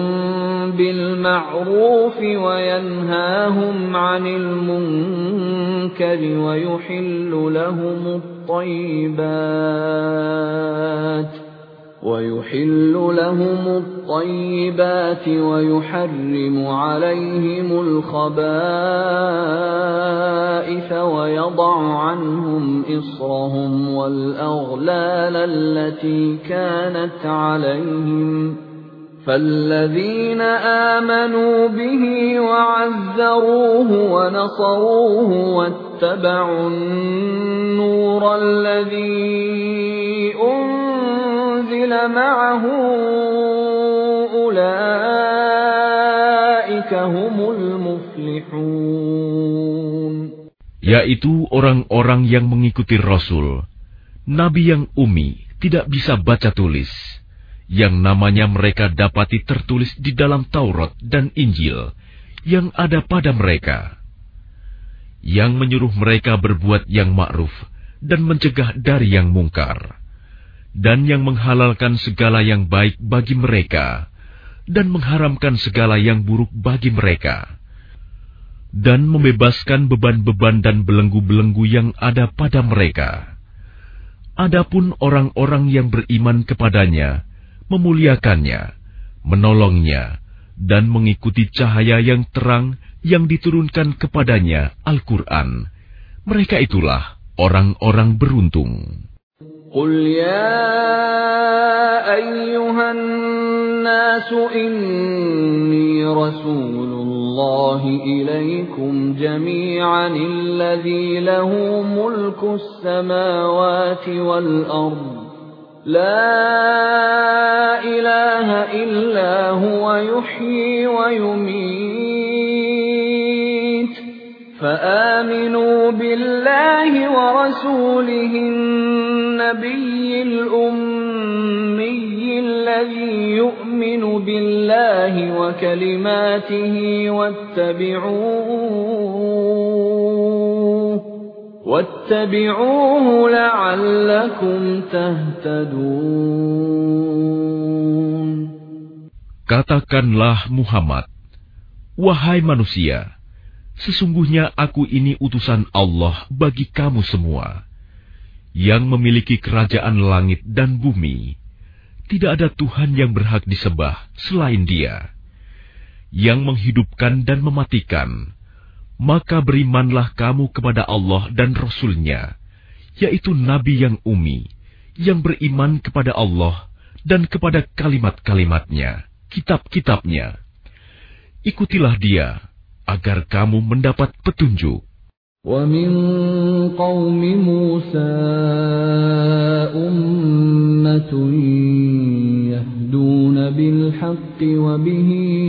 بالمعروف وينهاهم عن المنكر ويحل لهم الطيبات ويحل لهم الطيبات ويحرم عليهم الخبائث ويضع عنهم إصرهم والأغلال التي كانت عليهم فالذين آمنوا به وعزروه ونصروه واتبعوا النور الذي أنزل معه أولئك هم المفلحون. Yaitu orang-orang yang mengikuti Rasul, Nabi yang ummi, tidak bisa baca tulis, yang namanya mereka dapati tertulis di dalam Taurat dan Injil yang ada pada mereka, yang menyuruh mereka berbuat yang ma'ruf dan mencegah dari yang mungkar, dan yang menghalalkan segala yang baik bagi mereka dan mengharamkan segala yang buruk bagi mereka, dan membebaskan beban-beban dan belenggu-belenggu yang ada pada mereka. Adapun orang-orang yang beriman kepadanya, memuliakannya, menolongnya, dan mengikuti cahaya yang terang yang diturunkan kepadanya, Al-Quran, mereka itulah orang-orang beruntung. قل يا أيها الناس إني رسول الله إليكم جميعا الذي له ملك السماوات والأرض لا إله إلا هو يحيي ويميت فآمنوا بالله ورسوله النبي الأمي الذي يؤمن بالله وكلماته واتبعوه واتبعوه لعلكم تهتدون. Katakanlah Muhammad, wahai manusia, sesungguhnya aku ini utusan Allah bagi kamu semua, yang memiliki kerajaan langit dan bumi. Tidak ada Tuhan yang berhak disembah selain Dia, yang menghidupkan dan mematikan. Maka berimanlah kamu kepada Allah dan Rasul-Nya, yaitu Nabi yang ummi, yang beriman kepada Allah dan kepada kalimat-kalimatnya, kitab-kitabnya. Ikutilah Dia, agar kamu mendapat petunjuk. وَمِنْ قَوْمِ مُوسَى أُمَّةٌ يَهْدُونَ بِالْحَقِّ وَبِهِ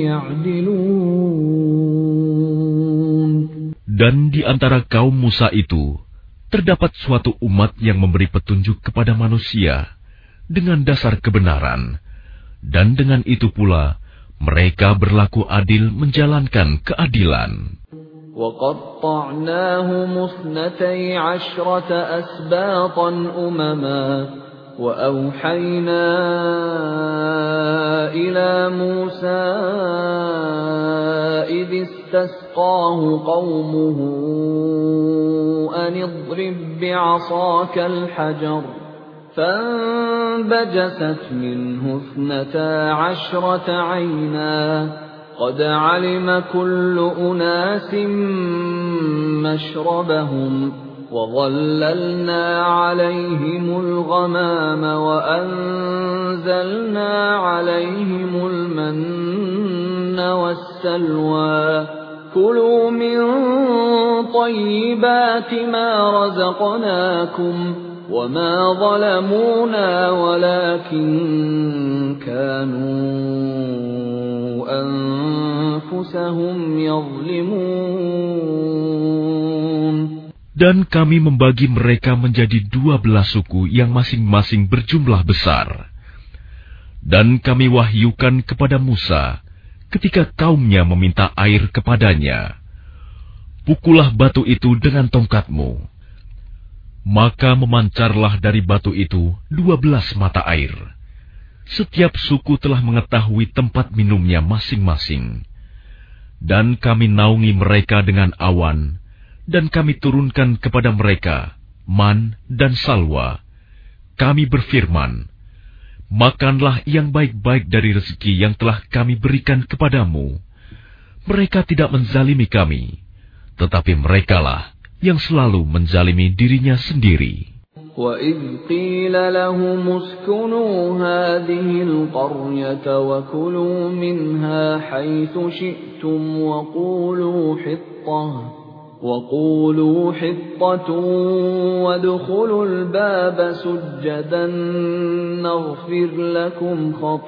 يَعْدِلُونَ. Dan di antara kaum Musa itu, terdapat suatu umat yang memberi petunjuk kepada manusia dengan dasar kebenaran, dan dengan itu pula mereka berlaku adil menjalankan keadilan. وَقَطَّعْنَاهُمُ اثْنَتَيْ عَشْرَةَ أَسْبَاطًا أُمَمًا وَأَوْحَيْنَا إِلَى مُوسَى إِذِ اسْتَسْقَاهُ قَوْمُهُ أَنِ اضْرِب بِّعَصَاكَ الْحَجَرَ فَانبَجَسَتْ مِنْهُ اثْنَتَا عَشْرَةَ عَيْنًا قد علم كل أناس مشربهم وظللنا عليهم الغمام وأنزلنا عليهم المن والسلوى كلوا من طيبات ما رزقناكم وما ظلمونا ولكن كانوا أنفسهم يظلمون. Dan kami membagi mereka menjadi dua belas suku yang masing-masing berjumlah besar. Dan kami wahyukan kepada Musa ketika kaumnya meminta air kepadanya, pukullah batu itu dengan tongkatmu. Maka memancarlah dari batu itu dua belas mata air. Setiap suku telah mengetahui tempat minumnya masing-masing. Dan kami naungi mereka dengan awan, dan kami turunkan kepada mereka man dan salwa. Kami berfirman, makanlah yang baik-baik dari rezeki yang telah kami berikan kepadamu. Mereka tidak menzalimi kami, tetapi merekalah yang selalu menzalimi dirinya sendiri. وَإِذْ قِيلَ لَهُمُ اسْكُنُوا هَٰذِهِ الْقَرْيَةَ وَكُلُوا مِنْهَا حَيْثُ شِئْتُمْ وَقُولُوا حِطَّةٌ وَقُولُوا حِطَّةٌ وَادْخُلُوا الْبَابَ سُجَّدًا نَّغْفِرْ لَكُمْ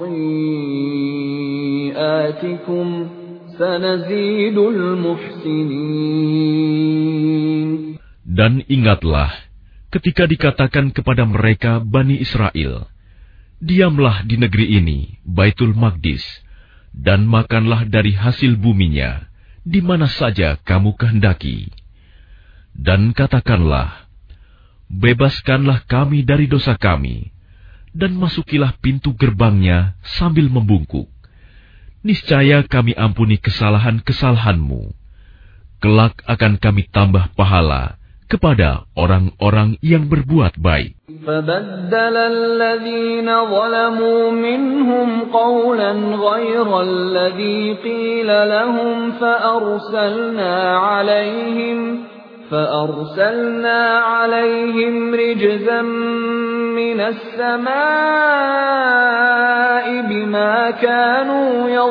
خَطِيئَاتِكُمْ سَنَزِيدُ الْمُحْسِنِينَ. Dan ingatlah ketika dikatakan kepada mereka Bani Israel, diamlah di negeri ini, Baitul Maqdis, dan makanlah dari hasil buminya di mana saja kamu kehendaki. Dan katakanlah, bebaskanlah kami dari dosa kami, dan masukilah pintu gerbangnya sambil membungkuk. Niscaya kami ampuni kesalahan-kesalahanmu. Kelak akan kami tambah pahala kepada orang-orang yang berbuat baik. فَبَدَّلَ الَّذِينَ ظَلَمُوا مِنْهُمْ قَوْلًا غَيْرَ الَّذِي قِيلَ لَهُمْ فَأَرْسَلْنَا عَلَيْهِمْ فَأَرْسَلْنَا عَلَيْهِمْ رِجْزًا مِنَ السَّمَاءِ بِمَا كَانُوا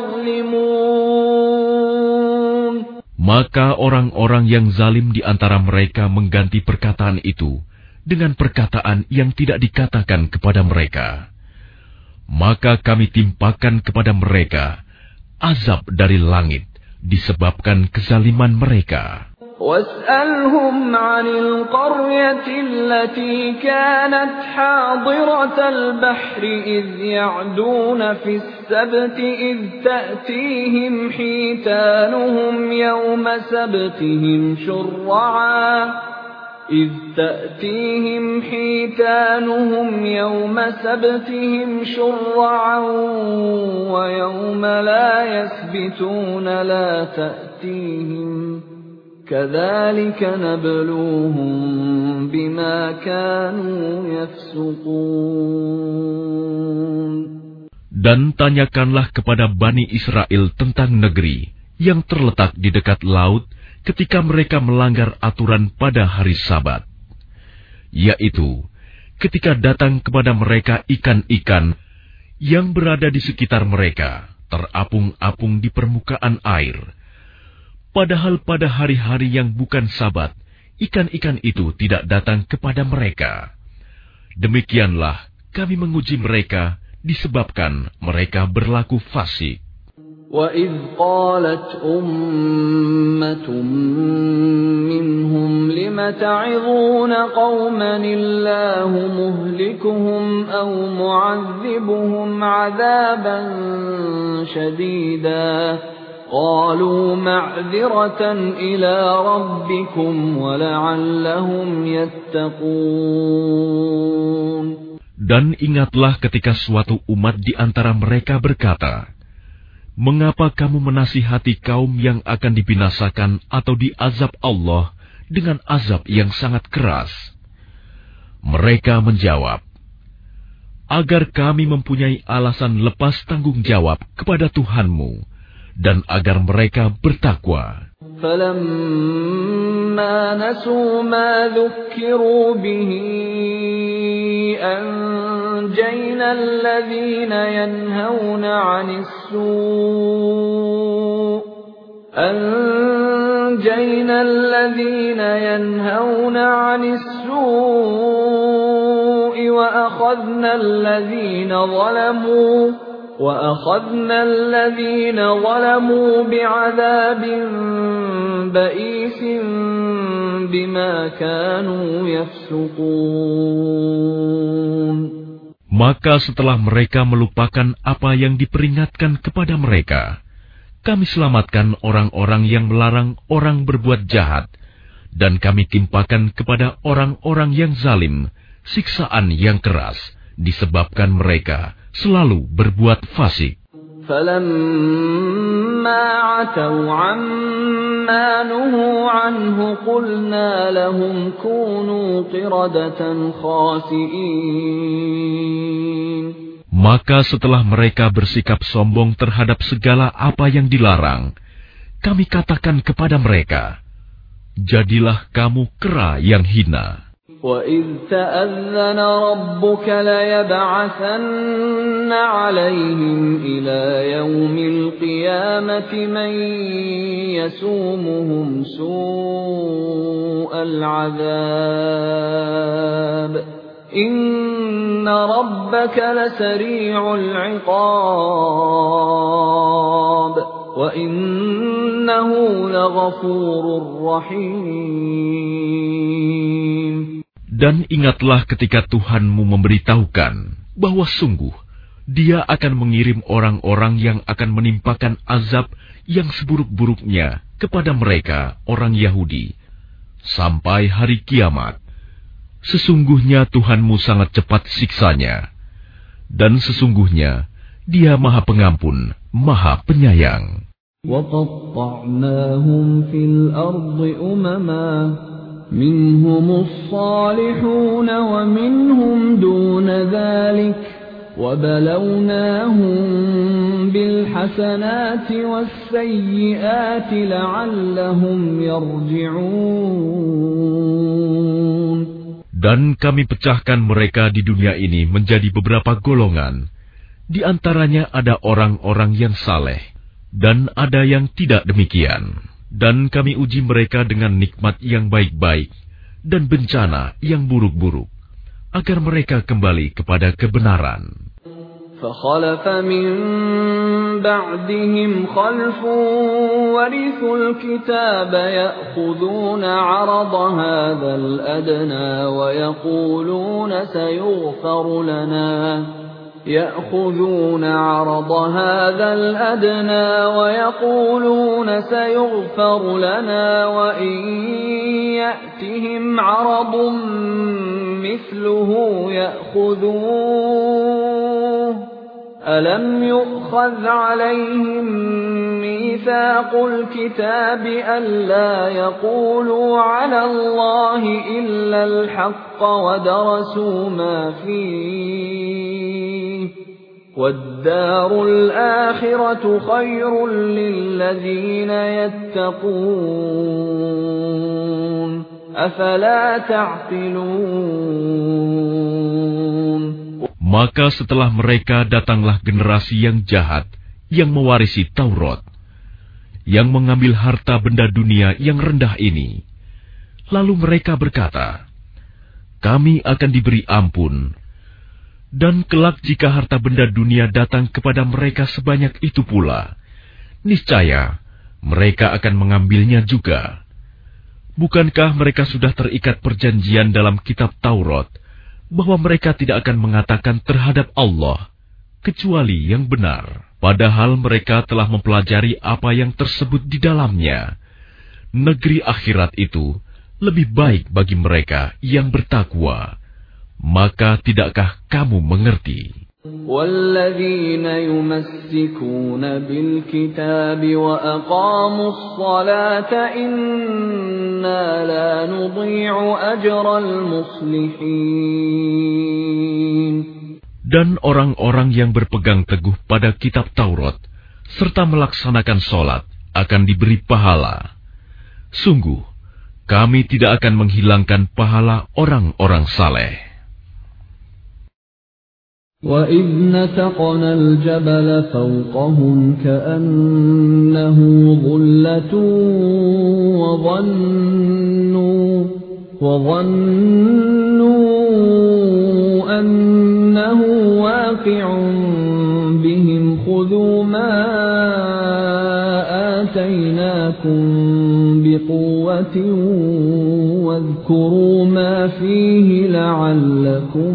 يَظْلِمُونَ. Maka orang-orang yang zalim di antara mereka mengganti perkataan itu dengan perkataan yang tidak dikatakan kepada mereka. Maka kami timpakan kepada mereka azab dari langit disebabkan kezaliman mereka. وَاسْأَلْهُمْ عَنِ الْقَرْيَةِ الَّتِي كَانَتْ حَاضِرَةَ الْبَحْرِ إِذْ يَعْدُونَ فِي السَّبْتِ إِذْ تَأْتِيهِمْ حِيتَانُهُمْ يَوْمَ سَبْتِهِمْ شُرَّعًا إِذْ تَأْتِيهِمْ حِيتَانُهُمْ يَوْمَ سَبْتِهِمْ شُرَّعًا وَيَوْمَ لَا يَسْبِتُونَ لَا تَأْتِيهِمْ كَذَلِكَ نَبْلُوهُمْ بِمَا كَانُوا يَفْسُقُونَ. Dan tanyakanlah kepada Bani Israel tentang negeri yang terletak di dekat laut ketika mereka melanggar aturan pada hari Sabat, yaitu ketika datang kepada mereka ikan-ikan yang berada di sekitar mereka, terapung-apung di permukaan air. Padahal pada hari-hari yang bukan Sabat, ikan-ikan itu tidak datang kepada mereka. Demikianlah kami menguji mereka disebabkan mereka berlaku fasik. وَإِذْ قَالَتْ أُمَّةٌ مِّنْهُمْ لِمَ تَعِظُونَ قَوْمًا اللَّهُ مُهْلِكُهُمْ أَوْ مُعَذِّبُهُمْ عَذَابًا شَدِيدًا قَالُوا مَعْذِرَةً إِلَىٰ رَبِّكُمْ وَلَعَلَّهُمْ يَتَّقُونَ. Dan ingatlah ketika suatu umat di antara mereka berkata, mengapa kamu menasihati kaum yang akan dibinasakan atau diazab Allah dengan azab yang sangat keras? Mereka menjawab, agar kami mempunyai alasan lepas tanggung jawab kepada Tuhanmu, dan agar mereka bertakwa. فَلَمَّا نَسُوا مَا ذُكِّرُوا بِهِ أَنجَيْنَا أنجينا الذين ينهون عن السوء أنجينا الذين ينهون عن السوء وأخذنا الذين ظلموا وأخذنا الذين ظلموا بعذاب بئيس بما كانوا يفسقون. Maka setelah mereka melupakan apa yang diperingatkan kepada mereka, kami selamatkan orang-orang yang melarang orang berbuat jahat, dan kami timpakan kepada orang-orang yang zalim siksaan yang keras, disebabkan mereka selalu berbuat fasik. فَلَمَّا عَتَوْا عَمَّا نُهُوا عَنْهُ قُلْنَا لَهُمْ كُونُوا قِرَدَةً خَاسِئِينَ. Maka setelah mereka bersikap sombong terhadap segala apa yang dilarang, kami katakan kepada mereka, jadilah kamu kera yang hina. وَإِذْ تَأَذَّنَ رَبُّكَ لَيَبْعَثَنَّ عَلَيْهِمْ إِلَى يَوْمِ الْقِيَامَةِ مَنْ يَسُومُهُمْ سُوءَ الْعَذَابِ إِنَّ رَبَّكَ لَسَرِيعُ الْعِقَابِ وَإِنَّهُ لَغَفُورٌ رَحِيمٌ. Dan ingatlah ketika Tuhanmu memberitahukan bahwa sungguh Dia akan mengirim orang-orang yang akan menimpakan azab yang seburuk-buruknya kepada mereka, orang Yahudi, sampai hari kiamat. Sesungguhnya Tuhanmu sangat cepat siksanya, dan sesungguhnya Dia Maha Pengampun, Maha Penyayang. وَقَطَّعْنَاهُمْ فِي الْأَرْضِ أُمَمًا مِنْهُمُ الصَّالِحُونَ وَمِنْهُمْ دُونَ ذَلِكَ وَبَلَوْنَاهُمْ بِالْحَسَنَاتِ وَالسَّيِّئَاتِ لَعَلَّهُمْ يَرْجِعُونَ. Dan kami pecahkan mereka di dunia ini menjadi beberapa golongan. Di antaranya ada orang-orang yang saleh, dan ada yang tidak demikian. Dan kami uji mereka dengan nikmat yang baik-baik dan bencana yang buruk-buruk, agar mereka kembali kepada kebenaran. فَخَلَفَ مِن بَعْدِهِمْ خَلْفٌ وَرِثُوا الْكِتَابَ يَأْخُذُونَ عَرَضَ هَذَا الْأَدْنَى وَيَقُولُونَ سَيُغْفَرُ لَنَا يأخذون عرض هذا الأدنى ويقولون سيغفر لنا وإن يأتهم عرض مثله يأخذوه ألم يؤخذ عليهم ميثاق الكتاب ألا يقولوا على الله إلا الحق ودرسوا ما فيه وَالدَّارُ الْآخِرَةُ خَيْرٌ لِّلَّذِينَ يَتَّقُونَ أَفَلَا تَعْقِلُونَ. Maka setelah mereka datanglah generasi yang jahat yang mewarisi Taurat, yang mengambil harta benda dunia yang rendah ini. Lalu mereka berkata, kami akan diberi ampun. Dan kelak jika harta benda dunia datang kepada mereka sebanyak itu pula, niscaya mereka akan mengambilnya juga. Bukankah mereka sudah terikat perjanjian dalam kitab Taurat, bahwa mereka tidak akan mengatakan terhadap Allah, kecuali yang benar, padahal mereka telah mempelajari apa yang tersebut di dalamnya. Negeri akhirat itu lebih baik bagi mereka yang bertakwa. Maka tidakkah kamu mengerti? وَالَّذِينَ يُمَسِّكُونَ بِالْكِتَابِ وَأَقَامُوا الصَّلَاةَ إِنَّا لَا نُضِيعُ أَجْرَ الْمُصْلِحِينَ. Dan orang-orang yang berpegang teguh pada kitab Taurat serta melaksanakan sholat akan diberi pahala. Sungguh, kami tidak akan menghilangkan pahala orang-orang saleh. وَإِذْ نَتَقْنَا الْجَبَلَ فَوْقَهُمْ كَأَنَّهُ ظُلَّةٌ وَظَنُّوا وَظَنُّوا أَنَّهُ وَاقِعٌ بِهِمْ خُذُوا مَا آتَيْنَاكُمْ بِقُوَّةٍ وَاذْكُرُوا مَا فِيهِ لَعَلَّكُمْ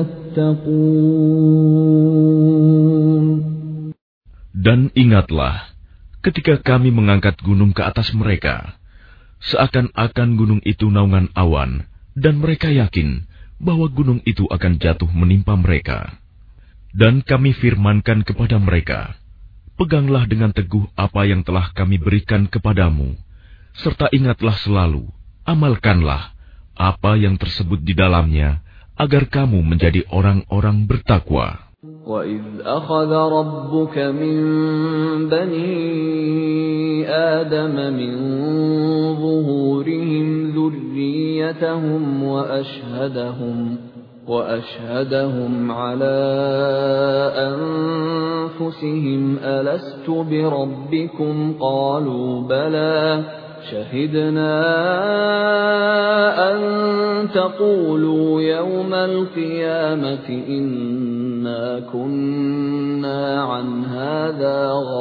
تَتَّقُونَ. Dan ingatlah ketika kami mengangkat gunung ke atas mereka, seakan-akan gunung itu naungan awan, dan mereka yakin bahwa gunung itu akan jatuh menimpa mereka. Dan kami firmankan kepada mereka, peganglah dengan teguh apa yang telah kami berikan kepadamu, serta ingatlah selalu, amalkanlah apa yang tersebut di dalamnya, agar kamu menjadi orang-orang bertakwa. وَإِذْ أَخَذَ رَبُّكَ مِنْ بَنِي آدَمَ مِنْ ظُهُورِهِمْ ذُرِّيَّتَهُمْ وَأَشْهَدَهُمْ وَأَشْهَدَهُمْ عَلَى أَنْفُسِهِمْ أَلَسْتُ بِرَبِّكُمْ قَالُوا بَلَى شَهِدْنَا أَنْ تَقُولُوا يَوْمَ الْقِيَامَةِ إِنَّا كُنَّا عَنْ هَذَا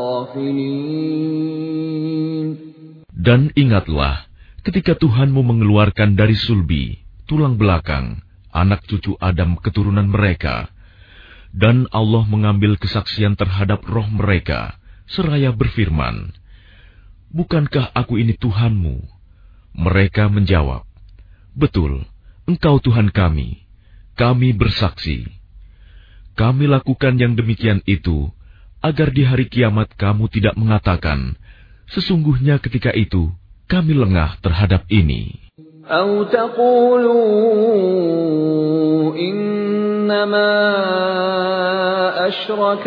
غَافِلِينَ. Dan ingatlah ketika Tuhanmu mengeluarkan dari sulbi, tulang belakang, anak cucu Adam keturunan mereka, dan Allah mengambil kesaksian terhadap roh mereka, seraya berfirman, bukankah aku ini Tuhanmu? Mereka menjawab, betul, Engkau Tuhan kami, kami bersaksi. Kami lakukan yang demikian itu, agar di hari kiamat kamu tidak mengatakan, sesungguhnya ketika itu kami lengah terhadap ini. أَوْ تَقُولُوا إِنَّمَا أَشْرَكَ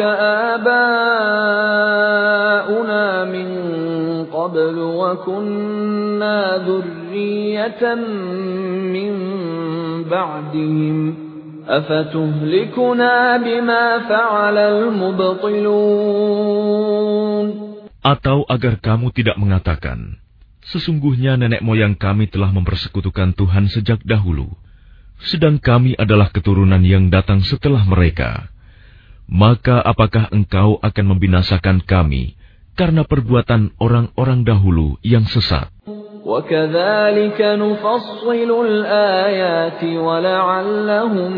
آبَاؤُنَا مِنْ قَبْلُ وَكُنَّا ذُرِّيَّةً مِنْ بَعْدِهِمْ أَفَتُهْلِكُنَا بِمَا فَعَلَ الْمُبْطِلُونَ. Atau agar kamu tidak mengatakan, sesungguhnya nenek moyang kami telah mempersekutukan Tuhan sejak dahulu, sedang kami adalah keturunan yang datang setelah mereka. Maka apakah engkau akan membinasakan kami karena perbuatan orang-orang dahulu yang sesat? وَكَذَلِكَ نُفَصِّلُ الْآيَاتِ وَلَعَلَّهُمْ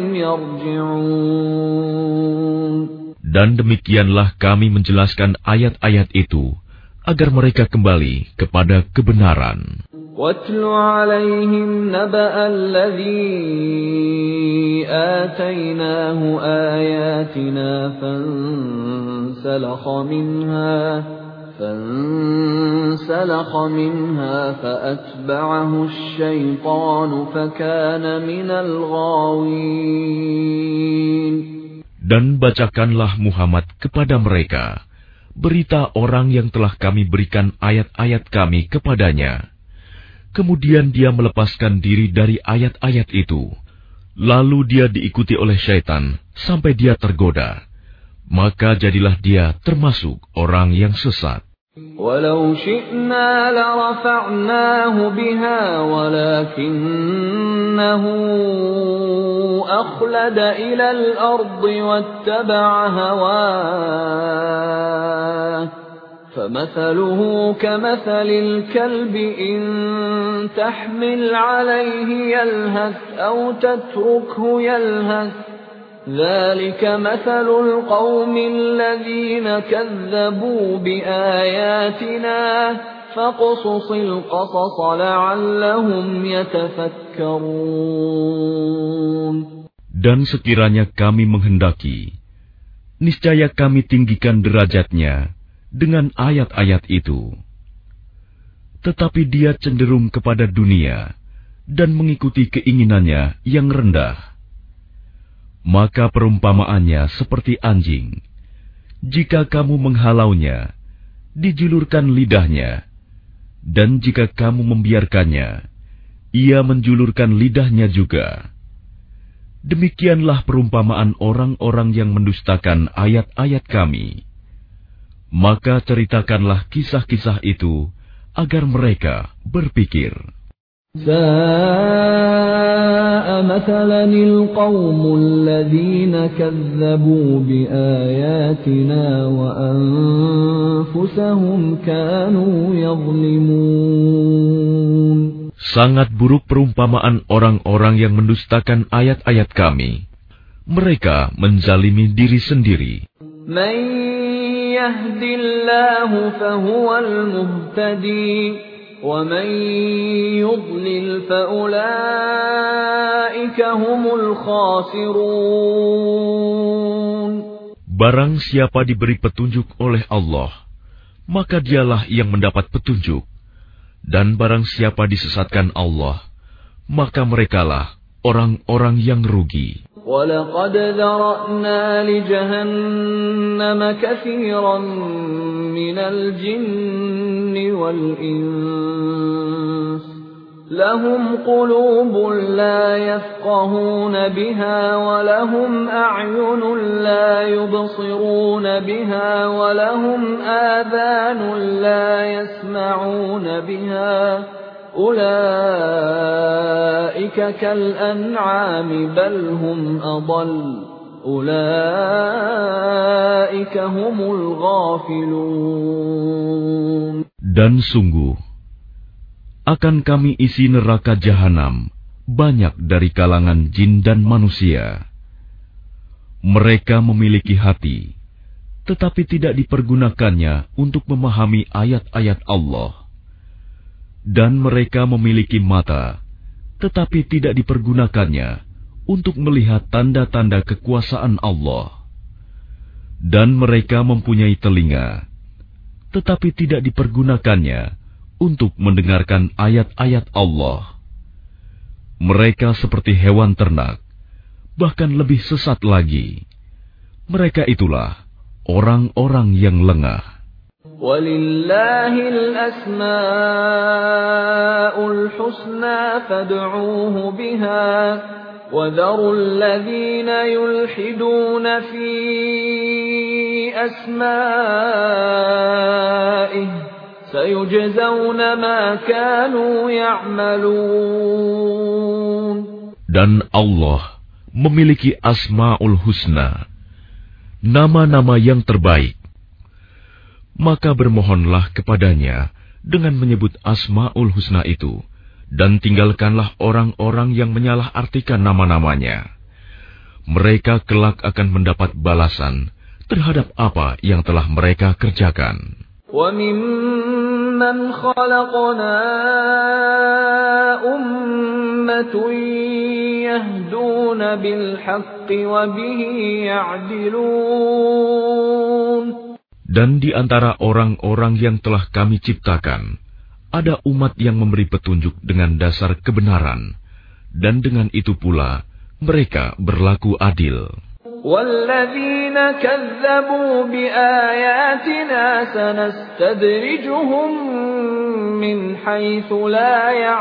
يَرْجِعُونَ. Dan demikianlah kami menjelaskan ayat-ayat itu, agar mereka kembali kepada kebenaran. وَاتْلُ عَلَيْهِمْ نَبَأَ الَّذِي آتَيْنَاهُ آيَاتِنَا فَانسَلَخَ مِنْهَا فَانسَلَخَ مِنْهَا فَأَتْبَعَهُ الشَّيْطَانُ فَكَانَ مِنَ الْغَاوِينَ. Dan bacakanlah Muhammad kepada mereka berita orang yang telah kami berikan ayat-ayat kami kepadanya. Kemudian dia melepaskan diri dari ayat-ayat itu. Lalu dia diikuti oleh syaitan sampai dia tergoda. Maka jadilah dia termasuk orang yang sesat. وَلَوْ شِئْنَا لَرَفَعْنَاهُ بِهَا وَلَكِنَّهُ أَخْلَدَ إِلَى الْأَرْضِ وَاتَّبَعَ هَوَاهُ فَمَثَلُهُ كَمَثَلِ الْكَلْبِ إِنْ تَحْمِلْ عَلَيْهِ يَلْهَثْ أَوْ تَتْرُكْهُ يَلْهَث ذَلِكَ مَثَلُ الْقَوْمِ الَّذِينَ كَذَّبُوا بِآيَاتِنَا فَاقْصُصِ الْقَصَصَ لَعَلَّهُمْ يَتَفَكَّرُونَ. Dan sekiranya kami menghendaki, niscaya kami tinggikan derajatnya dengan ayat-ayat itu. Tetapi dia cenderung kepada dunia dan mengikuti keinginannya yang rendah. Maka perumpamaannya seperti anjing. Jika kamu menghalaunya, dijulurkan lidahnya. Dan jika kamu membiarkannya, ia menjulurkan lidahnya juga. Demikianlah perumpamaan orang-orang yang mendustakan ayat-ayat Kami. Maka ceritakanlah kisah-kisah itu agar mereka berpikir. Sa'a mathalan al-qawmul ladzina kazzabu biayatina wa anfusahum kanu yadhlimun. Sangat buruk perumpamaan orang-orang yang mendustakan ayat-ayat Kami. Mereka menzalimi diri sendiri. Man yahdillahu fahuwal muhtadi, wa man yudlil faulaika humul khasirun. Barang siapa diberi petunjuk oleh Allah, maka dialah yang mendapat petunjuk. Dan barang siapa disesatkan Allah, maka merekalah orang-orang yang rugi. وَلَقَدْ ذَرَأْنَا لِجَهَنَّمَ كَثِيرًا مِنَ الْجِنِّ وَالْإِنسِ لَهُمْ قُلُوبٌ لَا يَفْقَهُونَ بِهَا وَلَهُمْ أَعْيُنٌ لَا يُبْصِرُونَ بِهَا وَلَهُمْ آذَانٌ لَا يَسْمَعُونَ بِهَا أُولَئِكَ كَالْأَنْعَامِ بَلْ هُمْ أَضَلُّ أُولَئِكَ هُمُ الْغَافِلُونَ. Dan sungguh, akan Kami isi neraka jahanam banyak dari kalangan jin dan manusia. Mereka memiliki hati, tetapi tidak dipergunakannya untuk memahami ayat-ayat Allah. Dan mereka memiliki mata, tetapi tidak dipergunakannya untuk melihat tanda-tanda kekuasaan Allah. Dan mereka mempunyai telinga, tetapi tidak dipergunakannya untuk mendengarkan ayat-ayat Allah. Mereka seperti hewan ternak, bahkan lebih sesat lagi. Mereka itulah orang-orang yang lengah. Walillahil asma'ul husna fad'uuhu biha wa dharul ladzina yulhiduna fi asma'ihi sayujzauna ma kanu ya'malun. Dan Allah memiliki Asmaul Husna, nama-nama yang terbaik. Maka bermohonlah kepadanya dengan menyebut Asmaul Husna itu, dan tinggalkanlah orang-orang yang menyalahartikan nama-namanya. Mereka kelak akan mendapat balasan terhadap apa yang telah mereka kerjakan. وَمِمَّنْ خَلَقْنَا أُمَّةٌ يَهْدُونَ بِالْحَقِّ وَبِهِ يَعْدِلُونَ. Dan di antara orang-orang yang telah Kami ciptakan, ada umat yang memberi petunjuk dengan dasar kebenaran, dan dengan itu pula mereka berlaku adil. وَالَّذِينَ كَذَّبُوا بِآيَاتِنَا سَنَسْتَدْرِجُهُم مِّنْ حَيْثُ لَا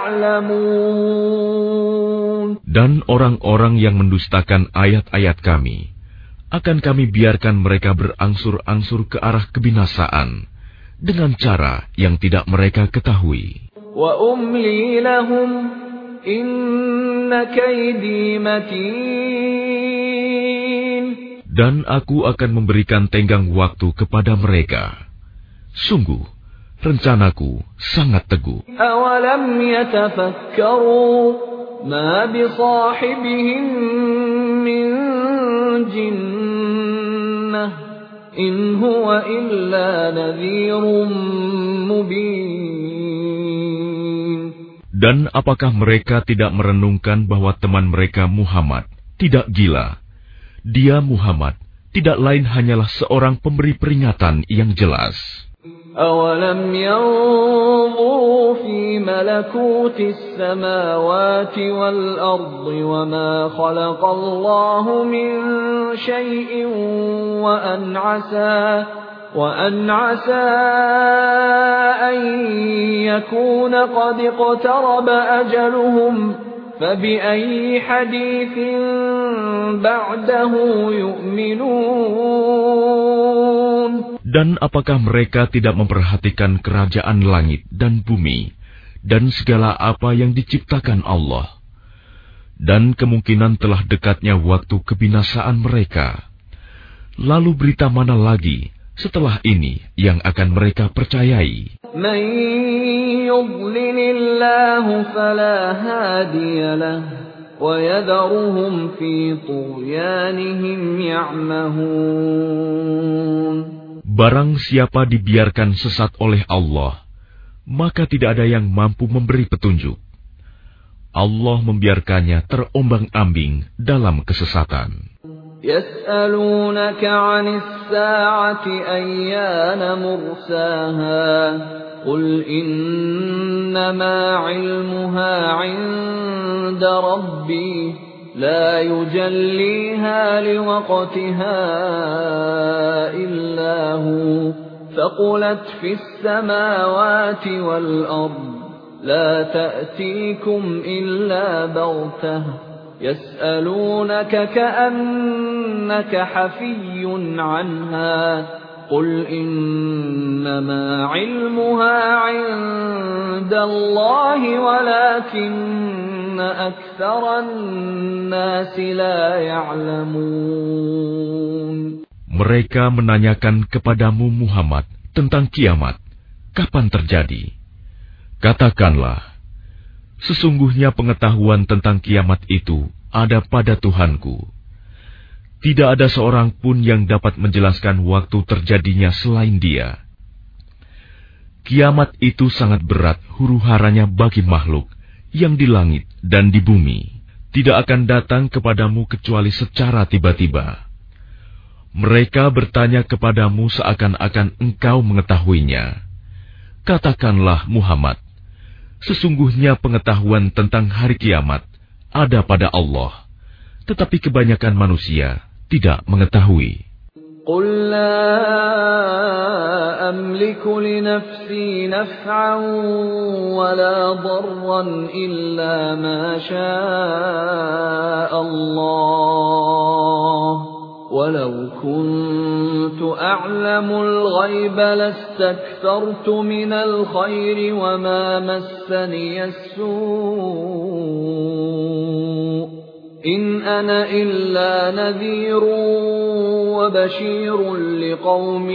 يَعْلَمُونَ. Dan orang-orang yang mendustakan ayat-ayat Kami, akan Kami biarkan mereka berangsur-angsur ke arah kebinasaan dengan cara yang tidak mereka ketahui. وَأُمْلِي لَهُمْ إِنَّ كَيْدِي مَتِينٌ. Dan Aku akan memberikan tenggang waktu kepada mereka. Sungguh, rencanaku sangat teguh. أَوَلَمْ يَتَفَكَّرُوا مَا بِصَاحِبِهِم مِّن جِنَّةٍ إِنْ هُوَ إِلَّا نَذِيرٌ مُبِينٌ. Dan apakah mereka tidak merenungkan bahwa teman mereka Muhammad tidak gila? Dia Muhammad tidak lain hanyalah seorang pemberi peringatan yang jelas. أَوَلَمْ يَنظُرُوا فِي مَلَكُوتِ السَّمَاوَاتِ وَالْأَرْضِ وَمَا خَلَقَ اللَّهُ مِنْ شَيْءٍ وَأَنْ عَسَى وَأَنْ عَسَى أَنْ يَكُونَ قَدِ اقْتَرَبَ أَجَلُهُمْ فَبِأَيِّ حَدِيثٍ بَعْدَهُ يُؤْمِنُونَ. Dan apakah mereka tidak memperhatikan kerajaan langit dan bumi dan segala apa yang diciptakan Allah? Dan kemungkinan telah dekatnya waktu kebinasaan mereka. Lalu berita mana lagi setelah ini yang akan mereka percayai? مَن يُضْلِلِ اللَّهُ فَلَا هَادِيَ لَهُ وَيَذَرُهُمْ فِي طُغْيَانِهِمْ يَعْمَهُونَ. Barang siapa dibiarkan sesat oleh Allah, maka tidak ada yang mampu memberi petunjuk. Allah membiarkannya terombang-ambing dalam kesesatan. يَسْأَلُونَكَ عَنِ السَّاعَةِ أَيَّانَ مُرْسَاهَا قُلْ إِنَّمَا عِلْمُهَا عِندَ رَبِّي لَا يُجَلِّيهَا لِوَقْتِهَا إِلَّا هُوَ ثَقُلَتْ فِي السَّمَاوَاتِ وَالْأَرْضِ لَا تَأْتِيكُمْ إِلَّا بَغْتَةً يَسْأَلُونَكَ كَأَنَّكَ حَفِيٌّ عَنْهَا قُلْ إِنَّمَا عِلْمُهَا عِندَ اللَّهِ وَلَكِنَّ أَكْثَرَ النَّاسِ لَا يَعْلَمُونَ. Mereka menanyakan kepadamu Muhammad tentang kiamat, kapan terjadi? Katakanlah, sesungguhnya pengetahuan tentang kiamat itu ada pada Tuhanku. Tidak ada seorang pun yang dapat menjelaskan waktu terjadinya selain Dia. Kiamat itu sangat berat huru-haranya bagi makhluk yang di langit dan di bumi. Tidak akan datang kepadamu kecuali secara tiba-tiba. Mereka bertanya kepadamu seakan-akan engkau mengetahuinya. Katakanlah Muhammad, sesungguhnya pengetahuan tentang hari kiamat ada pada Allah, tetapi kebanyakan manusia tidak mengetahui. قُلْ لَا أَمْلِكُ لِنَفْسِي نَفْعًا وَلَا ضَرًّا إِلَّا مَا شَاءَ اللَّهُ وَلَوْ كُنْتُ أَعْلَمُ الْغَيْبَ لَاسْتَكْثَرْتُ مِنَ الْخَيْرِ وَمَا مَسَّنِيَ السُّوءُ إِنْ أَنَا إِلَّا نَذِيرٌ وَبَشِيرٌ لِقَوْمٍ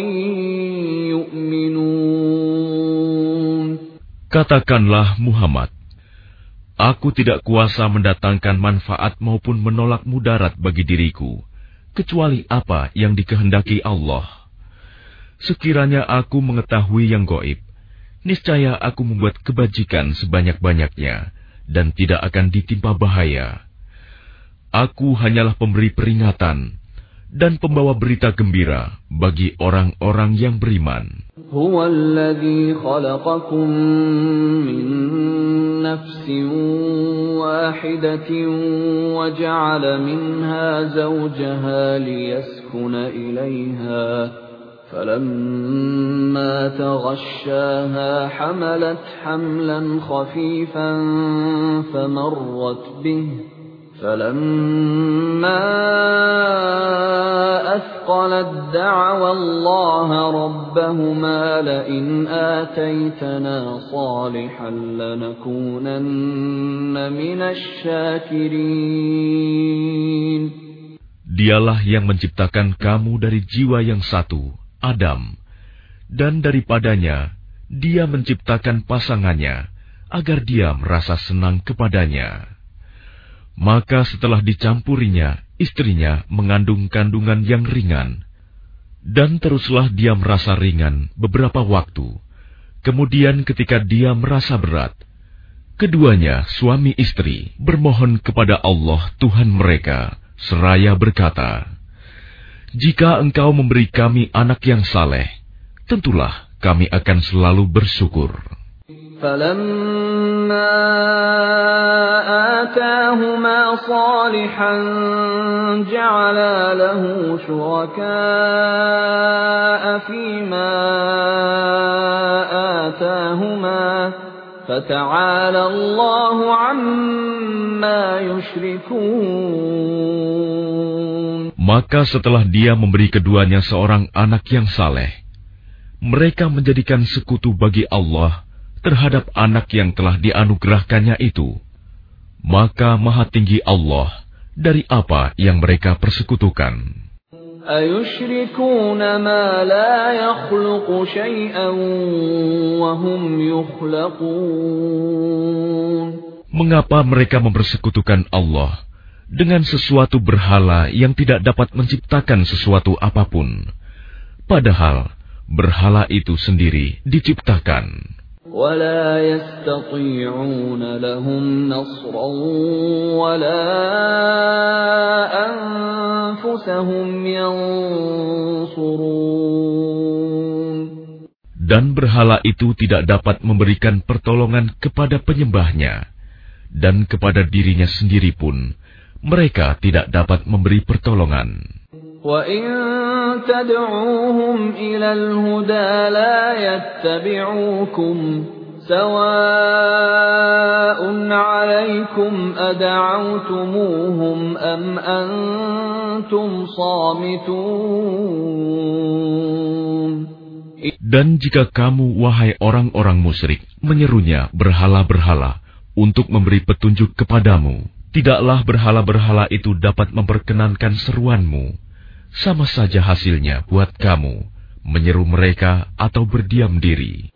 يُؤْمِنُونَ. Katakanlah Muhammad, aku tidak kuasa mendatangkan manfaat maupun menolak mudarat bagi diriku, kecuali apa yang dikehendaki Allah. Sekiranya aku mengetahui yang gaib, niscaya aku membuat kebajikan sebanyak-banyaknya dan tidak akan ditimpa bahaya. Aku hanyalah pemberi peringatan dan pembawa berita gembira bagi orang-orang yang beriman. Huwa alladhi khalaqakum min nafsin wahidatin wa ja'ala minha zawjaha liyaskuna ilayha فلما تغشاها حملت حملا خفيفا فمرت به فلما أثقلت دعوا الله ربهما لئن آتيتنا صالحا لنكونن من الشاكرين. Dialah yang menciptakan kamu dari jiwa yang satu, Adam, dan daripadanya Dia menciptakan pasangannya agar dia merasa senang kepadanya. Maka setelah dicampurinya, istrinya mengandung kandungan yang ringan. Dan teruslah dia merasa ringan beberapa waktu. Kemudian ketika dia merasa berat, keduanya suami istri bermohon kepada Allah Tuhan mereka, seraya berkata, "Jika Engkau memberi kami anak yang saleh, tentulah kami akan selalu bersyukur." فَلَمَّا آتَاهُمَا صَالِحًا جَعَلَا لَهُ شُرَكَاءَ فِيمَا آتَاهُمَا فَتَعَالَى اللَّهُ عَمَّا يُشْرِكُونَ. Maka setelah dia memberi keduanya seorang anak yang saleh, mereka menjadikan sekutu bagi Allah terhadap anak yang telah dianugerahkannya itu. Maka maha tinggi Allah dari apa yang mereka persekutukan. أَيُشْرِكُونَ مَا لَا يَخْلُقُ شَيْئًا وَهُمْ يُخْلَقُونَ. Mengapa mereka mempersekutukan Allah dengan sesuatu berhala yang tidak dapat menciptakan sesuatu apapun, padahal berhala itu sendiri diciptakan. وَلَا يَسْتَطِيعُونَ لَهُمْ نَصْرًا وَلَا أَنفُسَهُمْ يَنصُرُونَ. Dan berhala itu tidak dapat memberikan pertolongan kepada penyembahnya, dan kepada dirinya sendiri pun mereka tidak dapat memberi pertolongan. وَإِن تَدْعُوهُمْ إِلَى الْهُدَى لَا يَتَّبِعُوكُمْ سَوَاءٌ عَلَيْكُمْ أَدَعَوْتُمُوهُمْ أَمْ أَنْتُمْ صَامِتُونَ. Dan jika kamu, wahai orang-orang musyrik, menyerunya berhala-berhala untuk memberi petunjuk kepadamu, tidaklah berhala-berhala itu dapat memperkenankan seruanmu. Sama saja hasilnya buat kamu menyeru mereka atau berdiam diri.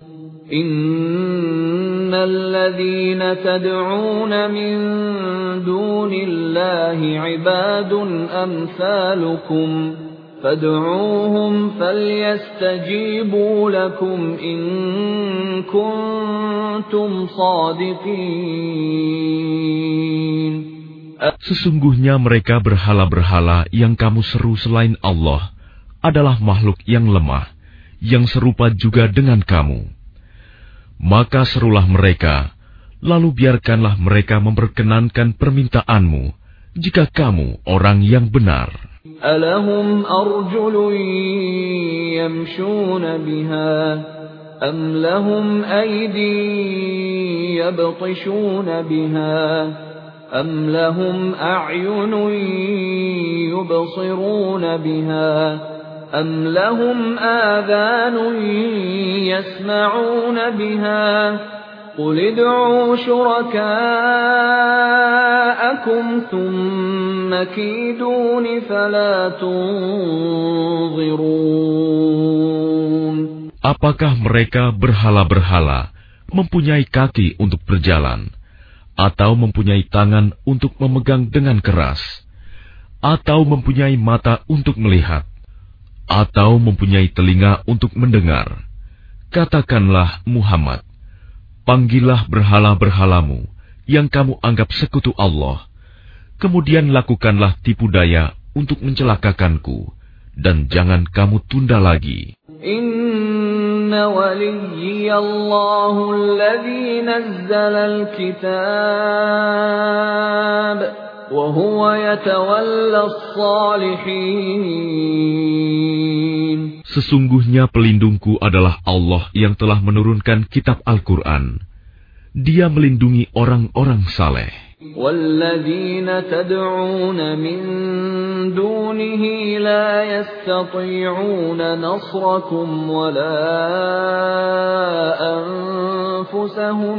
Innal ladzina tad'una min dunillahi ibadun amsalukum fad'uuhum falyastajibu lakum in kuntum shadiqin. Sesungguhnya mereka berhala-berhala yang kamu seru selain Allah adalah makhluk yang lemah, yang serupa juga dengan kamu. Maka serulah mereka, lalu biarkanlah mereka memperkenankan permintaanmu, jika kamu orang yang benar. Alahum arjulun yamshuna biha, am lahum aydin yabtishuna biha, أَمْ لَهُمْ أَعْيُنٌ يُبْصِرُونَ بِهَا أَمْ لَهُمْ آذَانٌ يَسْمَعُونَ بِهَا قُلِ ادْعُوا شُرَكَاءَكُمْ ثُمَّ كِيدُونِ فَلَا تُنظِرُونَ. Apakah mereka berhala-berhala mempunyai kaki untuk berjalan, atau mempunyai tangan untuk memegang dengan keras, atau mempunyai mata untuk melihat, atau mempunyai telinga untuk mendengar? Katakanlah Muhammad, panggillah berhala-berhalamu yang kamu anggap sekutu Allah, kemudian lakukanlah tipu daya untuk mencelakakanku, dan jangan kamu tunda lagi. Inna waliyallahu alladhi nazzala al-kitab wa huwa yatawalla as-salihin. Sesungguhnya pelindungku adalah Allah yang telah menurunkan kitab Al-Quran. Dia melindungi orang-orang saleh. وَالَّذِينَ تَدْعُونَ مِن دُونِهِ لَا يَسْتَطِيعُونَ نَصْرَكُمْ وَلَا أَنفُسَهُمْ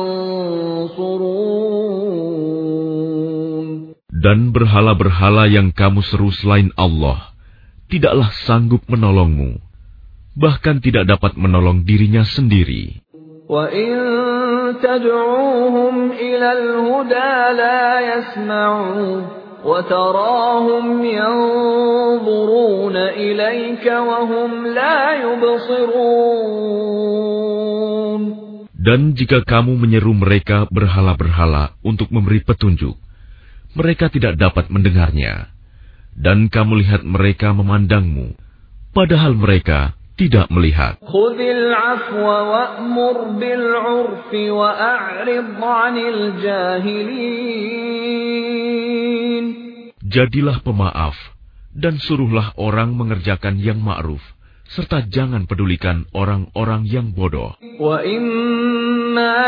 يَنصُرُونَ. Dan berhala-berhala yang kamu seru selain Allah tidaklah sanggup menolongmu, bahkan tidak dapat menolong dirinya sendiri. وَإِن تَدْعُوهُمْ إِلَى الْهُدَى لَا يَسْمَعُوا وَتَرَاهُمْ يَنظُرُونَ إِلَيْكَ وَهُمْ لَا يُبْصِرُونَ. Dan jika kamu menyeru mereka berhala-berhala untuk memberi petunjuk, mereka tidak dapat mendengarnya. Dan kamu lihat mereka memandangmu, padahal mereka tidak melihat. Khudhil afwa wa'mur bil 'urfi wa a'rid 'anil jahilin. Jadilah pemaaf dan suruhlah orang mengerjakan yang ma'ruf, serta jangan pedulikan orang-orang yang bodoh. Wa imma إِمَّا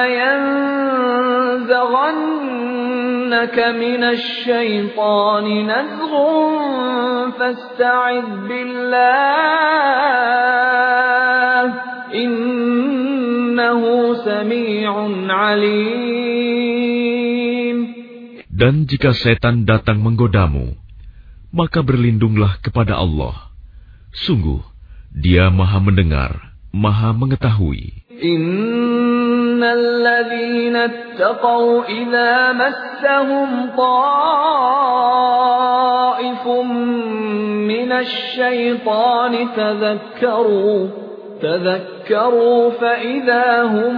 يَنزَغَنَّكَ مِنَ الشَّيْطَانِ نَزْغٌ فَاسْتَعِذْ بِاللَّهِ إِنَّهُ سَمِيعٌ عَلِيمٌ. Dan jika setan datang menggodamu, maka berlindunglah kepada Allah. Sungguh, Dia Maha Mendengar, Maha Mengetahui. Innal ladzina ittaqaw idza massahum ta'ifun minasy syaitani tadzakkaru tadzakkaru fa idza hum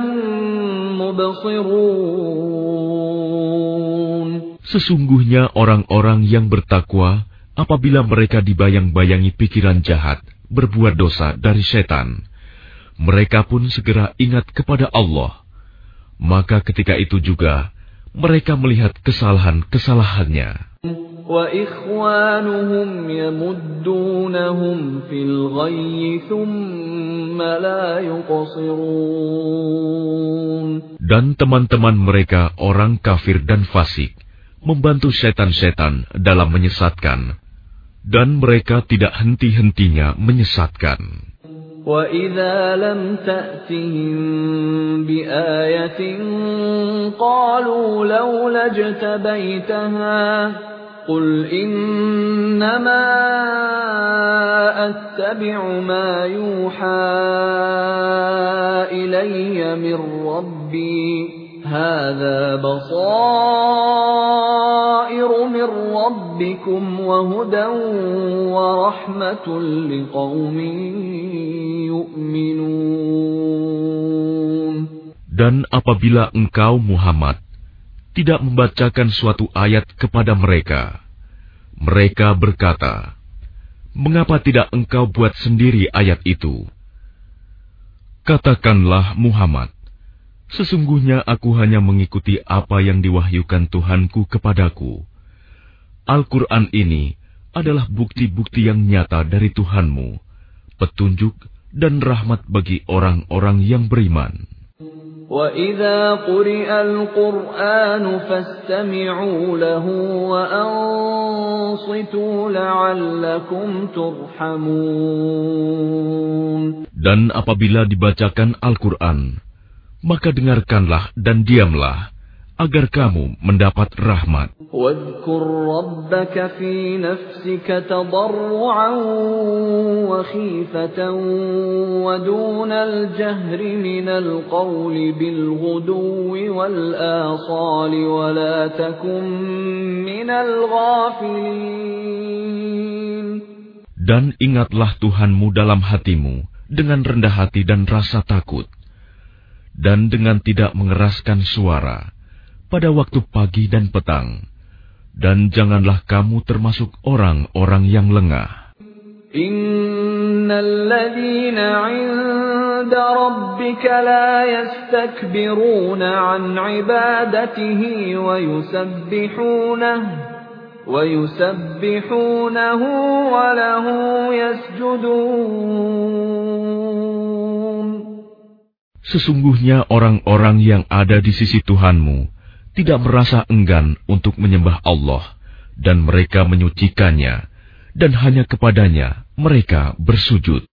mubsirun. Sesungguhnya orang-orang yang bertakwa, apabila mereka dibayang-bayangi pikiran jahat, berbuat dosa dari setan, mereka pun segera ingat kepada Allah. Maka ketika itu juga, mereka melihat kesalahan-kesalahannya. Wa ikhwanuhum yamuddunahum fil ghayyi thumma la yuqsirun. Dan teman-teman mereka orang kafir dan fasik membantu setan-setan dalam menyesatkan, dan mereka tidak henti-hentinya menyesatkan. وَإِذَا لَمْ تَأْتِهِمْ بِآيَةٍ قَالُوا لَوْلَا اجْتَبَيْتَهَا قُلْ إِنَّمَا أَتَّبِعُ مَا يُوحَى إِلَيَّ مِنْ رَبِّي هذا بصائر من ربكم وهدى ورحمة لقوم يؤمنون. Dan apabila engkau Muhammad tidak membacakan suatu ayat kepada mereka, mereka berkata, mengapa tidak engkau buat sendiri ayat itu? Katakanlah Muhammad, sesungguhnya aku hanya mengikuti apa yang diwahyukan Tuhanku kepadaku. Al-Quran ini adalah bukti-bukti yang nyata dari Tuhanmu, petunjuk dan rahmat bagi orang-orang yang beriman. وَإِذَا قُرِئَ الْقُرْآنُ فَاسْتَمِعُوا لَهُ وَأَنصِتُوا لَعَلَّكُمْ تُرْحَمُونَ. Dan apabila dibacakan Al-Quran, maka dengarkanlah dan diamlah, agar kamu mendapat rahmat. وَاذْكُرْ رَبَّكَ فِي نَفْسِكَ تَضَرُّعًا وَخِيفَةً وَدُونَ الْجَهْرِ مِنَ الْقَوْلِ بِالْغُدُوِّ وَالْآصَالِ وَلَا تَكُن مِّنَ الْغَافِلِينَ. Dan ingatlah Tuhanmu dalam hatimu dengan rendah hati dan rasa takut, dan dengan tidak mengeraskan suara pada waktu pagi dan petang, dan janganlah kamu termasuk orang-orang yang lengah. Innal ladzina 'inda rabbika la yastakbiruna 'an 'ibadatihi wa yusabbihunahu wa yusabbihunahu wa lahu yasjudun. Sesungguhnya orang-orang yang ada di sisi Tuhanmu tidak merasa enggan untuk menyembah Allah, dan mereka menyucikannya, dan hanya kepadanya mereka bersujud.